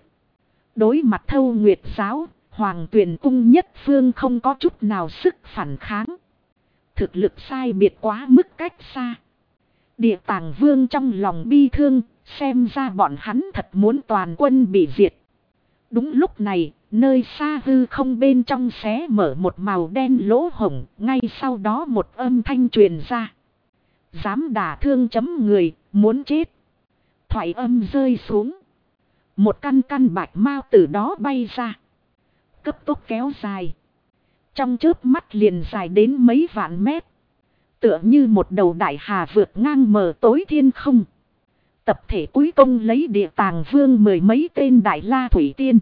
Đối mặt Thâu Nguyệt giáo, Hoàng Tuyền cung nhất phương không có chút nào sức phản kháng. Thực lực sai biệt quá mức cách xa. Địa Tàng Vương trong lòng bi thương, xem ra bọn hắn thật muốn toàn quân bị diệt. Đúng lúc này, nơi xa hư không bên trong xé mở một màu đen lỗ hổng, ngay sau đó một âm thanh truyền ra. Dám đả thương chấm người, muốn chết. Thoại âm rơi xuống. Một căn căn bạch mao từ đó bay ra. Cấp tốc kéo dài. Trong chớp mắt liền dài đến mấy vạn mét. Tựa như một đầu đại hà vượt ngang mờ tối thiên không. Tập thể cúi công lấy Địa Tàng Vương mười mấy tên Đại La Thủy Tiên.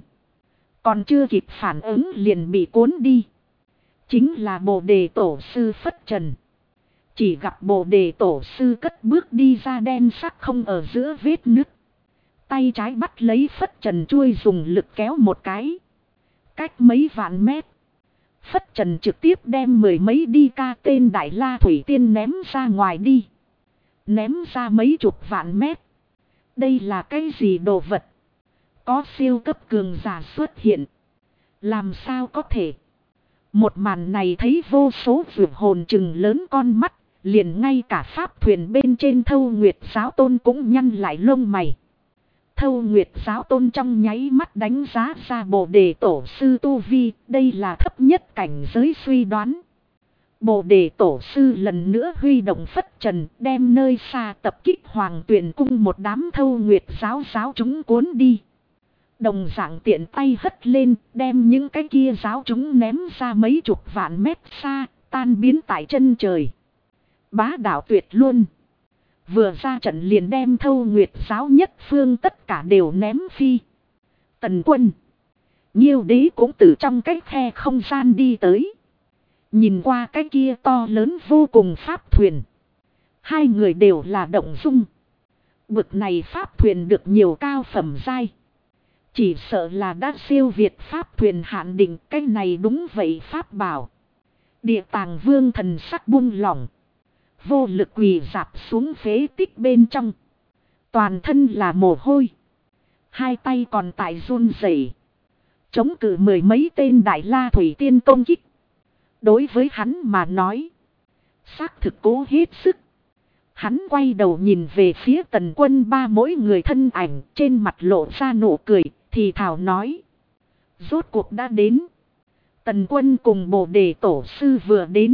Còn chưa kịp phản ứng liền bị cuốn đi. Chính là Bồ Đề Tổ Sư Phất Trần. Chỉ gặp Bồ Đề Tổ Sư cất bước đi ra đen sắc không ở giữa vết nứt. Tay trái bắt lấy phất trần chuôi dùng lực kéo một cái. Cách mấy vạn mét. Phất trần trực tiếp đem mười mấy đi ca tên Đại La Thủy Tiên ném ra ngoài đi. Ném ra mấy chục vạn mét. Đây là cái gì đồ vật? Có siêu cấp cường giả xuất hiện. Làm sao có thể? Một màn này thấy vô số vượt hồn chừng lớn con mắt. Liền ngay cả pháp thuyền bên trên Thâu Nguyệt Giáo Tôn cũng nhăn lại lông mày. Thâu Nguyệt Giáo Tôn trong nháy mắt đánh giá ra Bồ Đề Tổ Sư tu vi. Đây là thấp nhất cảnh giới suy đoán. Bồ Đề Tổ Sư lần nữa huy động phất trần, đem nơi xa tập kích Hoàng Tuyền Cung một đám Thâu Nguyệt giáo chúng cuốn đi. Đồng dạng tiện tay hất lên, đem những cái kia giáo chúng ném ra mấy chục vạn mét xa, tan biến tại chân trời. Bá đạo tuyệt luôn. Vừa ra trận liền đem Thâu Nguyệt giáo nhất phương tất cả đều ném phi. Tần Quân, Nhiêu Đế cũng từ trong cái khe không gian đi tới. Nhìn qua cái kia to lớn vô cùng pháp thuyền. Hai người đều là động dung. Bực này pháp thuyền được nhiều cao phẩm giai. Chỉ sợ là đã siêu việt pháp thuyền hạn định. Cái này đúng vậy pháp bảo. Địa Tàng Vương thần sắc buông lỏng. Vô lực quỳ dạp xuống phế tích bên trong. Toàn thân là mồ hôi. Hai tay còn tại run rẩy, chống cự mười mấy tên Đại La Thủy Tiên công kích. Đối với hắn mà nói, xác thực cố hết sức. Hắn quay đầu nhìn về phía Tần Quân ba mỗi người thân ảnh, trên mặt lộ ra nụ cười, thì thào nói. Rốt cuộc đã đến. Tần Quân cùng Bồ Đề Tổ Sư vừa đến.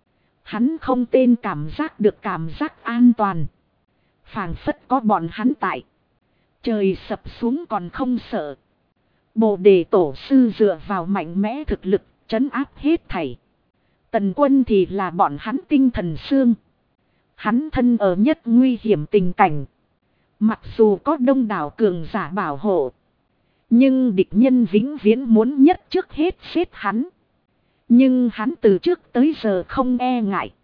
Hắn không tên cảm giác được cảm giác an toàn. Phảng phất có bọn hắn tại. Trời sập xuống còn không sợ. Bồ Đề Tổ Sư dựa vào mạnh mẽ thực lực, trấn áp hết thảy. Tần Quân thì là bọn hắn tinh thần xương. Hắn thân ở nhất nguy hiểm tình cảnh. Mặc dù có đông đảo cường giả bảo hộ. Nhưng địch nhân vĩnh viễn muốn nhất trước hết xếp hắn. Nhưng hắn từ trước tới giờ không e ngại.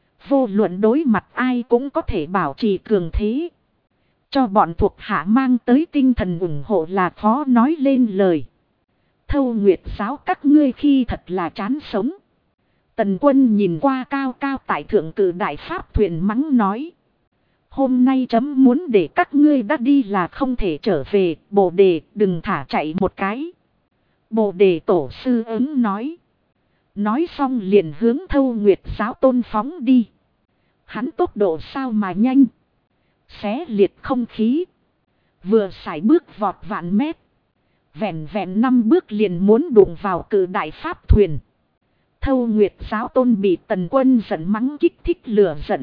Vô luận đối mặt ai cũng có thể bảo trì cường thế. Cho bọn thuộc hạ mang tới tinh thần ủng hộ là khó nói lên lời. Thâu Nguyệt giáo các ngươi khi thật là chán sống. Tần Quân nhìn qua cao cao tại thượng cử đại pháp thuyền mắng nói. Hôm nay chấm muốn để các ngươi đã đi là không thể trở về. Bồ Đề đừng thả chạy một cái. Bồ Đề Tổ Sư ứng nói. Nói xong liền hướng Thâu Nguyệt giáo tôn phóng đi. Hắn tốc độ sao mà nhanh. Xé liệt không khí. Vừa sải bước vọt vạn mét. Vẹn vẹn 5 bước liền muốn đụng vào cử đại pháp thuyền. Thâu Nguyệt giáo tôn bị Tần Quân giận mắng kích thích lửa giận.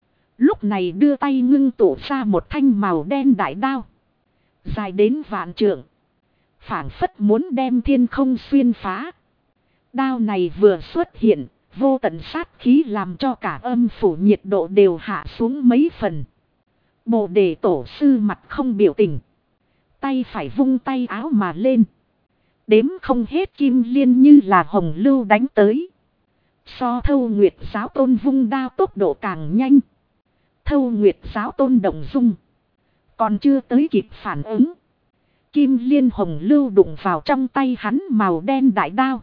Lúc này đưa tay ngưng tụ ra một thanh màu đen đại đao. Dài đến vạn trượng. Phảng phất muốn đem thiên không xuyên phá. Đao này vừa xuất hiện, vô tận sát khí làm cho cả âm phủ nhiệt độ đều hạ xuống mấy phần. Bồ Đề Tổ Sư mặt không biểu tình. Tay phải vung tay áo mà lên. Đếm không hết kim liên như là hồng lưu đánh tới. So Thâu Nguyệt giáo tôn vung đao tốc độ càng nhanh. Thâu Nguyệt giáo tôn động dung. Còn chưa tới kịp phản ứng. Kim liên hồng lưu đụng vào trong tay hắn màu đen đại đao.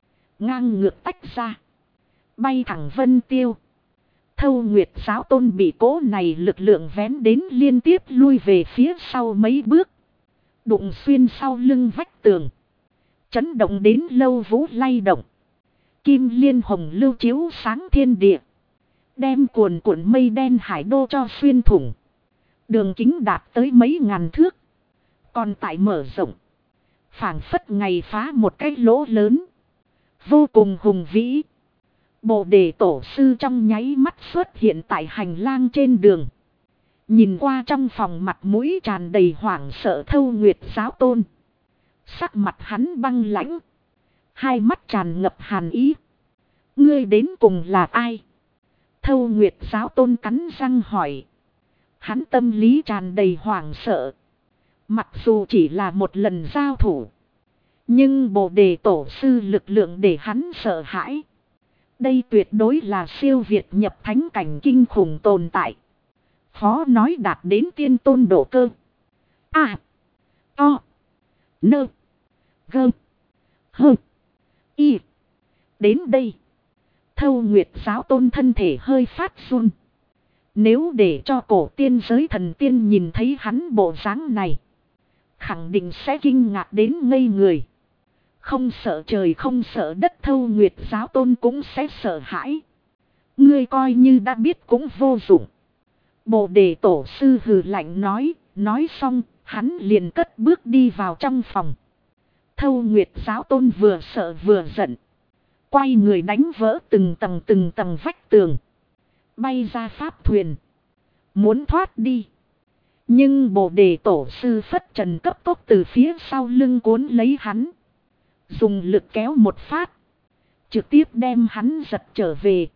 Ngang ngược tách ra. Bay thẳng vân tiêu. Thâu Nguyệt giáo tôn bị cố này lực lượng vén đến liên tiếp lui về phía sau mấy bước. Đụng xuyên sau lưng vách tường. Chấn động đến lâu vũ lay động. Kim liên hồng lưu chiếu sáng thiên địa. Đem cuồn cuộn mây đen hải đô cho xuyên thủng. Đường kính đạt tới mấy ngàn thước. Còn tại mở rộng. Phảng phất ngày phá một cái lỗ lớn. Vô cùng hùng vĩ. Bồ Đề Tổ Sư trong nháy mắt xuất hiện tại hành lang trên đường. Nhìn qua trong phòng mặt mũi tràn đầy hoảng sợ Thâu Nguyệt giáo tôn. Sắc mặt hắn băng lãnh. Hai mắt tràn ngập hàn ý. Ngươi đến cùng là ai? Thâu Nguyệt giáo tôn cắn răng hỏi. Hắn tâm lý tràn đầy hoảng sợ. Mặc dù chỉ là một lần giao thủ. Nhưng Bồ Đề Tổ Sư lực lượng để hắn sợ hãi. Đây tuyệt đối là siêu việt nhập thánh cảnh kinh khủng tồn tại. Khó nói đạt đến tiên tôn độ cơ. To. Nơ. Gơ. Hơ. Y. Đến đây. Thâu Nguyệt giáo tôn thân thể hơi phát run. Nếu để cho cổ tiên giới thần tiên nhìn thấy hắn bộ dáng này, khẳng định sẽ kinh ngạc đến ngây người. Không sợ trời không sợ đất, Thâu Nguyệt giáo tôn cũng sẽ sợ hãi. Ngươi coi như đã biết cũng vô dụng. Bồ đề tổ sư hừ lạnh nói xong, hắn liền cất bước đi vào trong phòng. Thâu Nguyệt giáo tôn vừa sợ vừa giận. Quay người đánh vỡ từng tầng vách tường. Bay ra pháp thuyền. Muốn thoát đi. Nhưng bồ đề tổ sư phất trần cấp tốc từ phía sau lưng cuốn lấy hắn. Dùng lực kéo một phát. Trực tiếp đem hắn giật trở về.